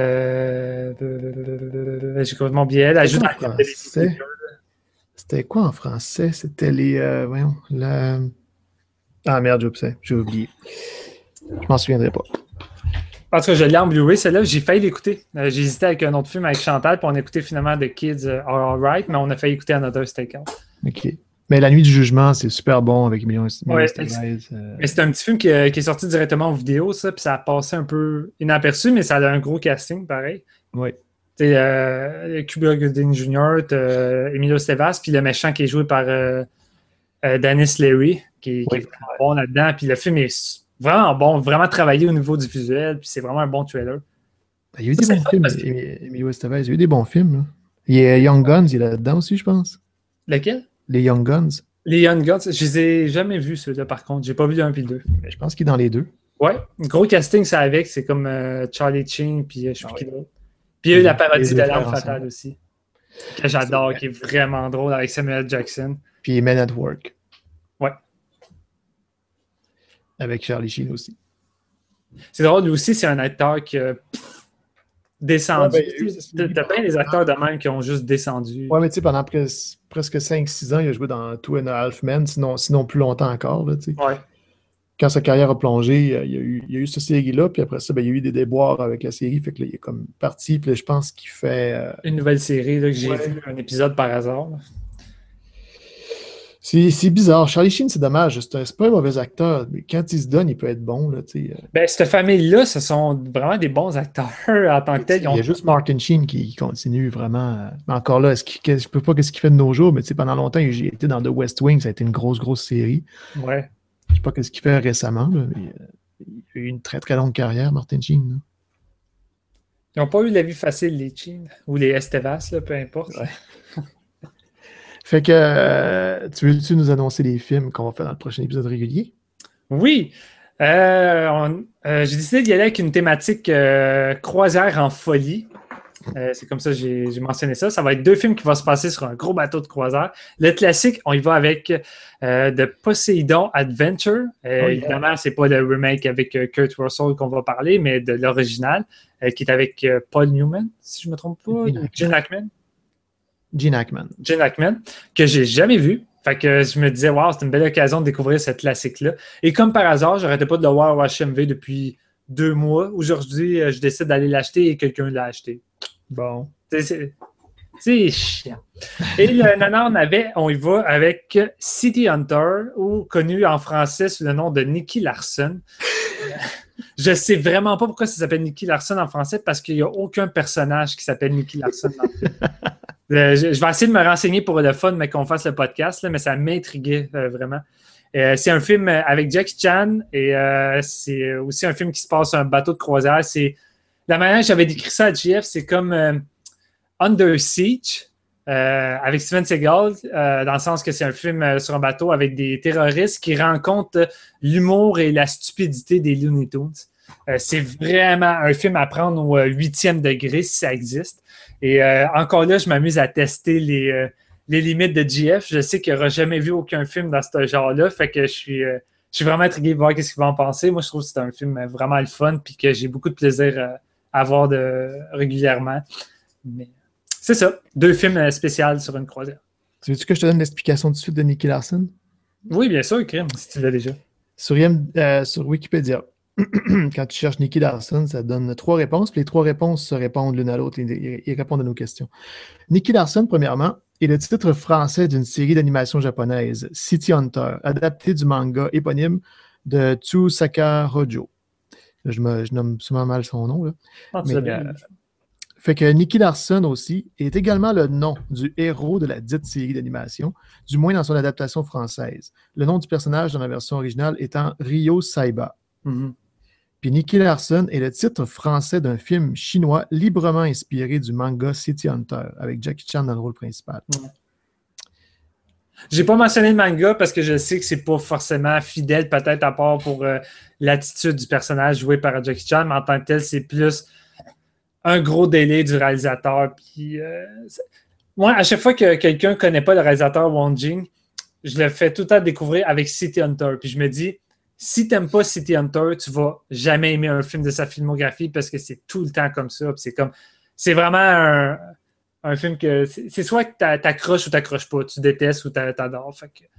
j'ai complètement oublié. Elle ajoute en français. C'était quoi en français? C'était les... voyons, la... Ah merde, j'ai oublié. Je m'en souviendrai pas. Parce que je l'ai en Blu-ray, celle-là, j'ai failli l'écouter. J'ai hésité avec un autre film avec Chantal, puis on a écouté finalement The Kids Are Alright, mais on a failli écouter Another Stakeout. OK. Mais La Nuit du Jugement, c'est super bon avec Emilio Estevez. Mais c'est un petit film qui est sorti directement en vidéo, ça, puis ça a passé un peu inaperçu, mais ça a un gros casting, pareil. Oui. Cuba Gooding Jr., Emilio Estevez, puis le méchant qui est joué par Dennis Leary, qui est vraiment bon là-dedans. Puis le film est vraiment bon, vraiment travaillé au niveau du visuel, puis c'est vraiment un bon trailer. Il y a eu des bons films, Emilio Estevez. Il y a eu des bons films. Là. Il y a Young Guns, il est là-dedans aussi, je pense. Lequel? Les Young Guns. Les Young Guns, je les ai jamais vus, ceux-là, par contre. J'ai pas vu le 1 puis le 2. Mais je pense qu'il est dans les 2. Ouais, gros casting, ça avec. C'est comme Charlie Sheen, puis je sais plus qui d'autre. Puis il y a eu la parodie de L'Arme Fatale aussi. Que j'adore, qui est vraiment drôle avec Samuel Jackson. Puis Men at Work. Ouais. Avec Charlie Sheen aussi. C'est drôle, lui aussi, c'est un acteur qui a descendu. T'as plein des acteurs de même qui ont juste descendu. Ouais, mais tu sais, pendant presque 5-6 ans, il a joué dans Two and a Half Men, sinon plus longtemps encore. Là, ouais. Quand sa carrière a plongé, il y a eu cette série-là, puis après ça, il y a eu des déboires avec la série, fait que là, il est comme parti, puis là, je pense qu'il fait... Une nouvelle série, là, que j'ai vu un épisode par hasard. Là. C'est bizarre. Charlie Sheen, c'est dommage. C'est pas un mauvais acteur, mais quand il se donne, il peut être bon. Là, ben, cette famille-là, ce sont vraiment des bons acteurs en tant que tel. Il y a juste Martin Sheen qui continue vraiment. Mais encore là, je ne sais pas ce qu'il fait de nos jours, mais pendant longtemps, j'ai été dans The West Wing, ça a été une grosse série. Ouais. Je ne sais pas ce qu'il fait récemment, là, mais il a eu une très très longue carrière, Martin Sheen. Là. Ils n'ont pas eu la vie facile, les Sheen, ou les Estevez, là, peu importe. Ouais. Fait que tu veux-tu nous annoncer les films qu'on va faire dans le prochain épisode régulier? Oui. J'ai décidé d'y aller avec une thématique croisière en folie. C'est comme ça que j'ai mentionné ça. Ça va être 2 films qui vont se passer sur un gros bateau de croisière. Le classique, on y va avec The Poseidon Adventure. Évidemment, c'est pas le remake avec Kurt Russell qu'on va parler, mais de l'original, qui est avec Paul Newman, si je ne me trompe pas. Gene Hackman, que j'ai jamais vu. Fait que je me disais, wow, c'est une belle occasion de découvrir ce classique-là. Et comme par hasard, j'arrêtais pas de le voir au HMV depuis 2 mois. Aujourd'hui, je décide d'aller l'acheter et quelqu'un l'a acheté. Bon. C'est chiant. Et le nanar, on y va avec City Hunter, ou connu en français sous le nom de Nicky Larson. Je sais vraiment pas pourquoi ça s'appelle Nicky Larson en français, parce qu'il n'y a aucun personnage qui s'appelle Nicky Larson dans le film. Je vais essayer de me renseigner pour le fun, mais qu'on fasse le podcast, là, mais ça m'intriguait vraiment. C'est un film avec Jackie Chan et c'est aussi un film qui se passe sur un bateau de croisière. La manière que j'avais décrit ça à JF, c'est comme Under Siege avec Steven Seagal, dans le sens que c'est un film sur un bateau avec des terroristes qui rencontrent l'humour et la stupidité des Looney Tunes. C'est vraiment un film à prendre au 8e degré si ça existe. Et encore là, je m'amuse à tester les limites de GF. Je sais qu'il n'aura jamais vu aucun film dans ce genre-là. Fait que je suis vraiment intrigué de voir ce qu'il va en penser. Moi, je trouve que c'est un film vraiment le fun et que j'ai beaucoup de plaisir à voir régulièrement. Mais c'est ça. 2 films spéciaux sur une croisière. Tu veux-tu que je te donne l'explication tout de suite de Nicky Larson? Oui, bien sûr, Crime, si tu l'as déjà. Sur Wikipédia, quand tu cherches Nicky Larson, ça donne 3 réponses, puis les 3 réponses se répondent l'une à l'autre et ils répondent à nos questions. Nicky Larson, premièrement, est le titre français d'une série d'animation japonaise, City Hunter, adapté du manga éponyme de Tsusaka Hojo. Je nomme sûrement mal son nom. Là. Fait que Nicky Larson aussi est également le nom du héros de la dite série d'animation, du moins dans son adaptation française. Le nom du personnage dans la version originale étant Ryo Saiba. Mm-hmm. Puis Nicky Larson est le titre français d'un film chinois librement inspiré du manga City Hunter, avec Jackie Chan dans le rôle principal. Ouais. J'ai pas mentionné le manga parce que je sais que c'est pas forcément fidèle, peut-être à part pour l'attitude du personnage joué par Jackie Chan, mais en tant que tel, c'est plus un gros délai du réalisateur. Puis, moi, à chaque fois que quelqu'un ne connaît pas le réalisateur Wong Jing, je le fais tout le temps découvrir avec City Hunter. Puis je me dis, si tu n'aimes pas City Hunter, tu ne vas jamais aimer un film de sa filmographie parce que c'est tout le temps comme ça. Puis c'est vraiment un film que c'est soit que t'accroches ou t'accroches pas, tu détestes ou t'adores.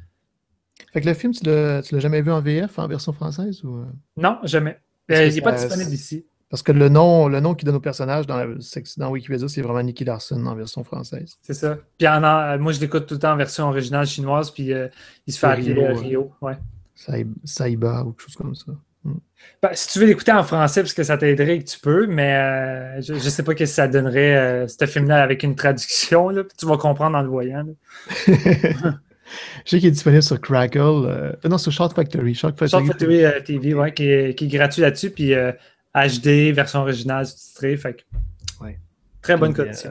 Fait que le film, tu l'as jamais vu en VF, en version française? Ou... Non, jamais. Il n'est pas disponible ici. Parce que le nom qu'il donne au personnage dans Wikipédia, c'est vraiment Nicky Larson en version française. C'est ça. Puis moi, je l'écoute tout le temps en version originale chinoise, puis il se fait appeler Rio. Ouais. Saiba ou quelque chose comme ça. Ben, si tu veux l'écouter en français, parce que ça t'aiderait que tu peux, mais je ne sais pas ce que ça donnerait, ce film-là, avec une traduction. Là, puis tu vas comprendre en le voyant. Je sais qu'il est disponible sur Crackle. Non, sur Short Factory. Short Factory TV, ouais, qui est gratuit là-dessus, puis HD, version originale, sous-titrée. Fait que, ouais. Très bonne condition.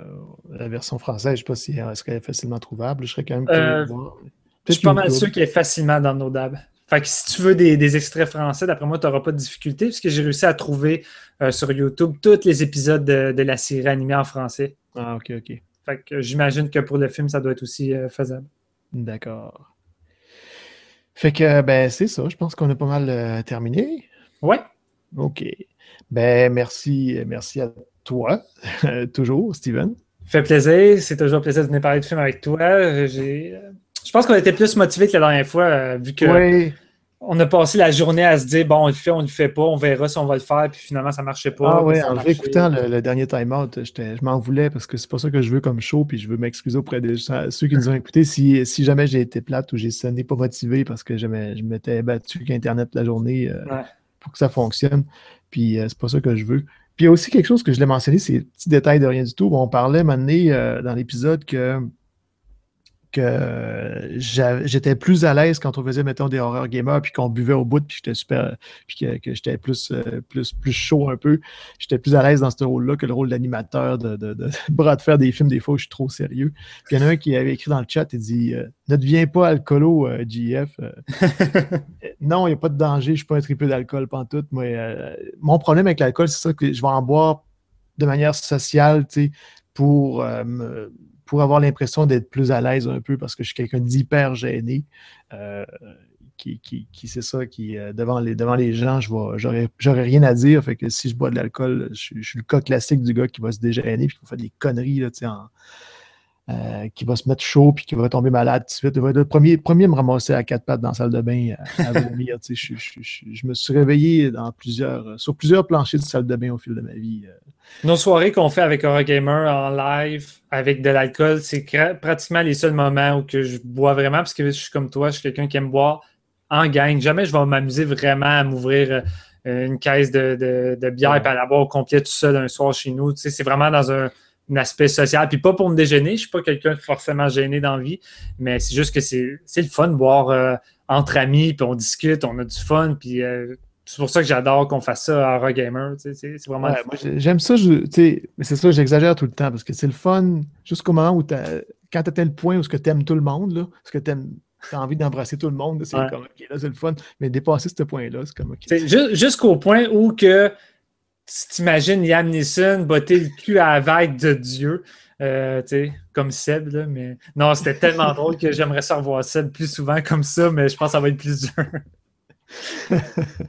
La version française, je ne sais pas si elle serait facilement trouvable. Je serais quand même curieux de voir. Je suis pas mal sûr qu'elle est facilement downloadable. Fait que si tu veux des extraits français, d'après moi, tu n'auras pas de difficulté, puisque j'ai réussi à trouver sur YouTube tous les épisodes de la série animée en français. Ah, ok. Fait que j'imagine que pour le film, ça doit être aussi faisable. D'accord. Fait que, c'est ça. Je pense qu'on a pas mal terminé. Ouais. OK. Ben, merci à toi, toujours, Steven. Fait plaisir. C'est toujours un plaisir de venir parler de film avec toi. Je pense qu'on était plus motivés que la dernière fois, vu que on a passé la journée à se dire, bon, on le fait pas, on verra si on va le faire, puis finalement, ça marchait pas. Ah oui, en réécoutant le dernier time-out, je m'en voulais parce que c'est pas ça que je veux comme show, puis je veux m'excuser auprès de ceux qui nous ont écoutés si jamais j'ai été plate ou j'ai sonné pas motivé parce que je m'étais battu qu'Internet la journée pour que ça fonctionne, puis c'est pas ça que je veux. Puis il y a aussi quelque chose que je l'ai mentionné, c'est des petits détails de rien du tout. On parlait, un moment donné, dans l'épisode que que j'étais plus à l'aise quand on faisait, mettons, des horror gamers, puis qu'on buvait au bout, puis j'étais super, puis que j'étais plus chaud un peu. J'étais plus à l'aise dans ce rôle-là que le rôle d'animateur, de bras de fer des films, des fois, où je suis trop sérieux. Puis il y en a un qui avait écrit dans le chat, il dit « Ne deviens pas alcoolo, JF. » Non, il n'y a pas de danger, je ne suis pas un tripeux d'alcool pantoute. Moi, mon problème avec l'alcool, c'est ça que je vais en boire de manière sociale, tu sais, pour avoir l'impression d'être plus à l'aise un peu parce que je suis quelqu'un d'hyper gêné. C'est ça, devant les gens, j'aurais rien à dire. Fait que si je bois de l'alcool, je suis le cas classique du gars qui va se dégêner puis qui va faire des conneries, là, qui va se mettre chaud puis qui va tomber malade tout de suite. Il va être le premier à me ramasser à quatre pattes dans la salle de bain à vomir. Je me suis réveillé sur plusieurs planchers de salle de bain au fil de ma vie. Nos soirées qu'on fait avec Horror Gamer en live avec de l'alcool, c'est pratiquement les seuls moments où que je bois vraiment parce que je suis comme toi, je suis quelqu'un qui aime boire en gang. Jamais je vais m'amuser vraiment à m'ouvrir une caisse de bière et à la boire au complet tout seul un soir chez nous. C'est vraiment dans un aspect social. Puis pas pour me déjeuner, je ne suis pas quelqu'un de forcément gêné dans la vie, mais c'est juste que c'est le fun de boire entre amis, puis on discute, on a du fun, puis c'est pour ça que j'adore qu'on fasse ça à Horror Gamer. C'est vraiment moi, j'aime ça, mais c'est ça, j'exagère tout le temps, parce que c'est le fun jusqu'au moment où quand tu atteins le point où tu aimes tout le monde, là, parce que tu as envie d'embrasser tout le monde, c'est comme, OK, là, c'est le fun, mais dépasser ce point-là, c'est comme, OK. Jusqu'au point où que tu t'imagines Liam Neeson botter le cul à la vague de Dieu, comme Seb, là, mais non, c'était tellement drôle que j'aimerais ça revoir Seb plus souvent comme ça, mais je pense que ça va être plus dur.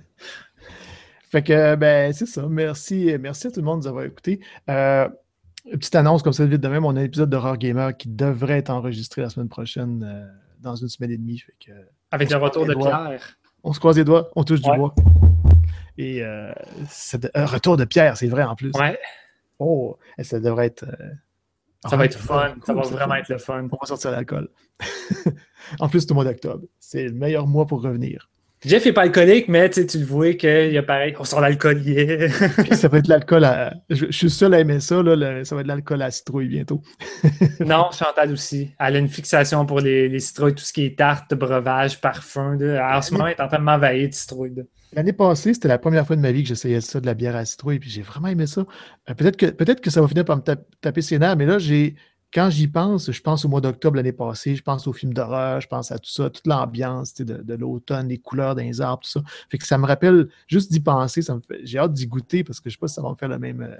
Fait que, c'est ça. Merci à tout le monde de nous avoir écoutés. Une petite annonce comme ça, vite de même, on a un épisode d'Horror Gamer qui devrait être enregistré la semaine prochaine, dans une semaine et demie. Fait que, avec le retour de Pierre. On se croise les doigts, on touche du bois. Et c'est un retour de Pierre, c'est vrai en plus. Ouais. Oh, ça devrait être... ça va être fun. Ça va vraiment être le fun. On va sortir l'alcool. En plus, c'est au mois d'octobre. C'est le meilleur mois pour revenir. Jeff n'est pas alcoolique, mais tu le vois qu'il y a pareil. On sort l'alcool. Yeah. Ça va être l'alcool à... Je suis seul à aimer ça. Là, ça va être l'alcool à citrouille bientôt. Non, Chantal aussi. Elle a une fixation pour les citrouilles, tout ce qui est tarte, breuvage, parfum. En ce moment, elle est en train de m'envahir de citrouilles. L'année passée, c'était la première fois de ma vie que j'essayais ça, de la bière à citrouille, puis j'ai vraiment aimé ça. Peut-être que ça va finir par me taper ses nerfs, mais là, quand j'y pense, je pense au mois d'octobre l'année passée, je pense aux films d'horreur, je pense à tout ça, toute l'ambiance de l'automne, les couleurs dans les arbres, tout ça. Fait que ça me rappelle, juste d'y penser, j'ai hâte d'y goûter parce que je ne sais pas si ça va me faire le même...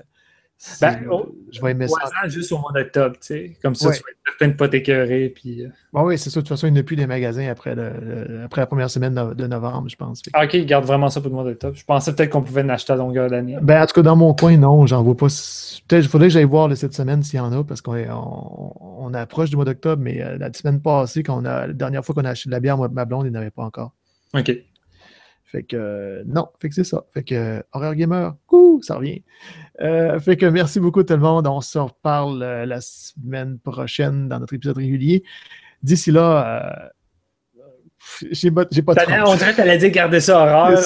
je vais aimer ça. Juste au mois d'octobre, tu sais. Comme ça, tu vas être certain de ne pas t'écœurer. Puis... oui, c'est ça. De toute façon, il n'y a plus des magasins après la première semaine de novembre, je pense. OK, ils gardent vraiment ça pour le mois d'octobre. Je pensais peut-être qu'on pouvait l'acheter à longueur d'année. En tout cas, dans mon coin, non, j'en vois pas. Peut-être il faudrait que j'aille voir cette semaine s'il y en a, parce qu'on approche du mois d'octobre, mais la semaine passée, la dernière fois qu'on a acheté de la bière, moi et ma blonde, il n'y en avait pas encore. OK. Fait que non, fait que c'est ça. Fait que Horror Gamer, ça revient. Fait que merci beaucoup tout le monde. On se reparle la semaine prochaine dans notre épisode régulier. D'ici là, j'ai pas de on dirait que tu allais dire garder ça horreur.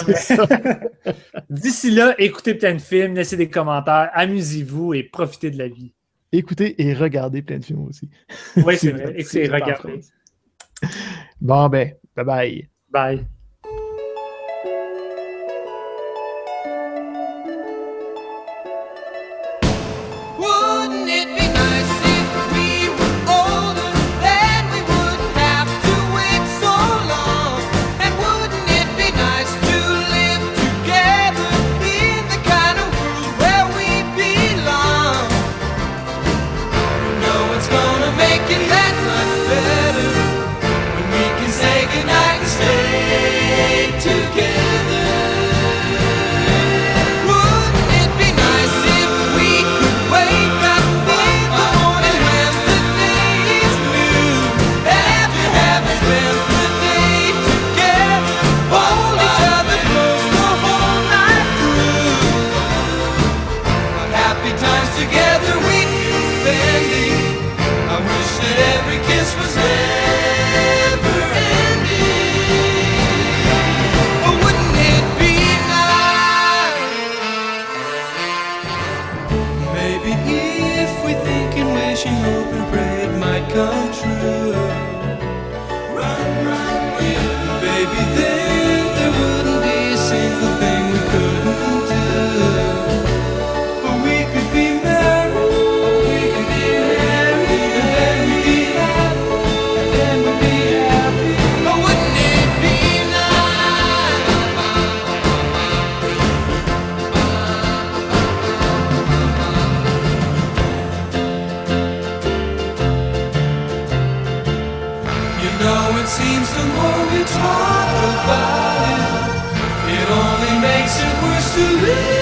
D'ici là, écoutez plein de films, laissez des commentaires, amusez-vous et profitez de la vie. Écoutez et regardez plein de films aussi. Oui, c'est vrai. Écoutez et regardez. Bon, bye-bye. Bye. Maybe if we think and wish and hope and pray it might come true. it seems the more we talk about it, it only makes it worse to live.